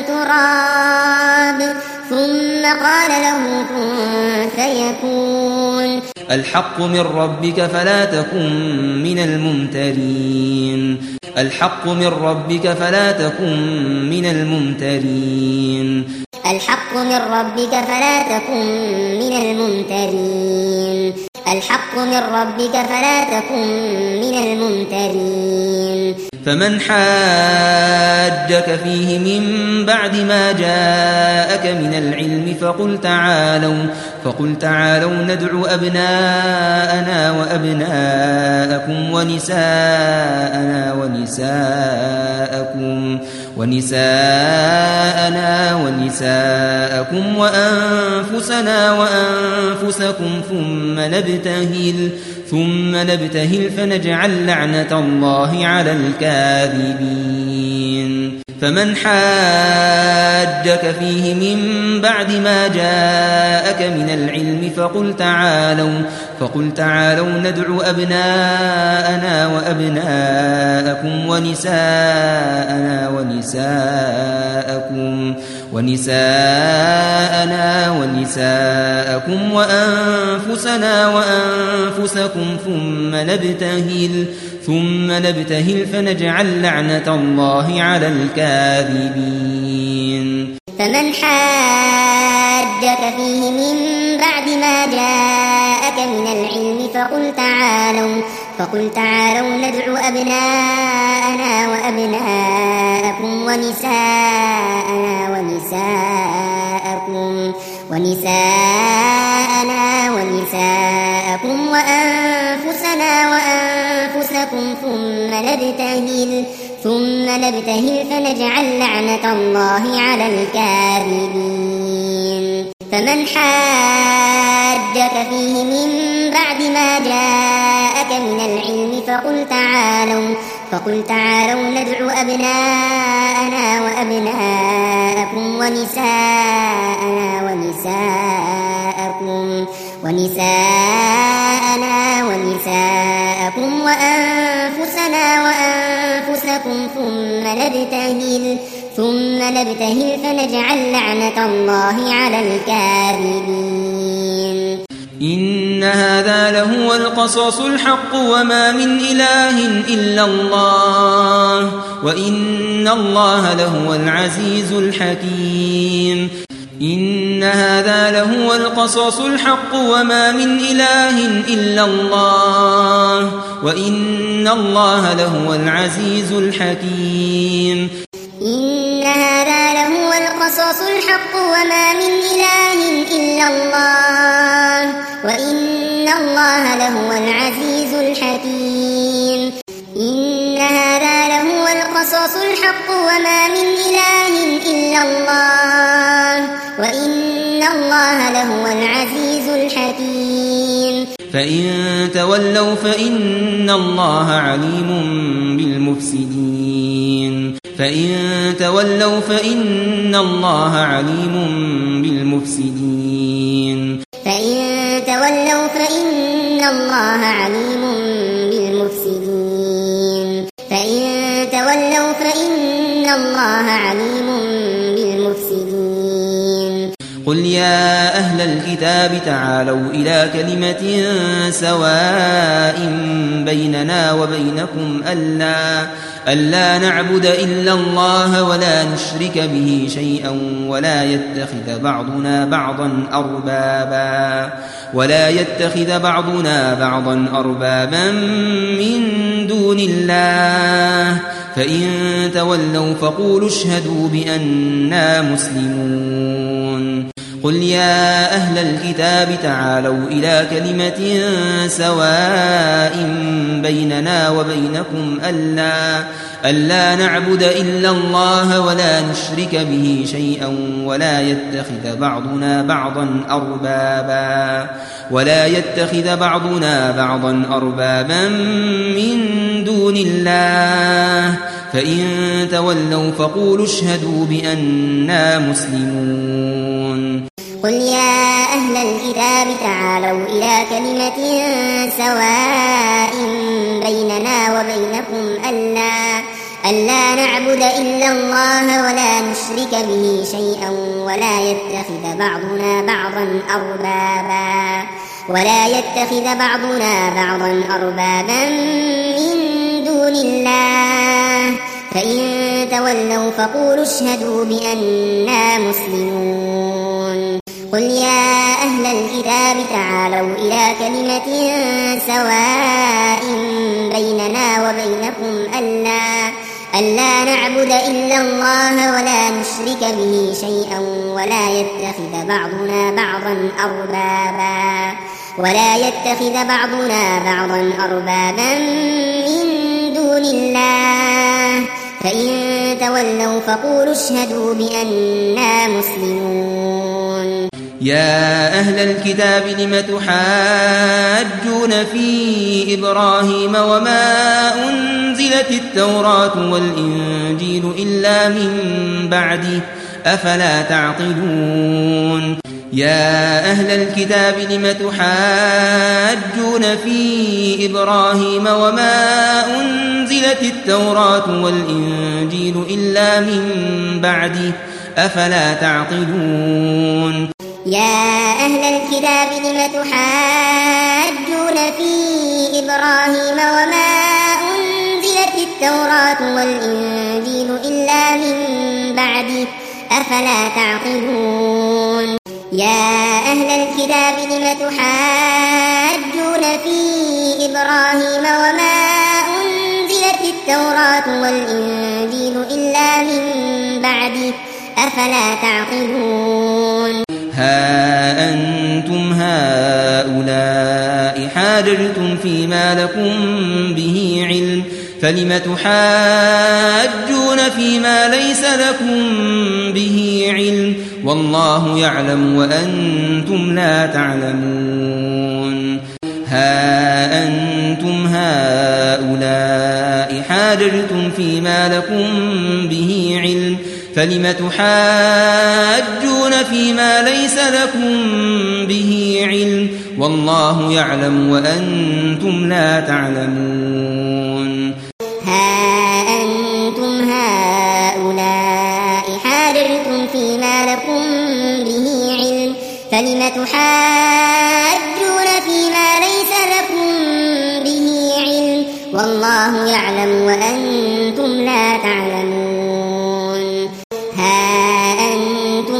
تراب ثم قال له كن فيكون الحق من ربك فلا تكن من الممترين الحق من ربك فلا تكن من الممترين الحق من ربك فلا تكن من الممترين الحق من ربك فلا تكن من الممترين فمن حاجك فيه من بعد ما جاءك من العلم فقل تعالوا فقل تعالوا ندعو أبناءنا وأبناءكم ونساءنا ونساءكم ونساءنا ونساءكم وأنفسنا وأنفسكم ثم نبتهل ثم نبتهل فنجعل لعنة الله على الكاذبين فمن حاجك فيه من بعد ما جاءك من العلم فقل تعالوا فقل تعالوا ندعو أبناءنا وأبناءكم ونساءنا ونساءكم ونساءنا ونساءكم وأنفسنا وأنفسكم ثم نبتهل ثم نبتهل فنجعل لعنة الله على الكاذبين فمن حاجك فيه من بعد ما جاءك من العلم فقل تعالوا فقل تعالوا ندعو أبناءنا وأبناءكم ونساءنا ونساءكم ونساءنا ونساءكم وأنفسنا وأنفسكم ثم نبتهل ثم نبتهل فنجعل لعنة الله على الكاذبين فمن حاجك فيه من بعد ما جاءك من العلم فقل تعالوا فقل تعالوا ندعو أبناءنا وأبناءكم ونساءنا ونساءكم ونساءنا ونساءكم وأنفسنا وأنفسكم ثم نبتهل ثم نبتهل فنجعل لعنة الله على الكاذبين إن هذا لهو القصص الحق وما من إله إلا الله وإن الله لهو العزيز الحكيم إن هذا لهو القصص الحق وما من إله إلا الله وإن الله لهو العزيز الحكيم إن هذا لهو القصص الحق وما من إله إلا الله وإن الله لهو العزيز الحكيم إن هذا لهو القصص الحق وما من إله إلا الله وإن الله لهو العزيز الحكيم فإن تولوا فإن الله عليم بالمفسدين فإن تولوا فإن الله عليم بالمفسدين فإن تولوا فإن الله عليم بالمفسدين فإن تولوا فإن الله عليم بالمفسدين قل يا أهل الكتاب تعالوا إلى كلمة سواء بيننا وبينكم ألا ألا نعبد إلا الله ولا نشرك به شيئا ولا يتخذ بعضنا بعضا أربابا ولا يتخذ بعضنا بعضا أربابا من دون الله فإن تولوا فقولوا اشهدوا بأننا مسلمون قل يا أهل الكتاب تعالوا إلى كلمة سواء بيننا وبينكم ألا ألا نعبد إلا الله ولا نشرك به شيئا ولا يتخذ بعضنا بعضا أربابا ولا يتخذ بعضنا بعضا أربابا من دون الله فإن تولوا فقولوا اشهدوا بأننا مسلمون. قل يا أهل الكتاب تعالوا إلى كلمة سواء بيننا وبينكم ألا ألا نعبد إلا الله ولا نشرك به شيئا ولا يتخذ بعضنا بعضا أربابا ولا يتخذ بعضنا بعضا أربابا من دون الله فإن تولوا فقولوا اشهدوا بأننا مسلمون. قل يا أهل الكتاب تعالوا إلى كلمة سواء بيننا وبينكم ألا ألا نعبد إلا الله ولا نشرك به شيئا ولا يتخذ بعضنا بعضا أربابا ولا يتخذ بعضنا بعضا أربابا من دون الله فإن تولوا فقولوا اشهدوا بأننا مسلمون. يا أهل الكتاب لم تحاجون في إبراهيم وما أنزلت التوراة والإنجيل إلا من بعده أفلا تعقلون. يا أهل الكتاب لم تحاجون في إبراهيم وما أنزلت التوراة والإنجيل إلا من بعده أفلا تعقلون. يا أهل الكتاب لم تحاجون في إبراهيم وما أنزلت التوراة والإنجيل إلا من بعده أفلا تعقلون. يا أهل الكتاب لم تحاجون في إبراهيم وما أنزلت التوراة والإنجيل إلا من بعده أفلا تعقلون. ها أنتم هؤلاء حاججتم فيما لكم به علم فلم تحاجون فيما ليس لكم به علم والله يعلم وأنتم لا تعلمون. ها أنتم هؤلاء حاججتم فيما لكم به علم فلم تحاجون فيما ليس لكم به علم والله يعلم وأنتم لا تعلمون. ها أنتم هؤلاء حاججتم فيما لكم به علم فلم تحاجون فيما ليس لكم به علم والله يعلم وأنتم لا تعلمون. ها أنتم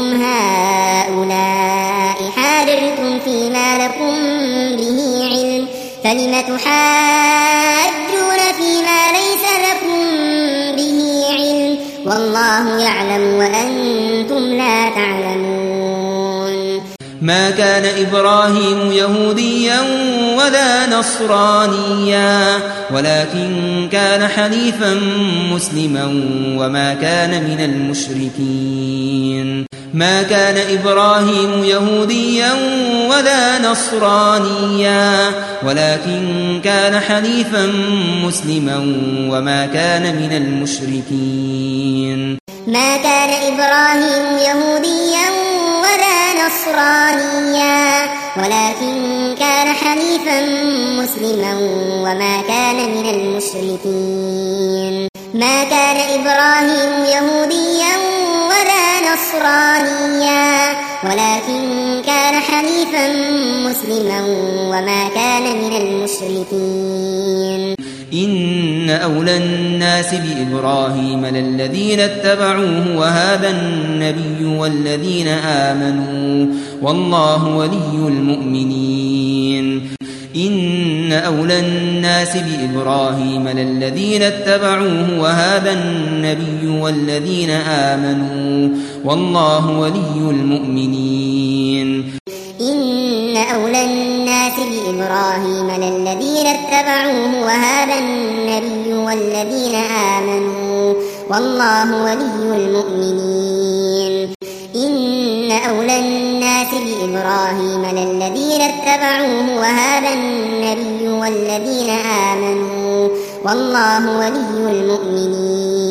هؤلاء حاججتم فيما لكم به علم فلم تحاجون فيما ليس لكم به علم والله يعلم وأنتم لا تعلمون. ما كان إبراهيم يهوديا ولا نصرانيا ولكن كان حنيفا مسلما وما كان من المشركين. ما كان إبراهيم يهوديا ولا نصرانيا ولكن كان حنيفا مسلما وما كان من المشركين. ما كان إبراهيم يهوديا ولا نصرانيا ولكن كان حنيفا مسلما وما كان من المشركين. ما كان إبراهيم يهوديا ولا نصرانيا ولكن كان حنيفا مسلما وما كان من المشركين. إن أولى الناس بإبراهيم للذين اتبعوه وهذا النبي والذين آمنوا والله ولي المؤمنين. إن أولى الناس بإبراهيم للذين اتبعوه وهذا النبي والذين آمنوا والله ولي المؤمنين. إن أولى الناس بإبراهيم للذين اتبعوه وهذا النبي والذين آمنوا والله ولي المؤمنين. إن أولى الناس بإبراهيم للذين اتبعوه وهذا النبي والذين آمنوا والله ولي المؤمنين.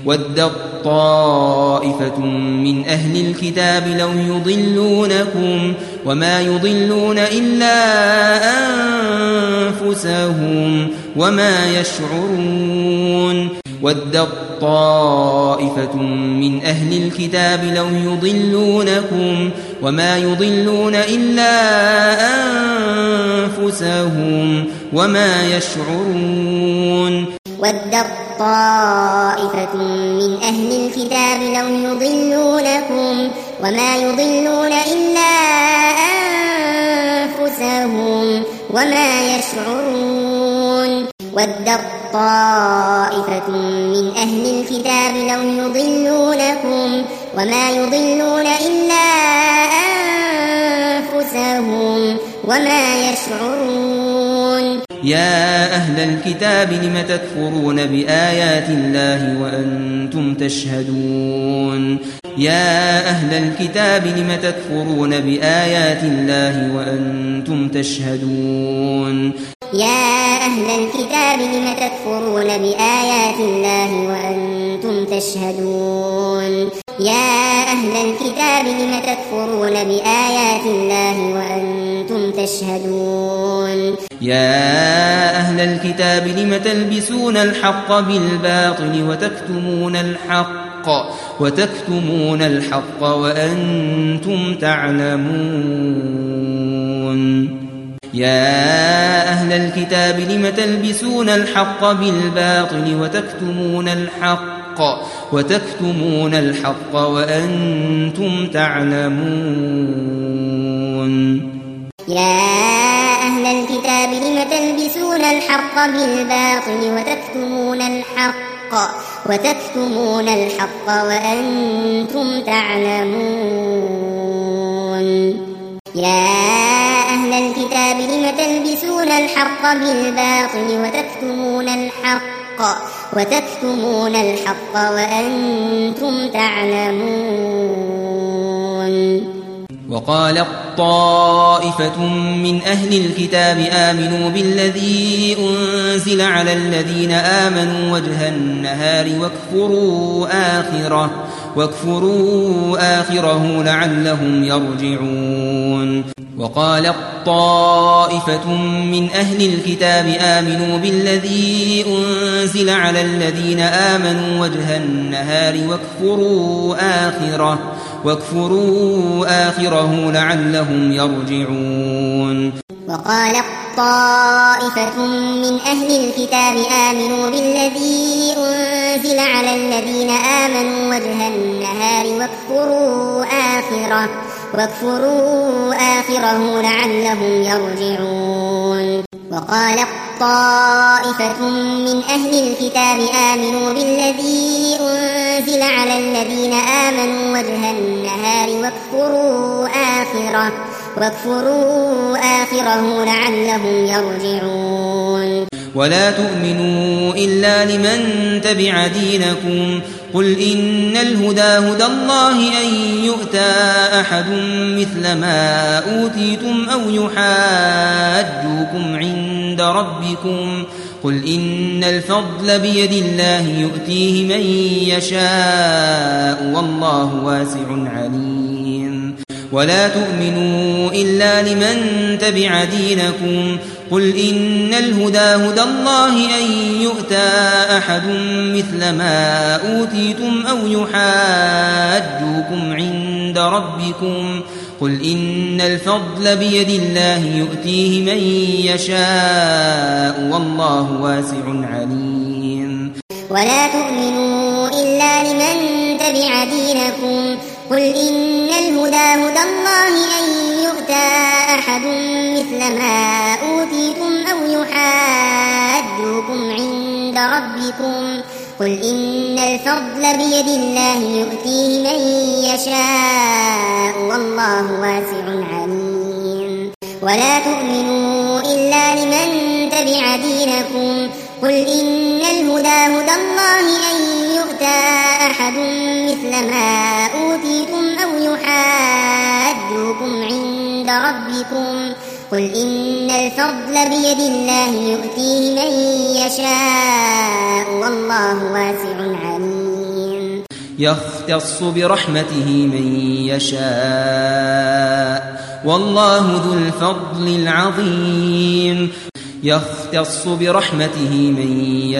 ودت طائفة من أهل الكتاب لو يضلونكم وما يضلون إلا أنفسهم وما يشعرون ودت طائفة من أهل الكتاب لو يضلونكم وما يضلون إلا أنفسهم وما يشعرون ودت طائفة من أهل الكتاب لو يضلونكم وما يضلون إلا أنفسهم وما يشعرون ودت طائفة من أهل الكتاب لو يضلونكم وما يضلون إلا أنفسهم وما يشعرون يا أهل الكتاب لم تكفرون بآيات الله وأنتم تشهدون يا أهل الكتاب لم تكفرون بآيات الله وأنتم تشهدون يا أهل الكتاب لم تكفرون بآيات الله وأنتم تشهدون يا أهل الكتاب لم تكفرون بآيات الله وأنتم تشهدون يا أهل الكتاب لم تلبسون الحق بالباطل وتكتمون الحق وتكتمون الحق وأنتم تعلمون يا أهل الكتاب لم تلبسون الحق بالباطل وتكتمون الحق وتكتمون الحق وأنتم تعلمون يا أهل الكتاب لم تلبسون الحق بالباطل وتكتمون الحق وتكتمون الحق وأنتم تعلمون يا أهل الكتاب لم تلبسون الحق بالباطل وتكتمون الحق وتكتمون الحق وأنتم تعلمون وقالت طائفة من أهل الكتاب آمنوا بالذي أنزل على الذين آمنوا وجه النهار واكفروا آخره واكفروا آخره لعلهم يرجعون وقالت طائفة من أهل الكتاب آمنوا بالذي أنزل على الذين آمنوا وجه النهار واكفروا آخره واكفروا آخره لعلهم يرجعون وقالت طائفة من أهل الكتاب آمنوا بالذي أنزل على الذين آمنوا وجه النهار واكفروا آخره واكفروا آخره لعلهم يرجعون وقالت طائفة من أهل الكتاب آمنوا بالذي أنزل على الذين آمنوا وجه النهار واكفروا آخره واكفروا آخره لعلهم يرجعون ولا تؤمنوا إلا لمن تبع دينكم قل إن الهدى هدى الله أن يؤتى أحد مثل ما أوتيتم أو يحاجوكم عند ربكم قل إن الفضل بيد الله يؤتيه من يشاء والله واسع عليم ولا تؤمنوا إلا لمن تبع دينكم قل إن الهدى هدى الله أن يؤتى أحد مثل ما أوتيتم أو يحاجوكم عند ربكم قل إن الفضل بيد الله يؤتيه من يشاء والله واسع عليم ولا تؤمنوا إلا لمن تبع دينكم قل إن الهدى هدى الله أن يؤتى أحد مثل ما أوتيتم أو يحاجوكم عند ربكم قل إن الفضل بيد الله يؤتيه من يشاء والله واسع عليم ولا تؤمنوا إلا لمن تبع دينكم قل إن الهدى هدى الله أن يؤتى أحد مثل ما أوتيتم أو يحاجوكم عند ربكم قل إن الفضل بيد الله يؤتيه من يشاء والله واسع عليم يختص برحمته من يشاء والله ذو الفضل العظيم يختص برحمته من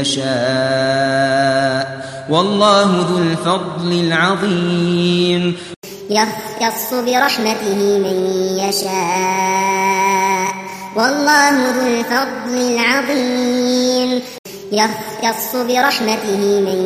يشاء والله ذو الفضل العظيم يختص برحمته من يشاء والله ذو الفضل العظيم يختص برحمته من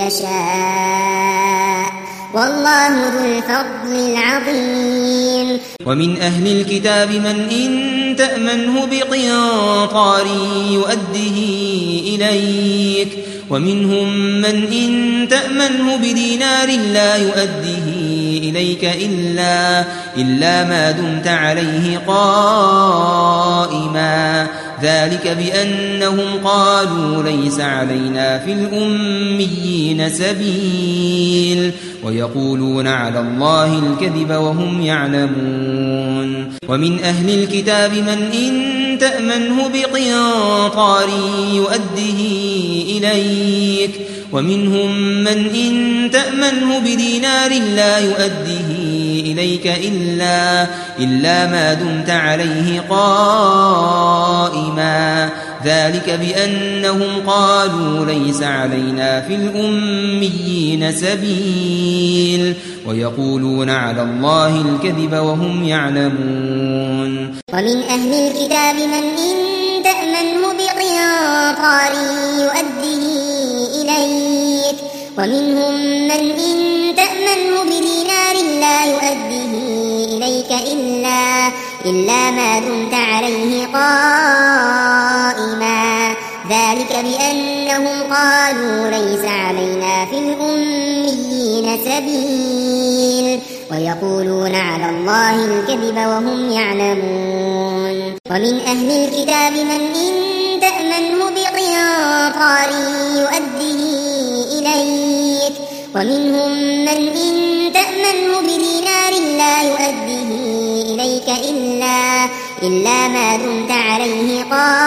يشاء والله ذو الفضل العظيم ومن أهل الكتاب من إن تأمنه بقنطار يؤده إليك ومنهم من إن تأمنه بدينار لا يؤده إليك إلا, إلا ما دمت عليه قائما ذلك بأنهم قالوا ليس علينا في الأميين سبيل ويقولون على الله الكذب وهم يعلمون ومن أهل الكتاب من إن تأمنه بقنطار يؤده إليك ومنهم من إن تأمنه بدينار لا يؤده إليك إلا, إلا ما دمت عليه قائما ذلك بأنهم قالوا ليس علينا في الأميين سبيل ويقولون على الله الكذب وهم يعلمون ومن أهل الكتاب من إن تأمنه بقنطار يؤده إليك ومنهم من إن تأمنه بدينار لا يؤده إليك إلا, إلا ما دمت عليه قائما ذلك بأنهم قالوا ليس علينا في الأميين سبيل ويقولون على الله الكذب وهم يعلمون ومن أهل الكتاب من إن تأمنه بقنطار يؤده إليك ومنهم من إن تأمنه بدينار لا يؤده إليك إلا, إلا ما دمت عليه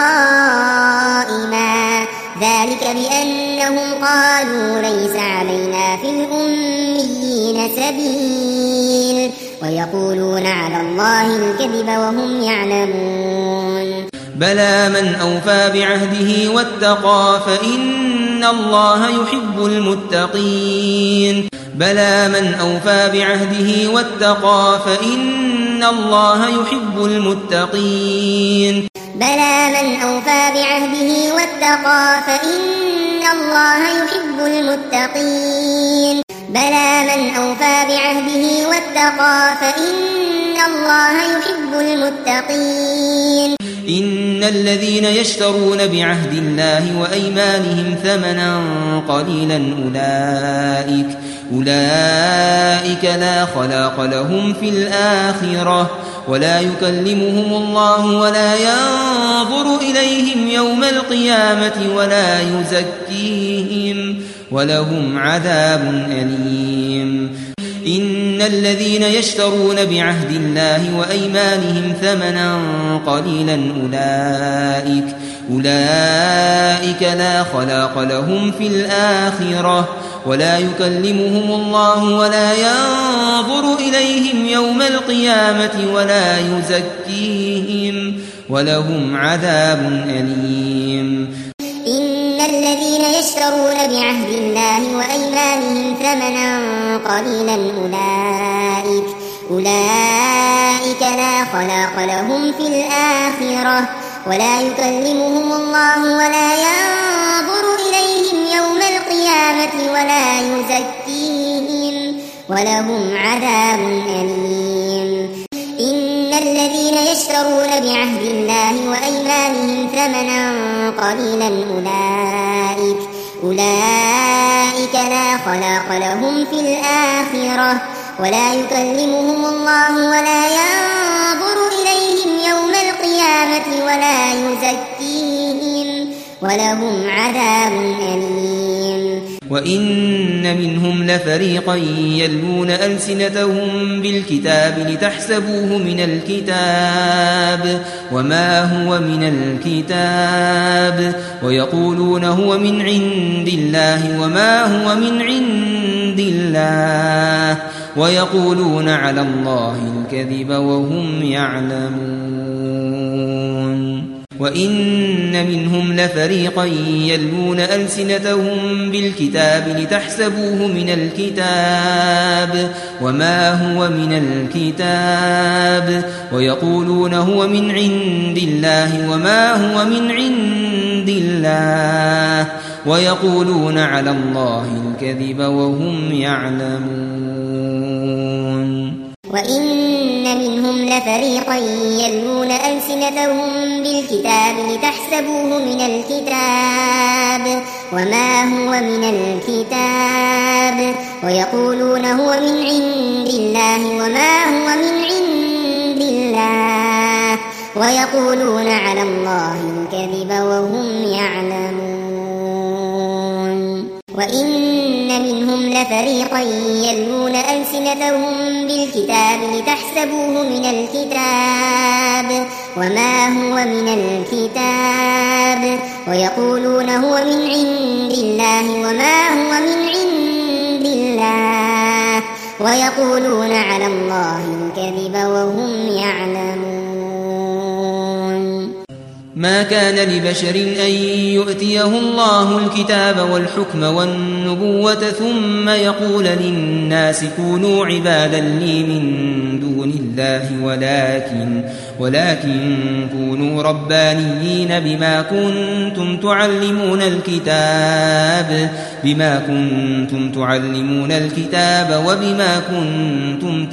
قائما ذلك بأنهم قالوا ليس علينا في الأميين سبيل ويقولون على الله الكذب وهم يعلمون بلى من أوفى بعهده واتقى فإن الله يحب المتقين بلى من أوفى بعهده واتقى فإن الله يحب المتقين بلى من أوفى بعهده واتقى فإن الله يحب المتقين بلى من أوفى بعهده واتقى فإن الله يحب المتقين إن الذين يشترون بعهد الله وأيمانهم ثمنا قليلا أولئك أولئك لا خلاق لهم في الآخرة ولا يكلمهم الله ولا ينظر إليهم يوم القيامة ولا يزكيهم ولهم عذاب أليم إن الذين يشترون بعهد الله وأيمانهم ثمنا قليلا أولئك أولئك لا خلاق لهم في الآخرة ولا يكلمهم الله ولا ينظر إليهم يوم القيامة ولا يزكيهم ولهم عذاب أليم إن الذين يشترون بعهد الله وأيمانهم ثمنا قليلا أولئك أولئك لا خلاق لهم في الآخرة ولا يكلمهم الله ولا ينظر إليهم يوم القيامة ولا يزكيهم ولهم عذاب أليم إن الذين يشترون بعهد الله وأيمانهم ثمنا قليلا أولئك أولئك لا خلاق لهم في الآخرة ولا يكلمهم الله ولا ينظر إليهم يوم القيامة ولا يزكيهم ولهم عذاب أليم وإن منهم لفريقا يلوون ألسنتهم بالكتاب لتحسبوه من الكتاب وما هو من الكتاب ويقولون هو من عند الله وما هو من عند عند الله ويقولون على الله الكذب وهم يعلمون وإن منهم لفريقا يلوون ألسنتهم بالكتاب لتحسبوه من الكتاب وما هو من الكتاب ويقولون هو من عند الله وما هو من عند الله ويقولون على الله الكذب وهم يعلمون وإن منهم لفريقا يلوون ألسنتهم بالكتاب لتحسبوه من الكتاب وما هو من الكتاب ويقولون هو من عند الله وما هو من عند الله ويقولون على الله الكذب وهم يعلمون وإن منهم لفريقا يلوون ألسنتهم بالكتاب لتحسبوه من الكتاب وما هو من الكتاب ويقولون هو من عند الله وما هو من عند الله ويقولون على الله الكذب وهم يعلمون ما كان لبشر أن يؤتيه الله الكتاب والحكم والنبوة ثم يقول للناس كونوا عبادا لي من دون الله ولكن ولكن كونوا ربانيين بما كنتم تعلمون الكتاب بما كنتم تعلمون الكتاب وبما كنتم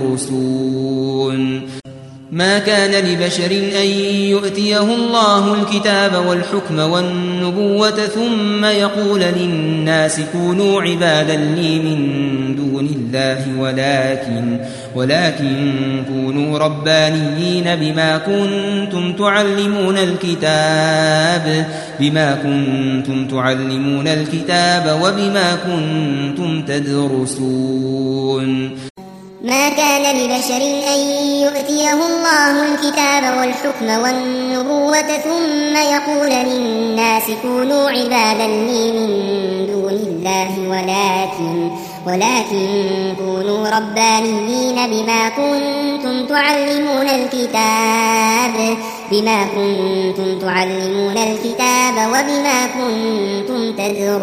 تدرسون ما كان لبشر أن يؤتيه الله الكتاب والحكم والنبوة ثم يقول للناس كونوا عبادا لي من دون الله ولكن ولكن كونوا ربانيين بما كنتم تعلمون الكتاب بما كنتم تعلمون الكتاب وبما كنتم تدرسون ما كان لبشر أن يؤتيه الله الكتاب والحكم والنبوة ثم يقول للناس كونوا عبادا لي من دون الله ولكن ولكن كونوا ربانيين بما كنتم تعلمون الكتاب بما كنتم تعلمون الكتاب وبما كنتم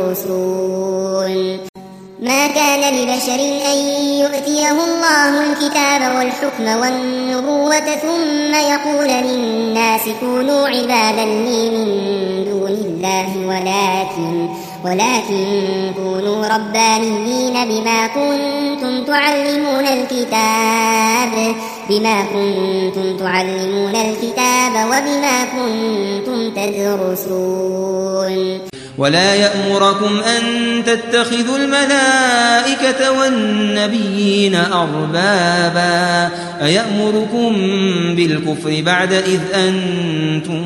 تدرسون ما كان لبشر أن يؤتيه الله الكتاب والحكم والنبوة ثم يقول للناس كونوا عبادا لي من دون الله ولكن ولكن كونوا ربانيين بما كنتم تعلمون الكتاب بما كنتم تعلمون الكتاب وبما كنتم تدرسون ولا يأمركم أن تتخذوا الملائكة والنبيين أربابا أيأمركم بالكفر بعد إذ أنتم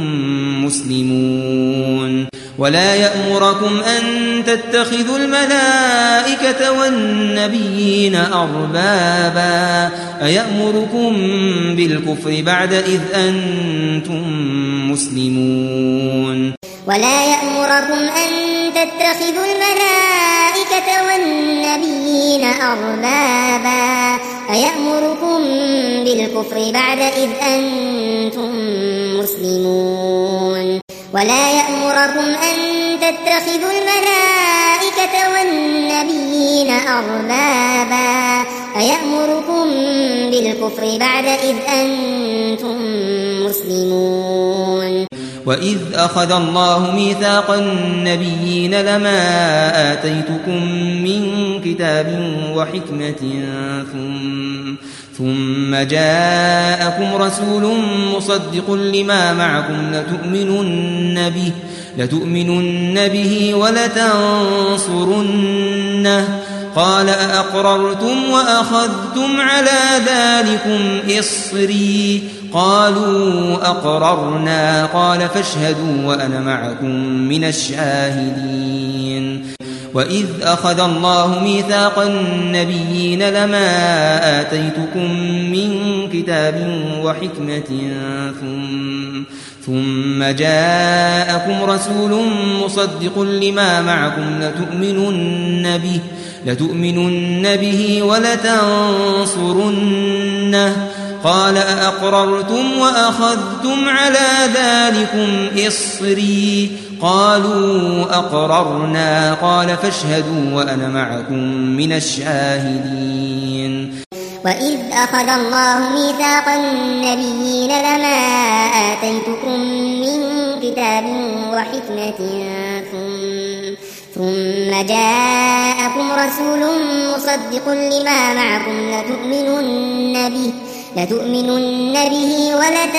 مسلمون ولا يأمركم أن تتخذوا الملائكة والنبيين أربابا أيأمركم بالكفر بعد إذ أنتم مسلمون ولا يأمركم أن تتخذوا الملائكة والنبيين أربابا أيأمركم بالكفر بعد إذ أنتم مسلمون ولا يأمركم أن تتخذوا الملائكة والنبيين أربابا أيأمركم بالكفر بعد إذ أنتم مسلمون وإذ أخذ الله ميثاق النبيين لما آتيتكم من كتاب وحكمة ثم ثم جاءكم رسول مصدق لما معكم لتؤمنن به لتؤمنن به ولتنصرنه قال أأقررتم وأخذتم على ذلكم إصري قالوا أقررنا قال فاشهدوا وأنا معكم من الشاهدين وإذ أخذ الله ميثاق النبيين لما آتيتكم من كتاب وحكمة ثم ثم جاءكم رسول مصدق لما معكم لتؤمنن به لتؤمنن به ولتنصرنه قال أأقررتم وأخذتم على ذلكم إصري قالوا أقررنا قال فاشهدوا وأنا معكم من الشاهدين وإذ أخذ الله ميثاق النبيين لما آتيتكم من كتاب وحكمة ثم, ثم جاءكم رسول مصدق لما معكم لتؤمنن به, لتؤمنن به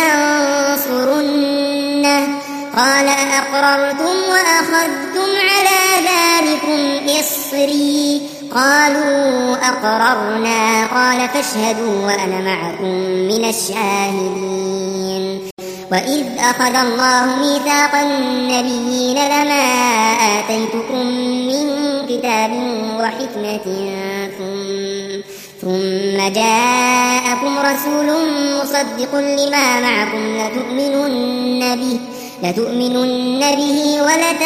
ولتنصرنه قال أأقررتم وأخذتم على ذلكم إصري قالوا أقررنا قال فاشهدوا وأنا معكم من الشاهدين وإذ أخذ الله ميثاق النبيين لما آتيتكم من كتاب وحكمة ثم, ثم جاءكم رسول مصدق لما معكم لتؤمنن به, لتؤمنن به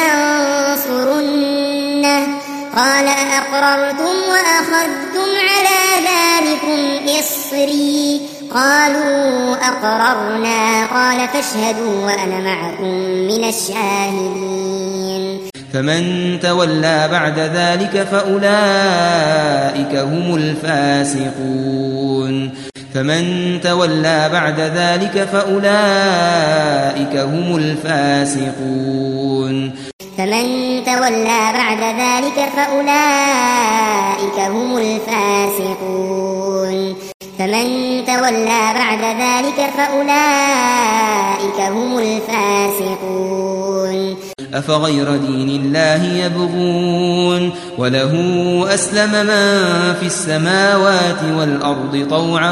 ولتنصرنه قال أأقررتم وأخذتم على ذلكم إصري قالوا أقررنا قال فاشهدوا وأنا معكم من الشاهدين فمن تولى بعد ذلك فأولئك هم الفاسقون فمن تولى بعد ذلك فأولئك هم الفاسقون فمن تولى بعد ذلك فأولئك هم الفاسقون فمن تولى بعد ذلك فأولئك هم الفاسقون أفغير دين الله يبغون وله أسلم من في السماوات والأرض طوعا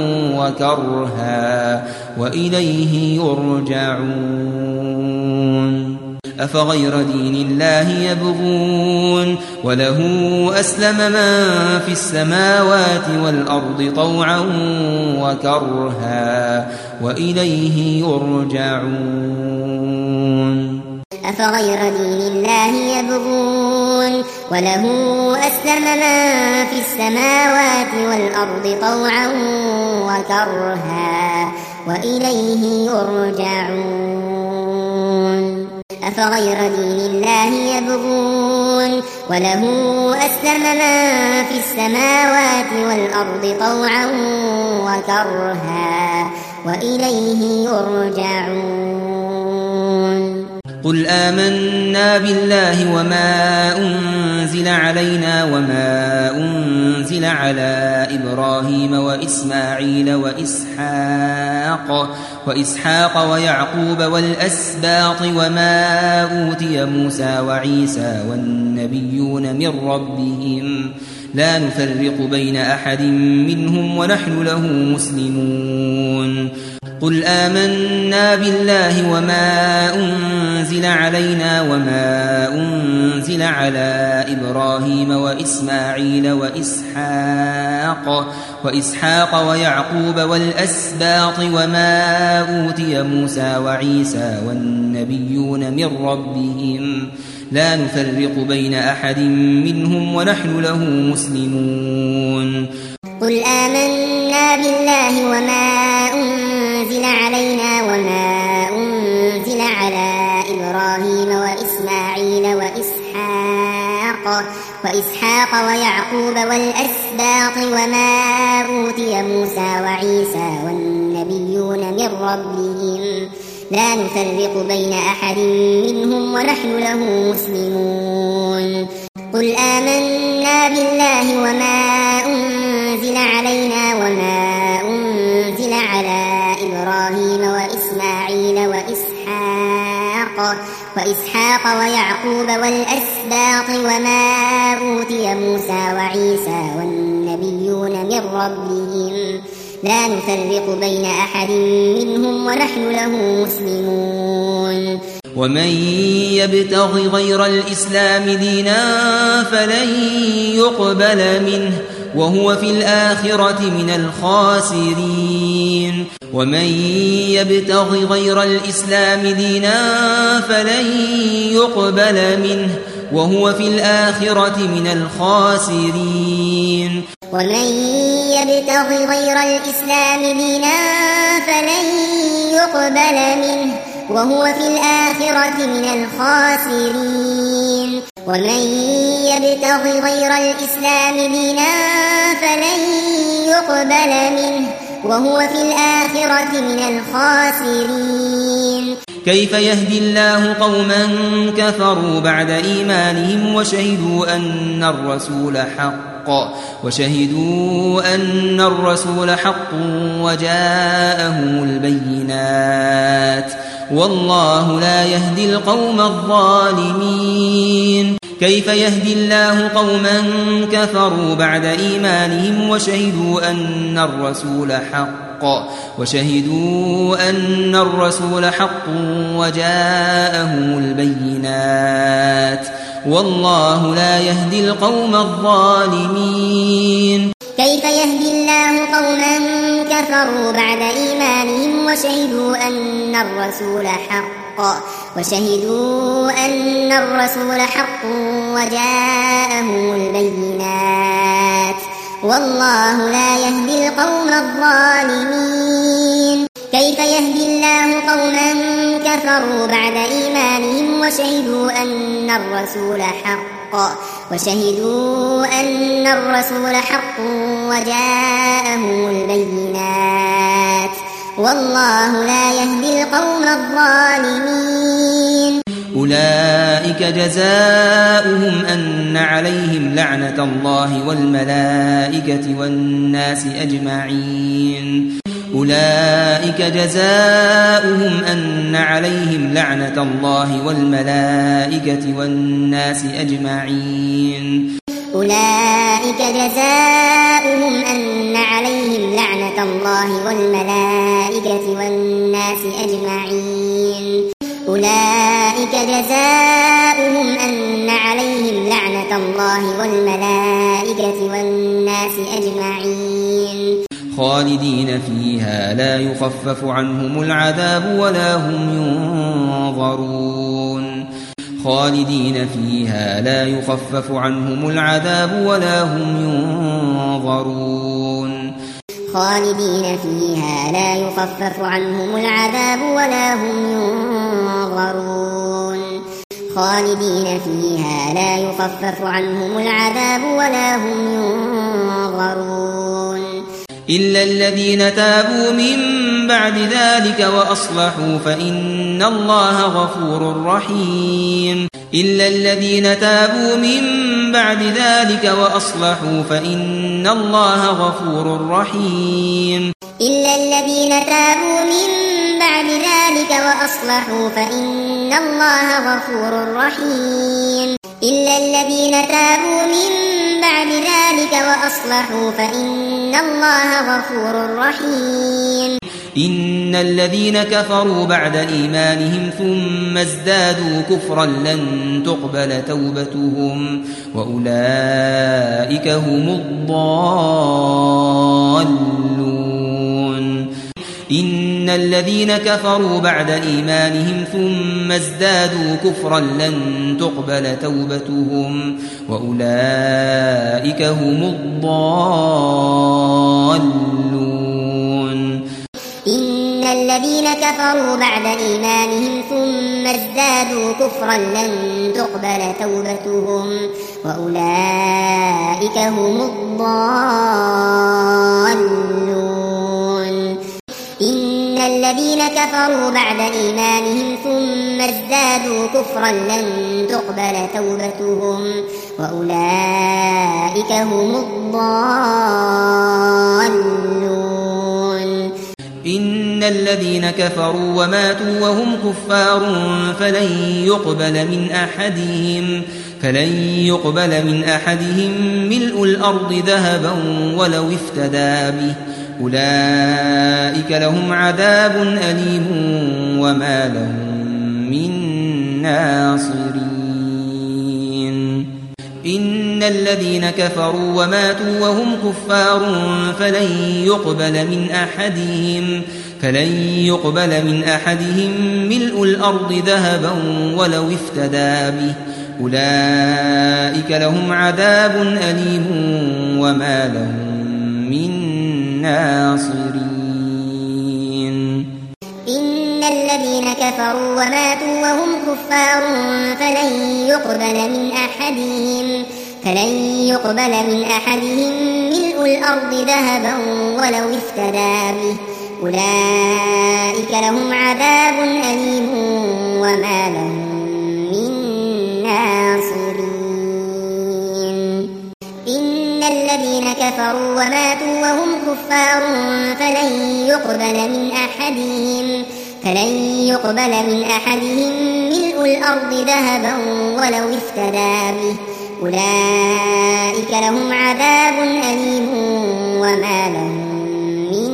وكرها وإليه يرجعون أفغير دين الله يبغون وله أسلم من في السماوات والأرض طوعا وكرها وإليه يرجعون أفغير دين الله يبغون وله أسلم من في السماوات والأرض طوعا وكرها وإليه يرجعون أفغير دين الله يبغون وله أسلم من في السماوات والأرض طوعا وكرها وإليه يرجعون قل آمنا بالله وما أنزل علينا وما أنزل على إبراهيم وإسماعيل وإسحاق وإسحاق ويعقوب والأسباط وما أوتي موسى وعيسى والنبيون من ربهم لا نفرق بين أحد منهم ونحن له مسلمون قل آمنا بالله وما أنزل علينا وما أنزل على إبراهيم وإسماعيل وإسحاق وإسحاق ويعقوب والأسباط وما أوتي موسى وعيسى والنبيون من ربهم لا نفرق بين أحد منهم ونحن له مسلمون قل آمنا بالله وما أنزل علينا وما أنزل على إبراهيم وإسماعيل وإسحاق وإسحاق ويعقوب والأسباط وما أوتي موسى وعيسى والنبيون من ربهم لا نفرق بين أحد منهم ونحن له مسلمون قل آمنا بالله وما أنزل علينا وما أنزل على إبراهيم وإسماعيل وإسحاق وإسحاق ويعقوب والأسباط وما أوتي موسى وعيسى والنبيون من ربهم لا نفرق بين أحد منهم ونحن له مسلمون ومن يبتغ غير الإسلام دينا فلن يقبل منه وهو في الآخرة من الخاسرين ومن يبتغ غير الإسلام دينا فلن يقبل منه وهو في الآخرة من الخاسرين. ومن يبتغ غير الإسلام دينا فلن يقبل منه وهو في الآخرة من الخاسرين. ومن يبتغ غير الإسلام دينا فلن يقبل منه وهو في الآخرة من الخاسرين. كيف يهدي الله قوما كفروا بعد إيمانهم وشهدوا أن الرسول حق وشهدوا أن الرسول حق وجاءهم البينات والله لا يهدي القوم الظالمين. كيف يهدي الله قوما كفروا بعد إيمانهم وشهدوا أن الرسول حق وشهدوا أن الرسول حق وجاءهم البينات والله لا يهدي القوم الظالمين. كيف يهدي الله قوما كفروا بعد إيمانهم وشهدوا أن الرسول حق وشهدوا أن الرسول حق وجاءهم البينات والله لا يهدي القوم الظالمين. كيف يهدي الله قوما كفروا بعد إيمانهم وشهدوا أن الرسول حق وشهدوا أن الرسول حق وجاءهم البينات والله لا يهدي القوم الظالمين. أولئك جزاؤهم أن عليهم لعنة الله والملائكة والناس أجمعين. أولئك جزاؤهم أن عليهم لعنة الله والملائكة والناس أجمعين. أولئك جزاؤهم أن عليهم لعنة الله والملائكة والناس أجمعين. أولئك جزاؤهم أن عليهم لعنة الله والملائكة والناس أجمعين. خالدين فيها لا يخفف عنهم العذاب ولا هم ينظرون. خالدين فيها لا يخفف عنهم العذاب ولا هم ينظرون. خالدين فيها لا يخفف عنهم العذاب ولا هم ينظرون. خالدين فيها لا يخفف عنهم العذاب ولا هم ينظرون. إلا الذين تابوا من بعد ذلك وأصلحوا فإن الله غفور رحيم. إلا الذين تابوا من بعد ذلك وأصلحوا فإن الله غفور رحيم. إلا الذين تابوا من بعد ذلك وأصلحوا فإن الله غفور رحيم. إلا الذين تابوا من بعد ذلك وأصلحوا فإن الله غفور رحيم. إن الذين كفروا بعد إيمانهم ثم ازدادوا كفرا لن تقبل توبتهم وأولئك هم الضالون. إن الذين كفروا بعد إيمانهم ثم ازدادوا كفرا لن تقبل توبتهم وأولئك هم الضالون. إن الذين كفروا بعد إيمانهم ثم ازدادوا كفرا لن تقبل توبتهم وأولئك هم الضالون. إن الذين كفروا بعد إيمانهم ثم ازدادوا كفرا لن تقبل توبتهم وأولئك هم الضالون. إن الذين كفروا وماتوا وهم كفار فلن يقبل من أحدهم فلن يقبل من أحدهم ملء الأرض ذهبا ولو افتدى به أولئك لهم عذاب أليم وما لهم من ناصرين. إن الذين كفروا وماتوا وهم كفار فلن يقبل من أحدهم فلن يقبل من أحدهم ملء الأرض ذهبا ولو افتدى به أولئك لهم عذاب أليم وما لهم من ناصرين إن الذين كفروا وماتوا وهم كفار فلن يقبل من أحدهم فلن يقبل من أحدهم ملء الأرض ذهبا ولو افتدى به أولئك لهم عذاب أليم وما لهم من ناصرين إن الذين كفروا وماتوا وهم كفار فلن يقبل من أحدهم فلن يقبل من أحدهم ملء الأرض ذهبا ولو افتدى به أولئك لهم عذاب أليم وما لهم من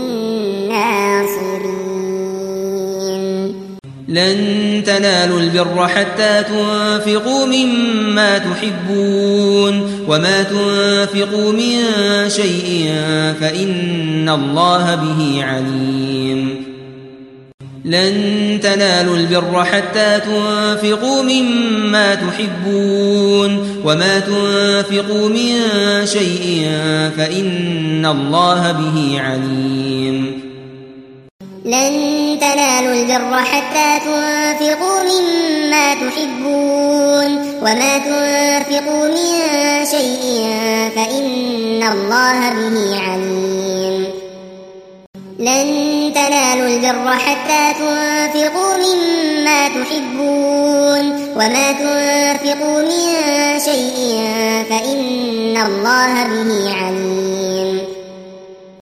ناصرين لن تنالوا البر حتى تنفقوا مما تحبون وما تنفقوا من شيء فإن الله به عليم لن تنالوا البر حتى تنفقوا مما تحبون وما تنفقوا من شيء فإن الله به عليم لن تنالوا البر حتى تنفقوا مما تحبون وما تنفقوا من شيء فإن الله به عليم لن تنالوا البر حتى تنفقوا مما تحبون وما تنفقوا من شيء فإن الله به عليم